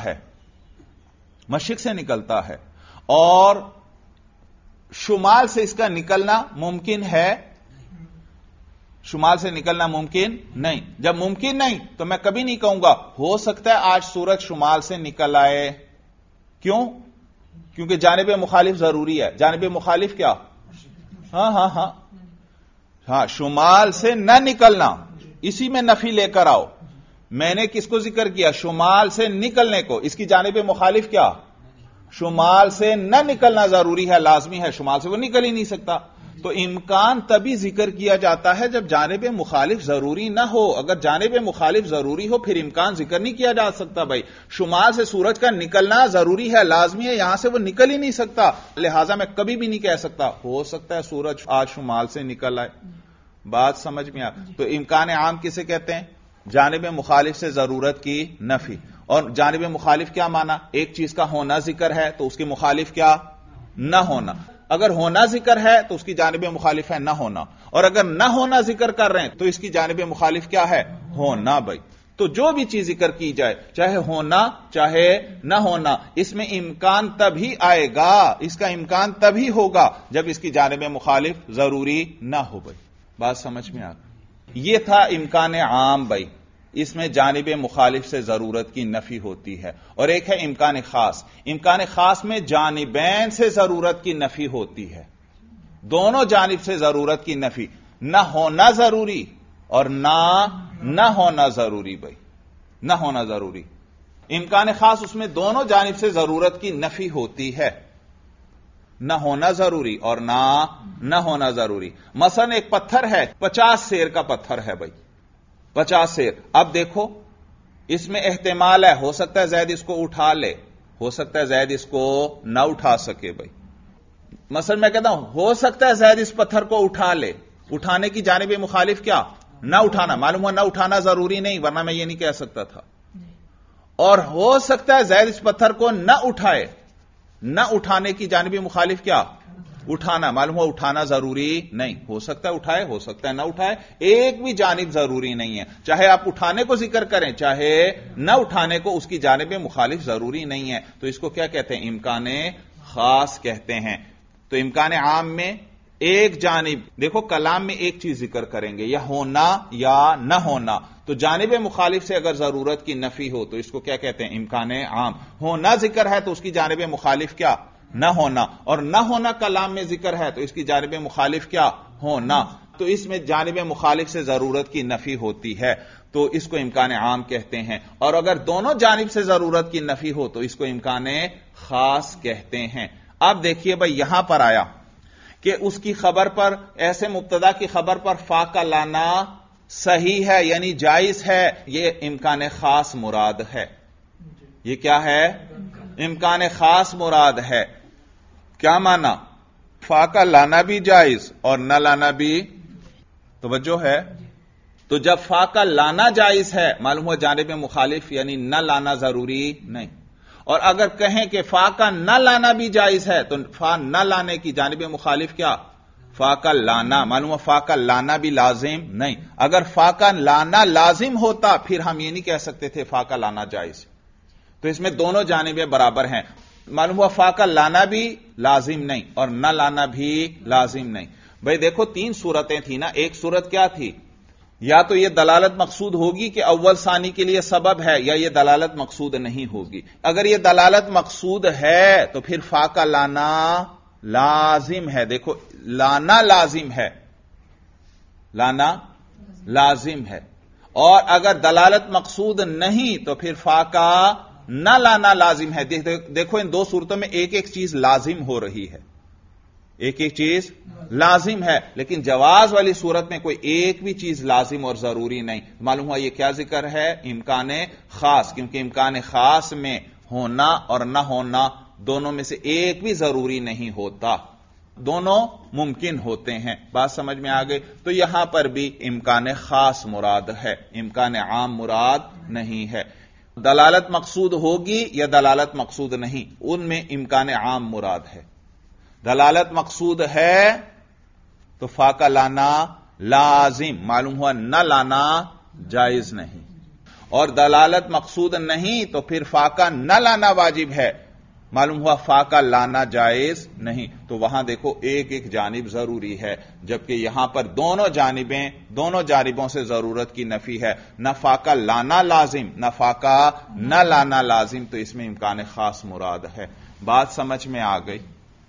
[SPEAKER 1] نکلتا ہے اور شمال سے اس کا نکلنا ممکن ہے؟ شمال سے نکلنا ممکن نہیں. جب ممکن نہیں تو میں کبھی نہیں کہوں گا ہو سکتا ہے آج سورج شمال سے نکل آئے. کیوں؟ کیونکہ جانب مخالف ضروری ہے. جانب مخالف کیا؟ ہاں شمال سے نہ نکلنا، اسی میں نفی لے کر آؤ. میں نے کس کو ذکر کیا؟ شمال سے نکلنے کو. اس کی جانب مخالف کیا؟ شمال سے نہ نکلنا ضروری ہے، لازمی ہے. شمال سے وہ نکل ہی نہیں سکتا. تو امکان تبھی ذکر کیا جاتا ہے جب جانب مخالف ضروری نہ ہو. اگر جانب مخالف ضروری ہو پھر امکان ذکر نہیں کیا جا سکتا. بھائی شمال سے سورج کا نکلنا ضروری ہے، لازمی ہے، یہاں سے وہ نکل ہی نہیں سکتا، لہذا میں کبھی بھی نہیں کہہ سکتا ہو سکتا ہے سورج آج شمال سے نکل آئے. بات سمجھ میں آ. تو امکان عام کسے کہتے ہیں؟ جانب مخالف سے ضرورت کی نفی. اور جانب مخالف کیا مانا؟ ایک چیز کا ہونا ذکر ہے تو اس کے مخالف کیا؟ نہ ہونا. اگر ہونا ذکر ہے تو اس کی جانب مخالف ہے نہ ہونا، اور اگر نہ ہونا ذکر کر رہے ہیں تو اس کی جانب مخالف کیا ہے؟ ہونا. بھائی تو جو بھی چیز ذکر کی جائے چاہے ہونا چاہے نہ ہونا، اس میں امکان تبھی آئے گا، اس کا امکان تبھی ہوگا جب اس کی جانب مخالف ضروری نہ ہو. بھائی بات سمجھ میں آ گئی. یہ تھا امکان عام. بھائی اس میں جانب مخالف سے ضرورت کی نفی ہوتی ہے. اور ایک ہے امکان خاص. امکان خاص میں جانبین سے ضرورت کی نفی ہوتی ہے، دونوں جانب سے ضرورت کی نفی. نہ ہونا ضروری اور نہ ہونا ضروری. بھائی نہ ہونا ضروری. امکان خاص اس میں دونوں جانب سے ضرورت کی نفی ہوتی ہے، نہ ہونا ضروری اور نہ ہونا ضروری. مثلا ایک پتھر ہے، 50 سیر کا پتھر ہے. بھائی 50 سیر. اب دیکھو اس میں احتمال ہے، ہو سکتا ہے زید اس کو اٹھا لے، ہو سکتا ہے زید اس کو نہ اٹھا سکے. بھائی مثلا میں کہتا ہوں ہو سکتا ہے زید اس پتھر کو اٹھا لے. اٹھانے کی جانب مخالف کیا؟ نہ اٹھانا. معلوم ہوا نہ اٹھانا ضروری نہیں، ورنہ میں یہ نہیں کہہ سکتا تھا. اور ہو سکتا ہے زید اس پتھر کو نہ اٹھائے. نہ اٹھانے کی جانب مخالف کیا؟ اٹھانا. معلوم ہوا اٹھانا ضروری نہیں. ہو سکتا ہے اٹھائے، ہو سکتا ہے نہ اٹھائے. ایک بھی جانب ضروری نہیں ہے. چاہے آپ اٹھانے کو ذکر کریں چاہے نہ اٹھانے کو، اس کی جانب مخالف ضروری نہیں ہے. تو اس کو کیا کہتے ہیں؟ امکان خاص کہتے ہیں. تو امکان عام میں ایک جانب، دیکھو کلام میں ایک چیز ذکر کریں گے، یا ہونا یا نہ ہونا. تو جانب مخالف سے اگر ضرورت کی نفی ہو تو اس کو کیا کہتے ہیں؟ امکان عام. ہونا ذکر ہے تو اس کی جانب مخالف کیا؟ نہ ہونا. اور نہ ہونا کلام میں ذکر ہے تو اس کی جانب مخالف کیا؟ ہونا. تو اس میں جانب مخالف سے ضرورت کی نفی ہوتی ہے تو اس کو امکان عام کہتے ہیں. اور اگر دونوں جانب سے ضرورت کی نفی ہو تو اس کو امکان خاص کہتے ہیں. اب دیکھیے بھائی یہاں پر آیا کہ اس کی خبر پر، ایسے مبتدا کی خبر پر فا کا لانا صحیح ہے یعنی جائز ہے. یہ امکان خاص مراد ہے. یہ کیا ہے؟ امکان خاص مراد ہے. کیا مانا؟ فا کا لانا بھی جائز اور نہ لانا بھی. توجہ ہے. تو جب فا کا لانا جائز ہے معلوم ہوا جانب مخالف یعنی نہ لانا ضروری نہیں. اور اگر کہیں کہ فا کا نہ لانا بھی جائز ہے تو فا نہ لانے کی جانب مخالف کیا؟ فا کا لانا. معلوم ہوا فا کا لانا بھی لازم نہیں. اگر فا کا لانا لازم ہوتا پھر ہم یہ نہیں کہہ سکتے تھے فا کا لانا جائز. تو اس میں دونوں جانبیں برابر ہیں. معلوم ہوا فا کا لانا بھی لازم نہیں اور نہ لانا بھی لازم نہیں. بھئی دیکھو 3 صورتیں تھیں نا. ایک صورت کیا تھی؟ یا تو یہ دلالت مقصود ہوگی کہ اول ثانی کے لیے سبب ہے، یا یہ دلالت مقصود نہیں ہوگی. اگر یہ دلالت مقصود ہے تو پھر فا کا لانا لازم ہے. دیکھو لانا لازم ہے، لانا لازم ہے. اور اگر دلالت مقصود نہیں تو پھر فا کا نہ لانا لازم ہے. دیکھو ان 2 صورتوں میں ایک ایک چیز لازم ہو رہی ہے، ایک ایک چیز لازم ہے. لیکن جواز والی صورت میں کوئی ایک بھی چیز لازم اور ضروری نہیں. معلوم ہوا یہ کیا ذکر ہے؟ امکان خاص. کیونکہ امکان خاص میں ہونا اور نہ ہونا دونوں میں سے ایک بھی ضروری نہیں ہوتا. دونوں ممکن ہوتے ہیں. بات سمجھ میں آ گئی؟ تو یہاں پر بھی امکان خاص مراد ہے، امکان عام مراد نہیں ہے. دلالت مقصود ہوگی یا دلالت مقصود نہیں، ان میں امکان عام مراد ہے. دلالت مقصود ہے تو فا کا لانا لازم، معلوم ہوا نہ لانا جائز نہیں. اور دلالت مقصود نہیں تو پھر فا کا نہ لانا واجب ہے، معلوم ہوا فا کا لانا جائز نہیں. تو وہاں دیکھو ایک ایک جانب ضروری ہے، جبکہ یہاں پر دونوں جانبوں سے ضرورت کی نفی ہے. نہ فا کا لانا لازم نہ فا کا نہ لانا لازم، تو اس میں امکان خاص مراد ہے. بات سمجھ میں آ گئی؟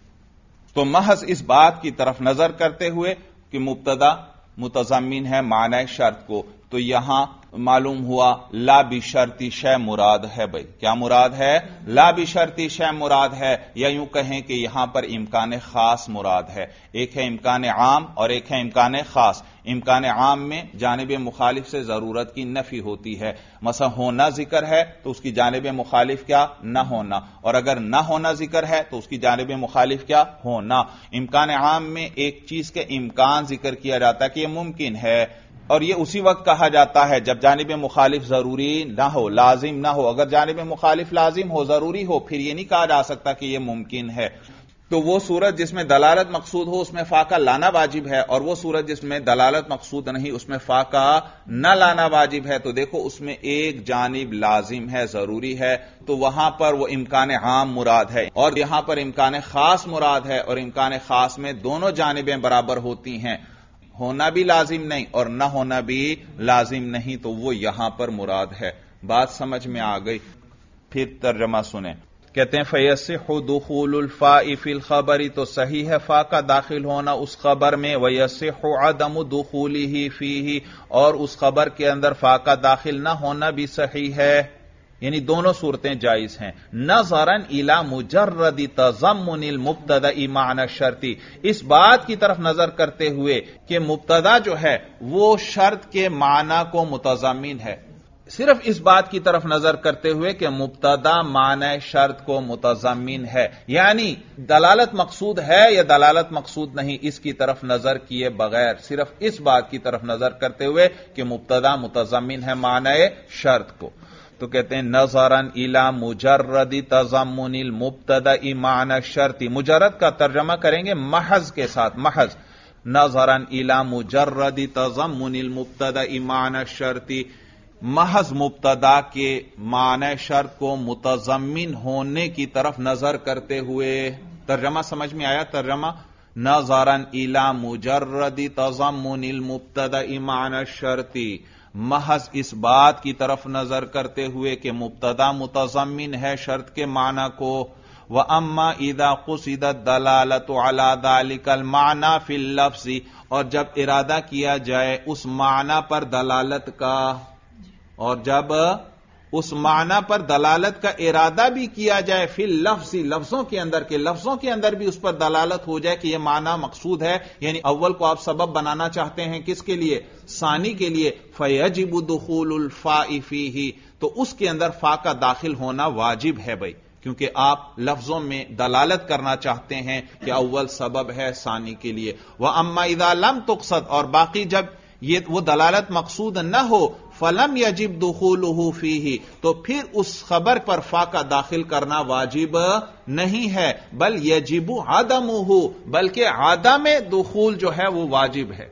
[SPEAKER 1] تو محض اس بات کی طرف نظر کرتے ہوئے کہ مبتدا متضمن ہے معنی شرط کو، تو یہاں معلوم ہوا لا بشرطی شے مراد ہے. بھائی کیا مراد ہے؟ لا بشرطی شے مراد ہے، یا یوں کہیں کہ یہاں پر امکان خاص مراد ہے. ایک ہے امکان عام اور ایک ہے امکان خاص. امکان عام میں جانب مخالف سے ضرورت کی نفی ہوتی ہے. مثلا ہونا ذکر ہے تو اس کی جانب مخالف کیا؟ نہ ہونا. اور اگر نہ ہونا ذکر ہے تو اس کی جانب مخالف کیا؟ ہونا. امکان عام میں ایک چیز کے امکان ذکر کیا جاتا ہے کہ یہ ممکن ہے، اور یہ اسی وقت کہا جاتا ہے جب جانب مخالف ضروری نہ ہو، لازم نہ ہو. اگر جانب مخالف لازم ہو، ضروری ہو، پھر یہ نہیں کہا جا سکتا کہ یہ ممکن ہے. تو وہ صورت جس میں دلالت مقصود ہو اس میں فا کا لانا واجب ہے، اور وہ صورت جس میں دلالت مقصود نہیں اس میں فا کا نہ لانا واجب ہے. تو دیکھو اس میں ایک جانب لازم ہے، ضروری ہے، تو وہاں پر وہ امکان عام مراد ہے، اور یہاں پر امکان خاص مراد ہے. اور امکان خاص میں دونوں جانبیں برابر ہوتی ہیں، ہونا بھی لازم نہیں اور نہ ہونا بھی لازم نہیں، تو وہ یہاں پر مراد ہے. بات سمجھ میں آ گئی؟ پھر ترجمہ سنیں. کہتے ہیں فَيَصِحُ دُخُولُ الْفَاءِ فِي الْخَبَرِ، تو صحیح ہے فا کا داخل ہونا اس خبر میں. وَيَصِحُ عَدَمُ دُخُولِهِ فِيهِ، اور اس خبر کے اندر فا کا داخل نہ ہونا بھی صحیح ہے. یعنی دونوں صورتیں جائز ہیں. نظراً الی مجرد تضمن المبتدأ معنی شرطی، اس بات کی طرف نظر کرتے ہوئے کہ مبتدا جو ہے وہ شرط کے معنی کو متضمن ہے. صرف اس بات کی طرف نظر کرتے ہوئے کہ مبتدا معنی شرط کو متضمن ہے، یعنی دلالت مقصود ہے یا دلالت مقصود نہیں، اس کی طرف نظر کیے بغیر صرف اس بات کی طرف نظر کرتے ہوئے کہ مبتدا متضمن ہے معنی شرط کو. تو کہتے ہیں نظراً الی مجرد تضمن المبتدأ معنی الشرط. مجرد کا ترجمہ کریں گے محض کے ساتھ، محض. نظراً الی مجرد تضمن المبتدأ معنی الشرط، محض مبتدا کے معنی شرط کو متضمن ہونے کی طرف نظر کرتے ہوئے. ترجمہ سمجھ میں آیا؟ ترجمہ نظراً الی مجرد تضمن المبتدأ معنی الشرط، محض اس بات کی طرف نظر کرتے ہوئے کہ مبتدا متضمن ہے شرط کے معنی کو. وَأَمَّا إِذَا قُصِدَتْ الدَّلَالَةُ عَلَى ذَلِكَ الْمَعْنَى فِي اللَّفْظِ، اور جب ارادہ کیا جائے اس معنی پر دلالت کا، اور جب اس معنی پر دلالت کا ارادہ بھی کیا جائے فی اللفظ، لفظوں کے اندر، کے لفظوں کے اندر بھی اس پر دلالت ہو جائے کہ یہ معنی مقصود ہے، یعنی اول کو آپ سبب بنانا چاہتے ہیں کس کے لیے؟ ثانی کے لیے. فَيَجِبُ دُخُولُ الْفَاءِ فِيهِ، تو اس کے اندر فا کا داخل ہونا واجب ہے بھائی، کیونکہ آپ لفظوں میں دلالت کرنا چاہتے ہیں کہ اول سبب ہے ثانی کے لیے. وَأَمَّا إِذَا لَمْ تُقْصَدْ، اور باقی جب یہ وہ دلالت مقصود نہ ہو، فلم یجب دخولہ فیہ، تو پھر اس خبر پر فا کا داخل کرنا واجب نہیں ہے، بل یجب عدمہ، بلکہ عدم دخول جو ہے وہ واجب ہے،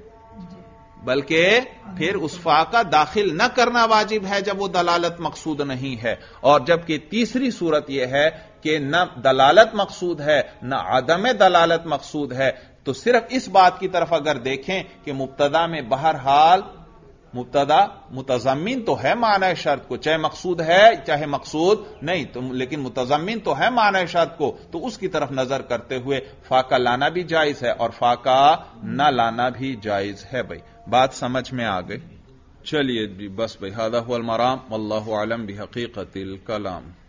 [SPEAKER 1] بلکہ پھر اس فا کا داخل نہ کرنا واجب ہے جب وہ دلالت مقصود نہیں ہے. اور جبکہ تیسری صورت یہ ہے کہ نہ دلالت مقصود ہے نہ عدم دلالت مقصود ہے، تو صرف اس بات کی طرف اگر دیکھیں کہ مبتدا میں بہرحال مبتدا متضمن تو ہے معنی شرط کو، چاہے مقصود ہے چاہے مقصود نہیں، تو لیکن متضمن تو ہے معنی شرط کو، تو اس کی طرف نظر کرتے ہوئے فا کا لانا بھی جائز ہے اور فا کا نہ لانا بھی جائز ہے. بھائی بات سمجھ میں آ گئی؟ چلیے بس بھائی، ھذا ھو المرام واللہ اعلم بحقیقت الکلام.